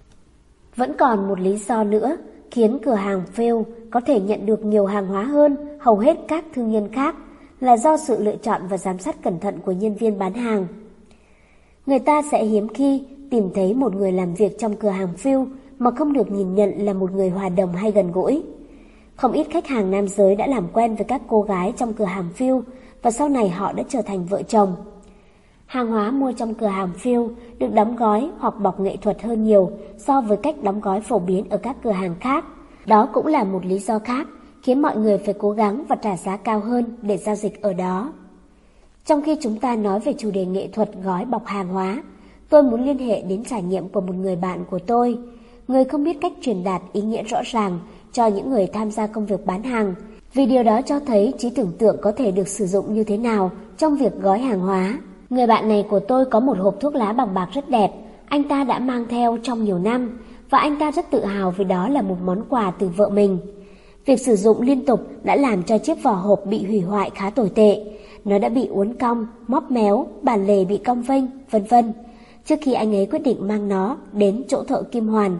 Vẫn còn một lý do nữa khiến cửa hàng Phil có thể nhận được nhiều hàng hóa hơn hầu hết các thương nhân khác, là do sự lựa chọn và giám sát cẩn thận của nhân viên bán hàng. Người ta sẽ hiếm khi tìm thấy một người làm việc trong cửa hàng Phil mà không được nhìn nhận là một người hòa đồng hay gần gũi. Không ít khách hàng nam giới đã làm quen với các cô gái trong cửa hàng Phil và sau này họ đã trở thành vợ chồng. Hàng hóa mua trong cửa hàng Phil được đóng gói hoặc bọc nghệ thuật hơn nhiều so với cách đóng gói phổ biến ở các cửa hàng khác. Đó cũng là một lý do khác khiến mọi người phải cố gắng và trả giá cao hơn để giao dịch ở đó. Trong khi chúng ta nói về chủ đề nghệ thuật gói bọc hàng hóa, tôi muốn liên hệ đến trải nghiệm của một người bạn của tôi, người không biết cách truyền đạt ý nghĩa rõ ràng cho những người tham gia công việc bán hàng, vì điều đó cho thấy trí tưởng tượng có thể được sử dụng như thế nào trong việc gói hàng hóa. Người bạn này của tôi có một hộp thuốc lá bằng bạc rất đẹp, anh ta đã mang theo trong nhiều năm, và anh ta rất tự hào vì đó là một món quà từ vợ mình. Việc sử dụng liên tục đã làm cho chiếc vỏ hộp bị hủy hoại khá tồi tệ. Nó đã bị uốn cong, móp méo, bản lề bị cong vênh, vân vân. Trước khi anh ấy quyết định mang nó đến chỗ thợ kim hoàn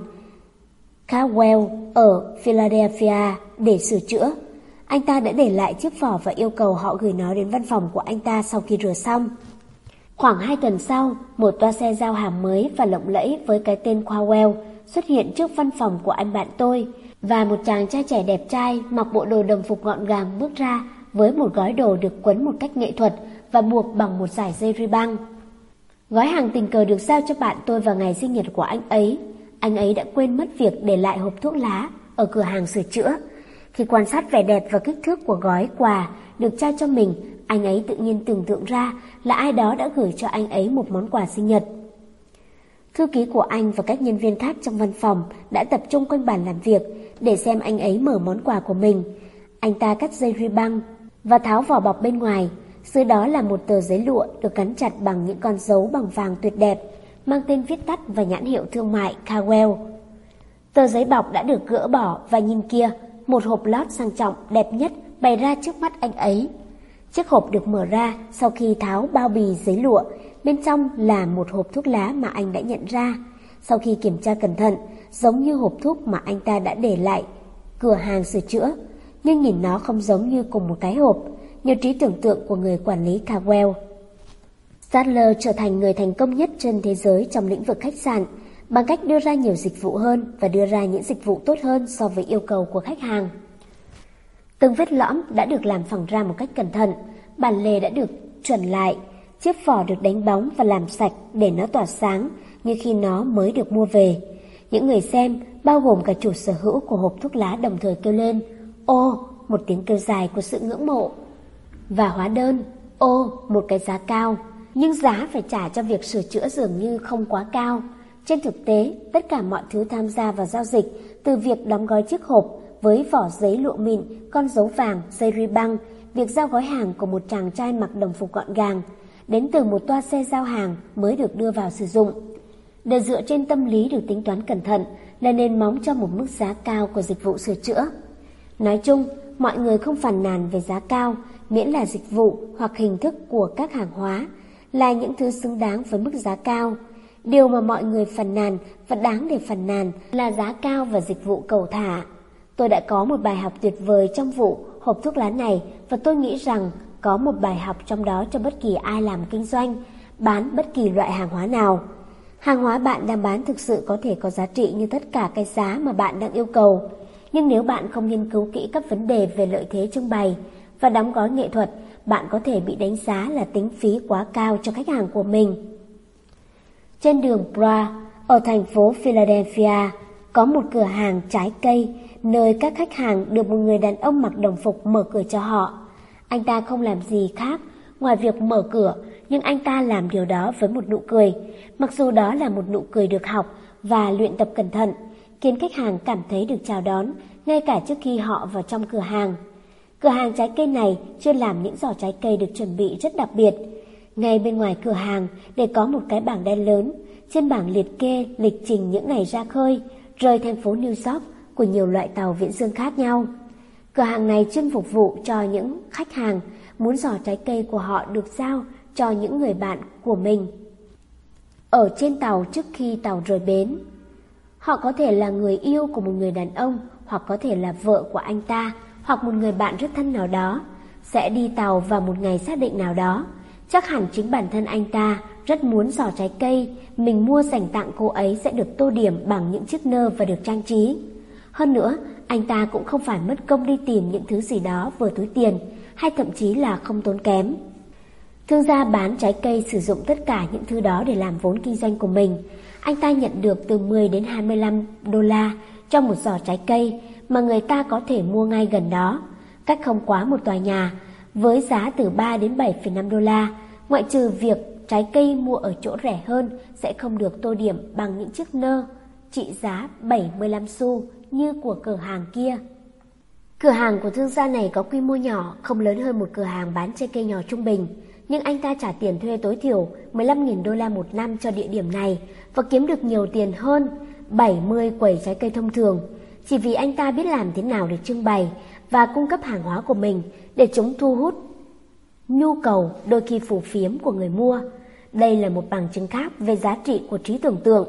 Caldwell ở Philadelphia để sửa chữa, anh ta đã để lại chiếc vỏ và yêu cầu họ gửi nó đến văn phòng của anh ta sau khi rửa xong. Khoảng hai tuần sau, một toa xe giao hàng mới và lộng lẫy với cái tên Caldwell xuất hiện trước văn phòng của anh bạn tôi, và một chàng trai trẻ đẹp trai mặc bộ đồ đồng phục gọn gàng bước ra với một gói đồ được quấn một cách nghệ thuật và buộc bằng một dải dây ruy băng. Gói hàng tình cờ được giao cho bạn tôi vào ngày sinh nhật của anh ấy. Anh ấy đã quên mất việc để lại hộp thuốc lá ở cửa hàng sửa chữa. Khi quan sát vẻ đẹp và kích thước của gói quà được trao cho mình, anh ấy tự nhiên tưởng tượng ra là ai đó đã gửi cho anh ấy một món quà sinh nhật. Thư ký của anh và các nhân viên khác trong văn phòng đã tập trung quanh bàn làm việc để xem anh ấy mở món quà của mình. Anh ta cắt dây ruy băng và tháo vỏ bọc bên ngoài. Dưới đó là một tờ giấy lụa được gắn chặt bằng những con dấu bằng vàng tuyệt đẹp, mang tên viết tắt và nhãn hiệu thương mại Caldwell. Tờ giấy bọc đã được gỡ bỏ và nhìn kia, một hộp lót sang trọng đẹp nhất bày ra trước mắt anh ấy. Chiếc hộp được mở ra sau khi tháo bao bì giấy lụa. Bên trong là một hộp thuốc lá mà anh đã nhận ra sau khi kiểm tra cẩn thận, giống như hộp thuốc mà anh ta đã để lại cửa hàng sửa chữa, nhưng nhìn nó không giống như cùng một cái hộp, như trí tưởng tượng của người quản lý Caldwell. Stadler trở thành người thành công nhất trên thế giới trong lĩnh vực khách sạn bằng cách đưa ra nhiều dịch vụ hơn và đưa ra những dịch vụ tốt hơn so với yêu cầu của khách hàng. Từng vết lõm đã được làm phẳng ra một cách cẩn thận, bản lề đã được chuẩn lại, chiếc vỏ được đánh bóng và làm sạch để nó tỏa sáng như khi nó mới được mua về. Những người xem, bao gồm cả chủ sở hữu của hộp thuốc lá, đồng thời kêu lên "Ô!", một tiếng kêu dài của sự ngưỡng mộ. Và hóa đơn "Ô!", một cái giá cao. Nhưng giá phải trả cho việc sửa chữa dường như không quá cao. Trên thực tế, tất cả mọi thứ tham gia vào giao dịch, từ việc đóng gói chiếc hộp với vỏ giấy lụa mịn, con dấu vàng, dây ruy băng, việc giao gói hàng của một chàng trai mặc đồng phục gọn gàng, đến từ một toa xe giao hàng mới được đưa vào sử dụng, đều dựa trên tâm lý được tính toán cẩn thận là nền móng cho một mức giá cao của dịch vụ sửa chữa. Nói chung, mọi người không phàn nàn về giá cao, miễn là dịch vụ hoặc hình thức của các hàng hóa là những thứ xứng đáng với mức giá cao. Điều mà mọi người phàn nàn và đáng để phàn nàn là giá cao và dịch vụ cầu thả. Tôi đã có một bài học tuyệt vời trong vụ hộp thuốc lá này, và tôi nghĩ rằng có một bài học trong đó cho bất kỳ ai làm kinh doanh, bán bất kỳ loại hàng hóa nào. Hàng hóa bạn đang bán thực sự có thể có giá trị như tất cả cái giá mà bạn đang yêu cầu. Nhưng nếu bạn không nghiên cứu kỹ các vấn đề về lợi thế trưng bày và đóng gói nghệ thuật, bạn có thể bị đánh giá là tính phí quá cao cho khách hàng của mình. Trên đường Broad, ở thành phố Philadelphia, có một cửa hàng trái cây nơi các khách hàng được một người đàn ông mặc đồng phục mở cửa cho họ. Anh ta không làm gì khác ngoài việc mở cửa, nhưng anh ta làm điều đó với một nụ cười, mặc dù đó là một nụ cười được học và luyện tập cẩn thận, khiến khách hàng cảm thấy được chào đón ngay cả trước khi họ vào trong cửa hàng. Cửa hàng trái cây này chuyên làm những giỏ trái cây được chuẩn bị rất đặc biệt. Ngay bên ngoài cửa hàng để có một cái bảng đen lớn, trên bảng liệt kê lịch trình những ngày ra khơi, rời thành phố New York của nhiều loại tàu viễn dương khác nhau. Cửa hàng này chuyên phục vụ cho những khách hàng muốn giỏ trái cây của họ được giao cho những người bạn của mình ở trên tàu trước khi tàu rời bến. Họ có thể là người yêu của một người đàn ông, hoặc có thể là vợ của anh ta, hoặc một người bạn rất thân nào đó, sẽ đi tàu vào một ngày xác định nào đó. Chắc hẳn chính bản thân anh ta rất muốn giỏ trái cây mình mua dành tặng cô ấy sẽ được tô điểm bằng những chiếc nơ và được trang trí. Hơn nữa, anh ta cũng không phải mất công đi tìm những thứ gì đó vừa túi tiền, hay thậm chí là không tốn kém. Thương gia bán trái cây sử dụng tất cả những thứ đó để làm vốn kinh doanh của mình. Anh ta nhận được từ mười đến hai mươi lăm đô la trong một giỏ trái cây mà người ta có thể mua ngay gần đó, cách không quá một tòa nhà, với giá từ ba đến bảy phẩy năm đô la, ngoại trừ việc trái cây mua ở chỗ rẻ hơn sẽ không được tô điểm bằng những chiếc nơ trị giá bảy mươi lăm xu như của cửa hàng kia. Cửa hàng của thương gia này có quy mô nhỏ, không lớn hơn một cửa hàng bán trái cây nhỏ trung bình, nhưng anh ta trả tiền thuê tối thiểu mười lăm nghìn đô la một năm cho địa điểm này và kiếm được nhiều tiền hơn bảy mươi quầy trái cây thông thường, chỉ vì anh ta biết làm thế nào để trưng bày và cung cấp hàng hóa của mình để chúng thu hút nhu cầu đôi khi phù phiếm của người mua. Đây là một bằng chứng khác về giá trị của trí tưởng tượng.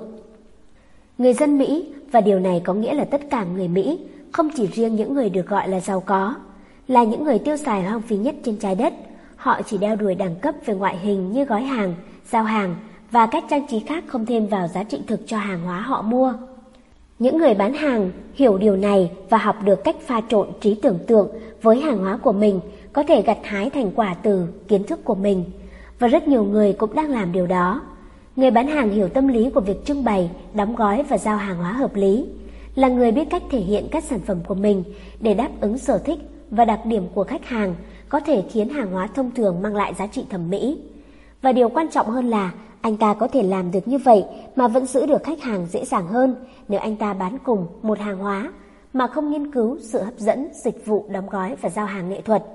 Người dân Mỹ, và điều này có nghĩa là tất cả người Mỹ, không chỉ riêng những người được gọi là giàu có, là những người tiêu xài hoang phí nhất trên trái đất. Họ chỉ đeo đuổi đẳng cấp về ngoại hình như gói hàng, giao hàng và các trang trí khác không thêm vào giá trị thực cho hàng hóa họ mua. Những người bán hàng hiểu điều này và học được cách pha trộn trí tưởng tượng với hàng hóa của mình, có thể gặt hái thành quả từ kiến thức của mình. Và rất nhiều người cũng đang làm điều đó. Người bán hàng hiểu tâm lý của việc trưng bày, đóng gói và giao hàng hóa hợp lý, là người biết cách thể hiện các sản phẩm của mình để đáp ứng sở thích và đặc điểm của khách hàng, có thể khiến hàng hóa thông thường mang lại giá trị thẩm mỹ. Và điều quan trọng hơn là anh ta có thể làm được như vậy mà vẫn giữ được khách hàng dễ dàng hơn nếu anh ta bán cùng một hàng hóa mà không nghiên cứu sự hấp dẫn, dịch vụ đóng gói và giao hàng nghệ thuật.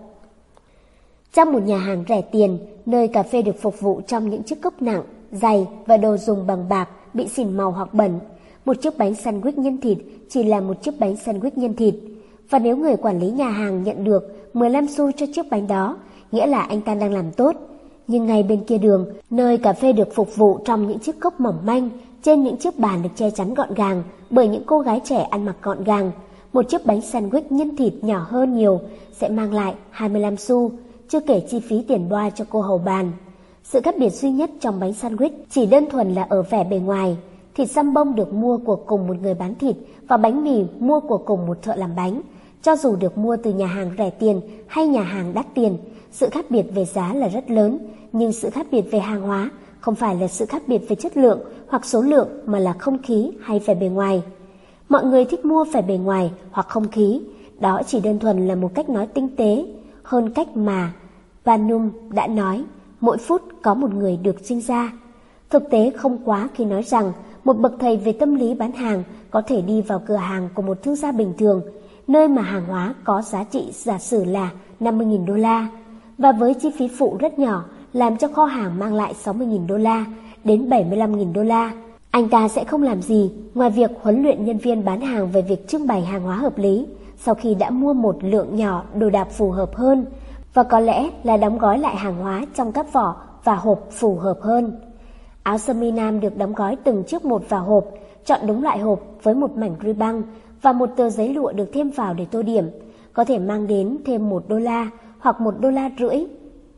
Trong một nhà hàng rẻ tiền, nơi cà phê được phục vụ trong những chiếc cốc nặng, dày và đồ dùng bằng bạc bị xỉn màu hoặc bẩn, một chiếc bánh sandwich nhân thịt chỉ là một chiếc bánh sandwich nhân thịt. Và nếu người quản lý nhà hàng nhận được mười lăm xu cho chiếc bánh đó, nghĩa là anh ta đang làm tốt. Nhưng ngay bên kia đường, nơi cà phê được phục vụ trong những chiếc cốc mỏng manh, trên những chiếc bàn được che chắn gọn gàng bởi những cô gái trẻ ăn mặc gọn gàng, một chiếc bánh sandwich nhân thịt nhỏ hơn nhiều sẽ mang lại hai mươi lăm xu, chưa kể chi phí tiền boa cho cô hầu bàn. Sự khác biệt duy nhất trong bánh sandwich chỉ đơn thuần là ở vẻ bề ngoài. Thịt xăm bông được mua của cùng một người bán thịt và bánh mì mua của cùng một thợ làm bánh. Cho dù được mua từ nhà hàng rẻ tiền hay nhà hàng đắt tiền, sự khác biệt về giá là rất lớn, nhưng sự khác biệt về hàng hóa không phải là sự khác biệt về chất lượng hoặc số lượng mà là không khí hay vẻ bề ngoài. Mọi người thích mua vẻ bề ngoài hoặc không khí, đó chỉ đơn thuần là một cách nói tinh tế hơn cách mà Banum đã nói, mỗi phút có một người được sinh ra. Thực tế không quá khi nói rằng một bậc thầy về tâm lý bán hàng có thể đi vào cửa hàng của một thương gia bình thường, nơi mà hàng hóa có giá trị giả sử là năm mươi nghìn đô la, và với chi phí phụ rất nhỏ làm cho kho hàng mang lại sáu mươi nghìn đô la đến bảy mươi lăm nghìn đô la. Anh ta sẽ không làm gì ngoài việc huấn luyện nhân viên bán hàng về việc trưng bày hàng hóa hợp lý sau khi đã mua một lượng nhỏ đồ đạc phù hợp hơn, và có lẽ là đóng gói lại hàng hóa trong các vỏ và hộp phù hợp hơn. Áo sơ mi nam được đóng gói từng chiếc một vào hộp, chọn đúng loại hộp với một mảnh ruy băng và một tờ giấy lụa được thêm vào để tô điểm, có thể mang đến thêm một đô la hoặc một đô la rưỡi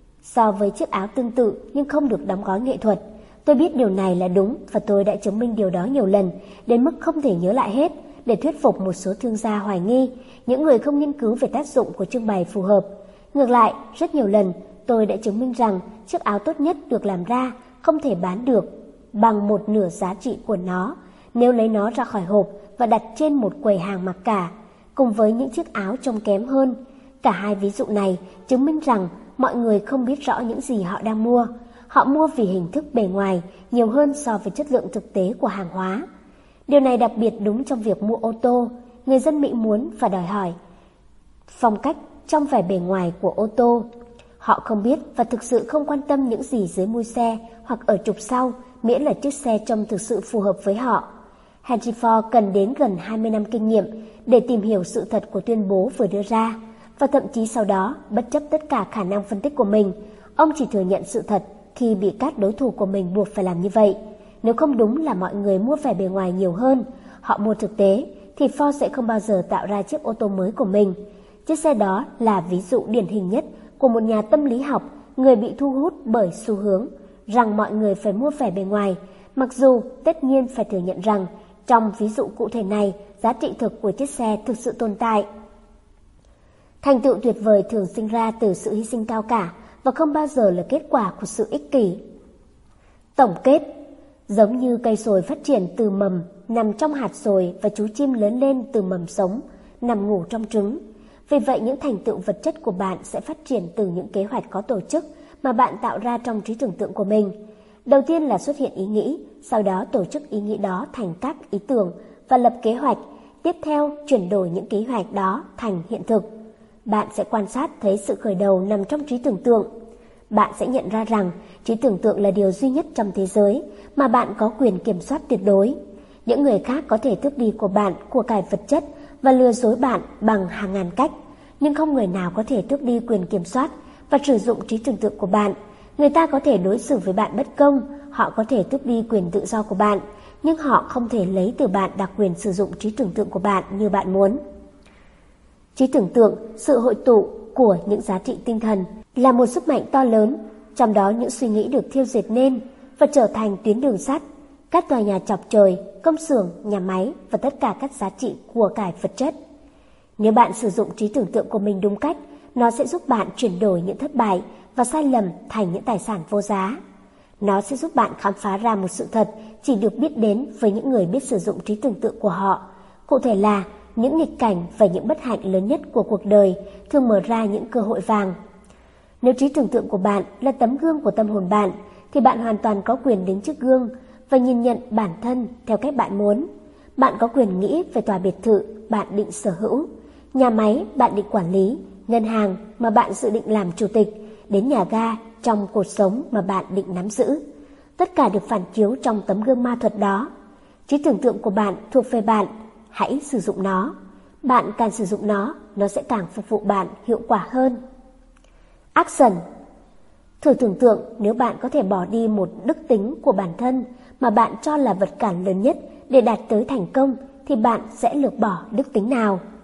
so với chiếc áo tương tự nhưng không được đóng gói nghệ thuật. Tôi biết điều này là đúng và tôi đã chứng minh điều đó nhiều lần, đến mức không thể nhớ lại hết, để thuyết phục một số thương gia hoài nghi, những người không nghiên cứu về tác dụng của trưng bày phù hợp. Ngược lại, rất nhiều lần tôi đã chứng minh rằng chiếc áo tốt nhất được làm ra không thể bán được bằng một nửa giá trị của nó nếu lấy nó ra khỏi hộp và đặt trên một quầy hàng mặc cả, cùng với những chiếc áo trông kém hơn. Cả hai ví dụ này chứng minh rằng mọi người không biết rõ những gì họ đang mua. Họ mua vì hình thức bề ngoài nhiều hơn so với chất lượng thực tế của hàng hóa. Điều này đặc biệt đúng trong việc mua ô tô. Người dân Mỹ muốn và đòi hỏi phong cách trong vẻ bề ngoài của ô tô. Họ không biết và thực sự không quan tâm những gì dưới mui xe hoặc ở trục sau, miễn là chiếc xe trông thực sự phù hợp với họ. Henry Ford cần đến gần hai mươi năm kinh nghiệm để tìm hiểu sự thật của tuyên bố vừa đưa ra, và thậm chí sau đó, bất chấp tất cả khả năng phân tích của mình, ông chỉ thừa nhận sự thật khi bị các đối thủ của mình buộc phải làm như vậy. Nếu không đúng là mọi người mua vẻ bề ngoài nhiều hơn, họ mua thực tế, thì Ford sẽ không bao giờ tạo ra chiếc ô tô mới của mình. Chiếc xe đó là ví dụ điển hình nhất của một nhà tâm lý học, người bị thu hút bởi xu hướng rằng mọi người phải mua vẻ bề ngoài, mặc dù tất nhiên phải thừa nhận rằng trong ví dụ cụ thể này, giá trị thực của chiếc xe thực sự tồn tại. Thành tựu tuyệt vời thường sinh ra từ sự hy sinh cao cả và không bao giờ là kết quả của sự ích kỷ. Tổng kết, giống như cây sồi phát triển từ mầm nằm trong hạt sồi và chú chim lớn lên từ mầm sống nằm ngủ trong trứng. Vì vậy, những thành tựu vật chất của bạn sẽ phát triển từ những kế hoạch có tổ chức mà bạn tạo ra trong trí tưởng tượng của mình. Đầu tiên là xuất hiện ý nghĩ, sau đó tổ chức ý nghĩ đó thành các ý tưởng và lập kế hoạch. Tiếp theo, chuyển đổi những kế hoạch đó thành hiện thực. Bạn sẽ quan sát thấy sự khởi đầu nằm trong trí tưởng tượng. Bạn sẽ nhận ra rằng trí tưởng tượng là điều duy nhất trong thế giới mà bạn có quyền kiểm soát tuyệt đối. Những người khác có thể tước đi của bạn của cải vật chất và lừa dối bạn bằng hàng ngàn cách, nhưng không người nào có thể tước đi quyền kiểm soát và sử dụng trí tưởng tượng của bạn. Người ta có thể đối xử với bạn bất công, họ có thể tước đi quyền tự do của bạn, nhưng họ không thể lấy từ bạn đặc quyền sử dụng trí tưởng tượng của bạn như bạn muốn. Trí tưởng tượng, sự hội tụ của những giá trị tinh thần, là một sức mạnh to lớn, trong đó những suy nghĩ được thiêu dệt nên và trở thành tuyến đường sắt, các tòa nhà chọc trời, công xưởng, nhà máy và tất cả các giá trị của cải vật chất. Nếu bạn sử dụng trí tưởng tượng của mình đúng cách, nó sẽ giúp bạn chuyển đổi những thất bại và sai lầm thành những tài sản vô giá. Nó sẽ giúp bạn khám phá ra một sự thật chỉ được biết đến với những người biết sử dụng trí tưởng tượng của họ. Cụ thể là những nghịch cảnh và những bất hạnh lớn nhất của cuộc đời thường mở ra những cơ hội vàng. Nếu trí tưởng tượng của bạn là tấm gương của tâm hồn bạn, thì bạn hoàn toàn có quyền đứng trước gương và nhìn nhận bản thân theo cách bạn muốn. Bạn có quyền nghĩ về tòa biệt thự bạn định sở hữu, nhà máy bạn định quản lý, ngân hàng mà bạn dự định làm chủ tịch, đến nhà ga trong cuộc sống mà bạn định nắm giữ. Tất cả được phản chiếu trong tấm gương ma thuật đó. Trí tưởng tượng của bạn thuộc về bạn, hãy sử dụng nó. Bạn càng sử dụng nó, nó sẽ càng phục vụ bạn hiệu quả hơn. Action. Thử tưởng tượng nếu bạn có thể bỏ đi một đức tính của bản thân mà bạn cho là vật cản lớn nhất để đạt tới thành công, thì bạn sẽ lược bỏ đức tính nào?